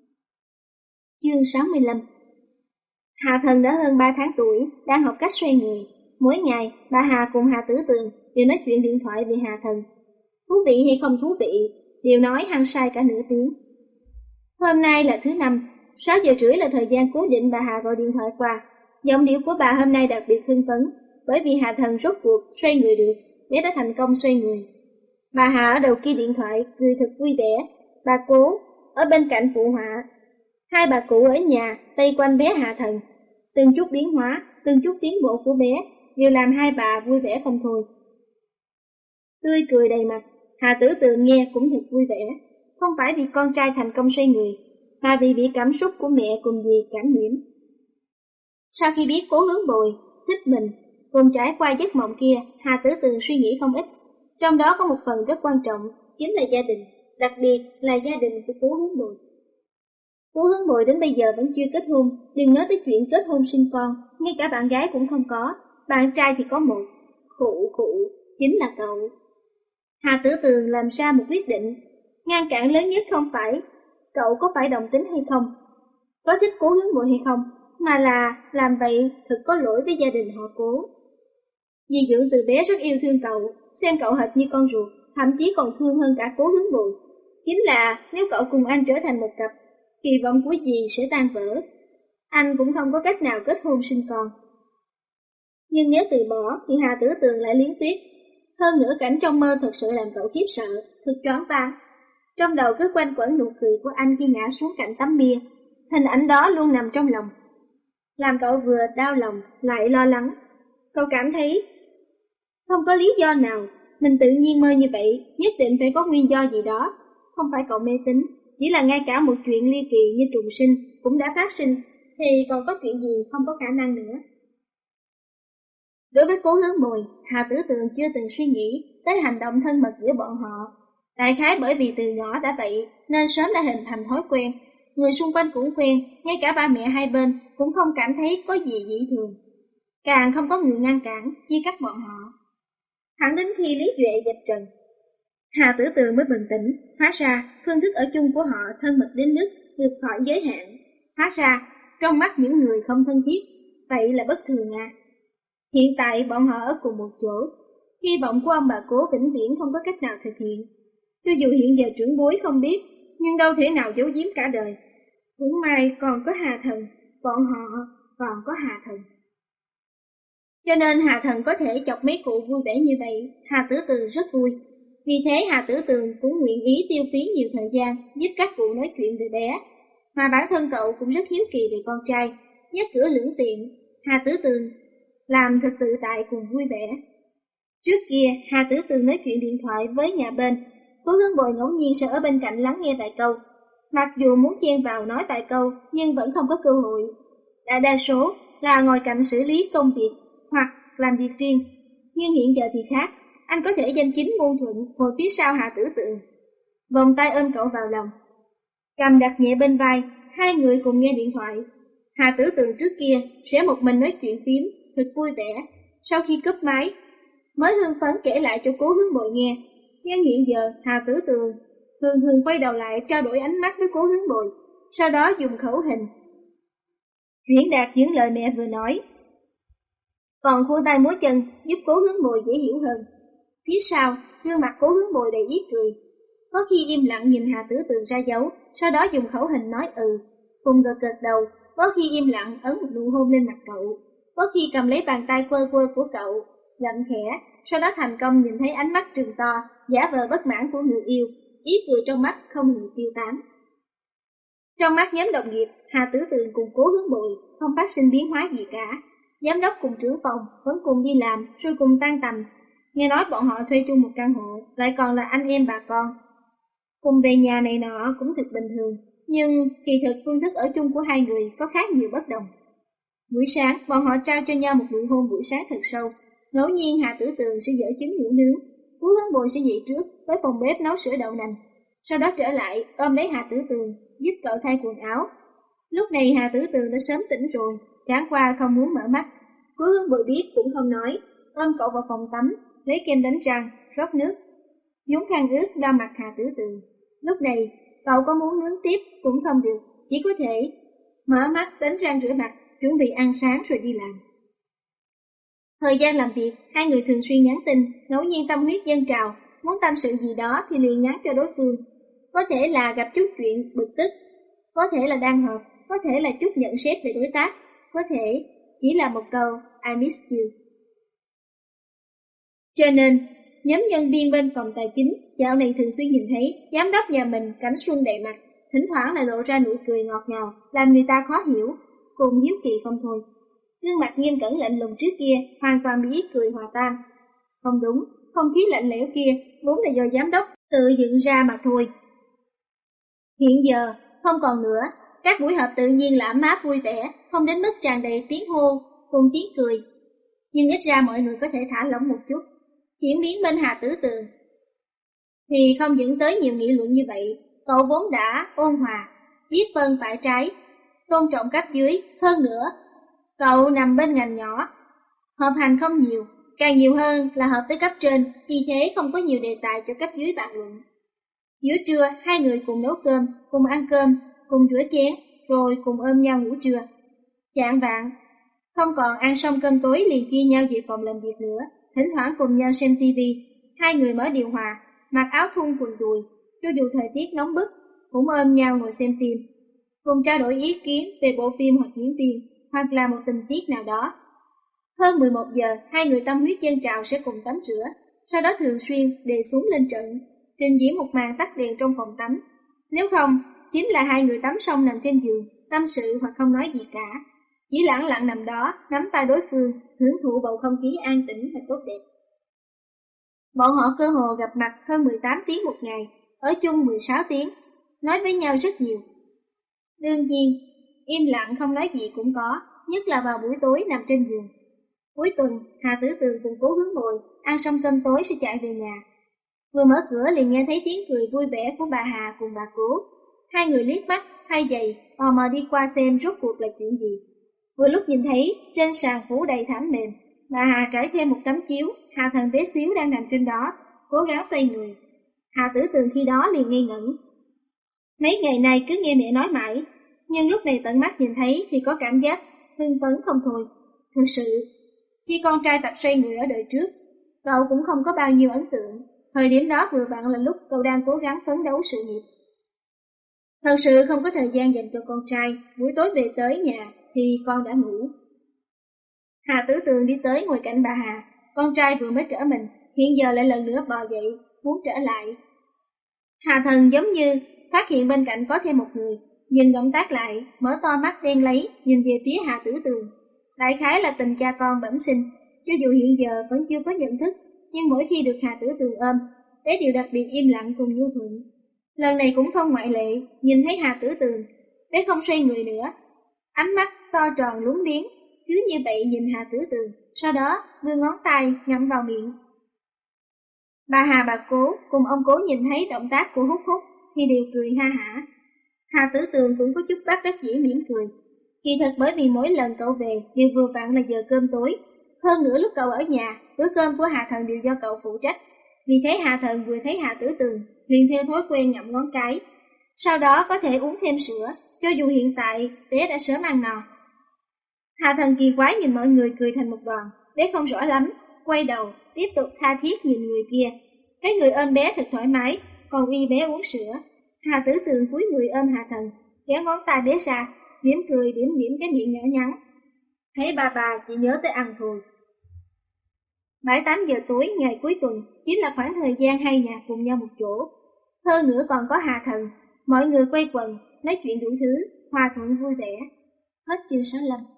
S1: Chương 65. Hà Thần đã hơn 3 tháng tuổi, đang học cách xoay người. Mỗi ngày, bà Hà cùng Hà Tử Tường đều nói chuyện điện thoại về Hà Thần. Thú vị hay không thú vị, đều nói hăng say cả nửa tiếng. Hôm nay là thứ Năm, 6 giờ rưỡi là thời gian cố định bà Hà gọi điện thoại qua. Giọng điệu của bà hôm nay đặc biệt hưng phấn, bởi vì Hà Thần rốt cuộc xoay người được, bé đã thành công xoay người. Bà Hà ở đầu kia điện thoại cười thật vui vẻ, bà Cố ở bên cạnh phụ họa. Hai bà cụ ở nhà vây quanh bé Hà Thần, từng chút biến hóa, từng chút tiến bộ của bé đều làm hai bà vui vẻ không thôi. Tươi cười đầy mặt, Hà Tử Tường nghe cũng thật vui vẻ, không phải vì con trai thành công xoay người, mà vì bị cảm xúc của mẹ cùng dì cảm nhiễm. Sau khi biết Cố Hướng Bùi thích mình, cùng trải qua giấc mộng kia, Hà Tử Tường suy nghĩ không ít. Trong đó có một phần rất quan trọng, chính là gia đình, đặc biệt là gia đình của Cố Hướng Bùi. Cố Hướng Bùi đến bây giờ vẫn chưa kết hôn, đừng nói tới chuyện kết hôn sinh con, ngay cả bạn gái cũng không có, bạn trai thì có một. Khụ, chính là cậu. Hà Tử Tường làm ra một quyết định, ngăn cản lớn nhất không phải cậu có phải đồng tính hay không, có thích Cố Hướng Bùi hay không, mà là làm vậy thật có lỗi với gia đình họ Cố. Dì Dưỡng từ bé rất yêu thương cậu, xem cậu hệt như con ruột, thậm chí còn thương hơn cả Cố Hướng Bùi. Chính là nếu cậu cùng anh trở thành một cặp, kỳ vọng của dì sẽ tan vỡ. Anh cũng không có cách nào kết hôn sinh con. Nhưng nếu từ bỏ thì Hà Tử Tường lại liến tuyết. Hơn nữa cảnh trong mơ thật sự làm cậu khiếp sợ, thật choáng váng. Trong đầu cứ quanh quẩn nụ cười của anh khi ngã xuống cạnh tấm bia. Hình ảnh đó luôn nằm trong lòng, làm cậu vừa đau lòng lại lo lắng. Cậu cảm thấy Không có lý do nào, mình tự nhiên mơ như vậy, nhất định phải có nguyên do gì đó. Không phải cậu mê tín, chỉ là ngay cả một chuyện ly kỳ như trùng sinh cũng đã phát sinh, thì còn có chuyện gì không có khả năng nữa. Đối với Cố Hướng Bồi, Hà Tử Tường chưa từng suy nghĩ tới hành động thân mật giữa bọn họ. Đại khái bởi vì từ nhỏ đã vậy nên sớm đã hình thành thói quen. Người xung quanh cũng quen, ngay cả ba mẹ hai bên cũng không cảm thấy có gì dị thường. Càng không có người ngăn cản, chia cắt bọn họ. Thẳng đến khi Lý Duệ dạch trần, Hà Tử Tường mới bừng tỉnh, hóa ra phương thức ở chung của họ thân mật đến mức vượt khỏi giới hạn. Hóa ra, trong mắt những người không thân thiết, vậy là bất thường à. Hiện tại bọn họ ở cùng một chỗ, hy vọng của ông bà Cố vĩnh viễn không có cách nào thực hiện. Cho dù hiện giờ trưởng bối không biết, nhưng đâu thể nào giấu giếm cả đời. Cũng may còn có Hà Thần, bọn họ còn có Hà Thần. Cho nên Hà Thần có thể chọc mấy cụ vui vẻ như vậy, Hà Tử Tường rất vui. Vì thế Hà Tử Tường cũng nguyện ý tiêu phí nhiều thời gian giúp các cụ nói chuyện về bé. Mà bản thân cậu cũng rất hiếu kỳ về con trai, nhất cửa lưỡng tiện, Hà Tử Tường làm thật tự tại cùng vui vẻ. Trước kia, Hà Tử Tường nói chuyện điện thoại với nhà bên, Cố Hướng Bồi ngẫu nhiên sẽ ở bên cạnh lắng nghe vài câu. Mặc dù muốn chen vào nói vài câu, nhưng vẫn không có cơ hội. Đại đa số là ngồi cạnh xử lý công việc hoặc làm việc riêng. Nhưng hiện giờ thì khác, anh có thể danh chính ngôn thuận ngồi phía sau Hà Tử Tường, vòng tay ôm cậu vào lòng, cầm đặt nhẹ bên vai, hai người cùng nghe điện thoại. Hà Tử Tường trước kia sẽ một mình nói chuyện phím, thật vui vẻ. Sau khi cúp máy, mới hưng phấn kể lại cho Cố Hướng Bồi nghe. Nhưng hiện giờ Hà Tử Tường thường quay đầu lại trao đổi ánh mắt với Cố Hướng Bồi, sau đó dùng khẩu hình diễn đạt những lời mẹ vừa nói. Còn khua tay múa chân giúp Cố Hướng Bồi dễ hiểu hơn. Phía sau, gương mặt Cố Hướng Bồi đầy ý cười. Có khi im lặng nhìn Hà Tử Tường ra dấu, sau đó dùng khẩu hình nói cùng gật gật đầu. Có khi im lặng ấn một nụ hôn lên mặt cậu. Có khi cầm lấy bàn tay quơ quơ của cậu, gặm khẽ, sau đó thành công nhìn thấy ánh mắt trừng to, giả vờ bất mãn của người yêu, ý cười trong mắt không ngừng tiêu tán. Trong mắt nhóm đồng nghiệp, Hà Tử Tường cùng Cố Hướng Bồi không phát sinh biến hóa gì cả. Giám đốc cùng trưởng phòng vẫn cùng đi làm, rồi cùng tan tầm. Nghe nói bọn họ thuê chung một căn hộ, lại còn là anh em bà con. Cùng về nhà này nọ cũng thật bình thường, nhưng kỳ thực phương thức ở chung của hai người có khá nhiều bất đồng. Buổi sáng, bọn họ trao cho nhau một nụ hôn buổi sáng thật sâu. Ngẫu nhiên Hà Tử Tường sẽ dở trứng ngủ nướng, Cố Hướng Bồi sẽ dậy trước tới phòng bếp nấu sữa đậu nành, sau đó trở lại ôm lấy Hà Tử Tường giúp cậu thay quần áo. Lúc này Hà Tử Tường đã sớm tỉnh rồi, chẳng qua không muốn mở mắt. Cố Hướng Bồi biết cũng không nói, ôm cậu vào phòng tắm, lấy kem đánh răng, rót nước, nhúng khăn ướt lau mặt Hà Tử Tường. Lúc này cậu có muốn nướng tiếp cũng không được, chỉ có thể mở mắt đánh răng rửa mặt, chuẩn bị ăn sáng rồi đi làm. Thời gian làm việc, hai người thường xuyên nhắn tin, ngẫu nhiên tâm huyết dâng trào, muốn tâm sự gì đó thì liền nhắn cho đối phương. Có thể là gặp chút chuyện bực tức, có thể là đang họp, có thể là chút nhận xét về đối tác, có thể chỉ là một câu I miss you. Cho nên, nhóm nhân viên bên phòng tài chính dạo này thường xuyên nhìn thấy giám đốc nhà mình cảnh xuân đầy mặt, thỉnh thoảng lại lộ ra nụ cười ngọt ngào, làm người ta khó hiểu, cùng hiếu kỳ không thôi. Gương mặt nghiêm cẩn lạnh lùng trước kia hoàn toàn bị ý cười hòa tan. Không đúng, không khí lạnh lẽo kia vốn là do giám đốc tự dựng ra mà thôi. Hiện giờ không còn nữa, các buổi họp tự nhiên là ấm áp vui vẻ, không đến mức tràn đầy tiếng hô cùng tiếng cười. Nhưng ít ra mọi người có thể thả lỏng một chút. Chuyển biến bên Hà Tử Tường thì không dẫn tới nhiều nghị luận như vậy. Cậu vốn đã ôn hòa, biết phân phải trái, tôn trọng cấp dưới. Hơn nữa, cậu nằm bên ngành nhỏ, họp hành không nhiều, càng nhiều hơn là họp tới cấp trên, vì thế không có nhiều đề tài cho cấp dưới bàn luận. Giữa trưa, hai người cùng nấu cơm, cùng ăn cơm, cùng rửa chén, rồi cùng ôm nhau ngủ trưa. Chạng vạng, không còn ăn xong cơm tối liền chia nhau về phòng làm việc nữa, thỉnh thoảng cùng nhau xem tivi. Hai người mở điều hòa, mặc áo thun quần đùi, cho dù thời tiết nóng bức, cũng ôm nhau ngồi xem phim, cùng trao đổi ý kiến về bộ phim hoặc diễn viên, hoặc là một tình tiết nào đó. Hơn 11 giờ, hai người tâm huyết dâng trào sẽ cùng tắm rửa, sau đó thường xuyên đề xuống lên trận, trình diễn một màn tắt đèn trong phòng tắm. Nếu không, chính là hai người tắm xong nằm trên giường, tâm sự hoặc không nói gì cả, chỉ lặng lặng nằm đó, nắm tay đối phương, hưởng thụ bầu không khí an tĩnh và tốt đẹp. Bọn họ cơ hồ gặp mặt hơn 18 tiếng một ngày, ở chung 16 tiếng, nói với nhau rất nhiều. Đương nhiên, im lặng không nói gì cũng có, nhất là vào buổi tối nằm trên giường. Cuối tuần, Hà Tử Tường cùng Cố Hướng Ngồi, ăn xong cơm tối sẽ chạy về nhà. Vừa mở cửa liền nghe thấy tiếng cười vui vẻ của bà Hà cùng bà Cố. Hai người liếc mắt, thay giày, tò mò đi qua xem rốt cuộc là chuyện gì. Vừa lúc nhìn thấy, trên sàn phủ đầy thảm mềm, bà Hà trải thêm một tấm chiếu, Hà Thần bé xíu đang nằm trên đó, cố gắng xoay người. Hà Tử Tường khi đó liền ngây ngẩn. Mấy ngày nay cứ nghe mẹ nói mãi, nhưng lúc này tận mắt nhìn thấy thì có cảm giác hưng phấn không thôi. Thực sự, khi con trai tập xoay người ở đời trước, cậu cũng không có bao nhiêu ấn tượng. Thời điểm đó vừa vặn là lúc cậu đang cố gắng phấn đấu sự nghiệp. Thật sự không có thời gian dành cho con trai, buổi tối về tới nhà thì con đã ngủ. Hà Tử Tường đi tới ngồi cạnh bà Hà, con trai vừa mới trở mình, hiện giờ lại lần nữa bò dậy, muốn trở lại. Hà Thần giống như phát hiện bên cạnh có thêm một người, dừng động tác lại, mở to mắt đen lấy, nhìn về phía Hà Tử Tường. Đại khái là tình cha con bẩm sinh, cho dù hiện giờ vẫn chưa có nhận thức, nhưng mỗi khi được Hà Tử Tường ôm, bé đều đặc biệt im lặng cùng nhu thuận. Lần này cũng không ngoại lệ, nhìn thấy Hà Tử Tường, bé không xoay người nữa, ánh mắt to tròn lúng liếng, cứ như vậy nhìn Hà Tử Tường, sau đó đưa ngón tay ngậm vào miệng. Bà Hà bà Cố cùng ông Cố nhìn thấy động tác của Hút Hút thì đều cười ha hả. Hà Tử Tường cũng có chút bất đắc dĩ mỉm cười. Kỳ thật bởi vì mỗi lần cậu về đều vừa vặn là giờ cơm tối, hơn nữa lúc cậu ở nhà, bữa cơm của Hà Thần đều do cậu phụ trách. Vì thế Hà Thần vừa thấy Hà Tử Tường liền theo thói quen ngậm ngón cái, sau đó có thể uống thêm sữa, cho dù hiện tại bé đã sớm ăn no. Hà Thần kỳ quái nhìn mọi người cười thành một đoàn, bé không rõ lắm, quay đầu tiếp tục tha thiết nhìn người kia. Cái người ôm bé thật thoải mái, còn uy bé uống sữa. Hà Tử Tường cúi người ôm Hà Thần, kéo ngón tay bé ra, mỉm cười điểm điểm cái miệng nhỏ nhắn. Thấy bà chỉ nhớ tới ăn thôi. 7-8 giờ tối ngày cuối tuần chính là khoảng thời gian hai nhà cùng nhau một chỗ. Hơn nữa còn có Hà Thần, mọi người quay quần, nói chuyện đủ thứ, hòa thuận vui vẻ. Hết chương 65.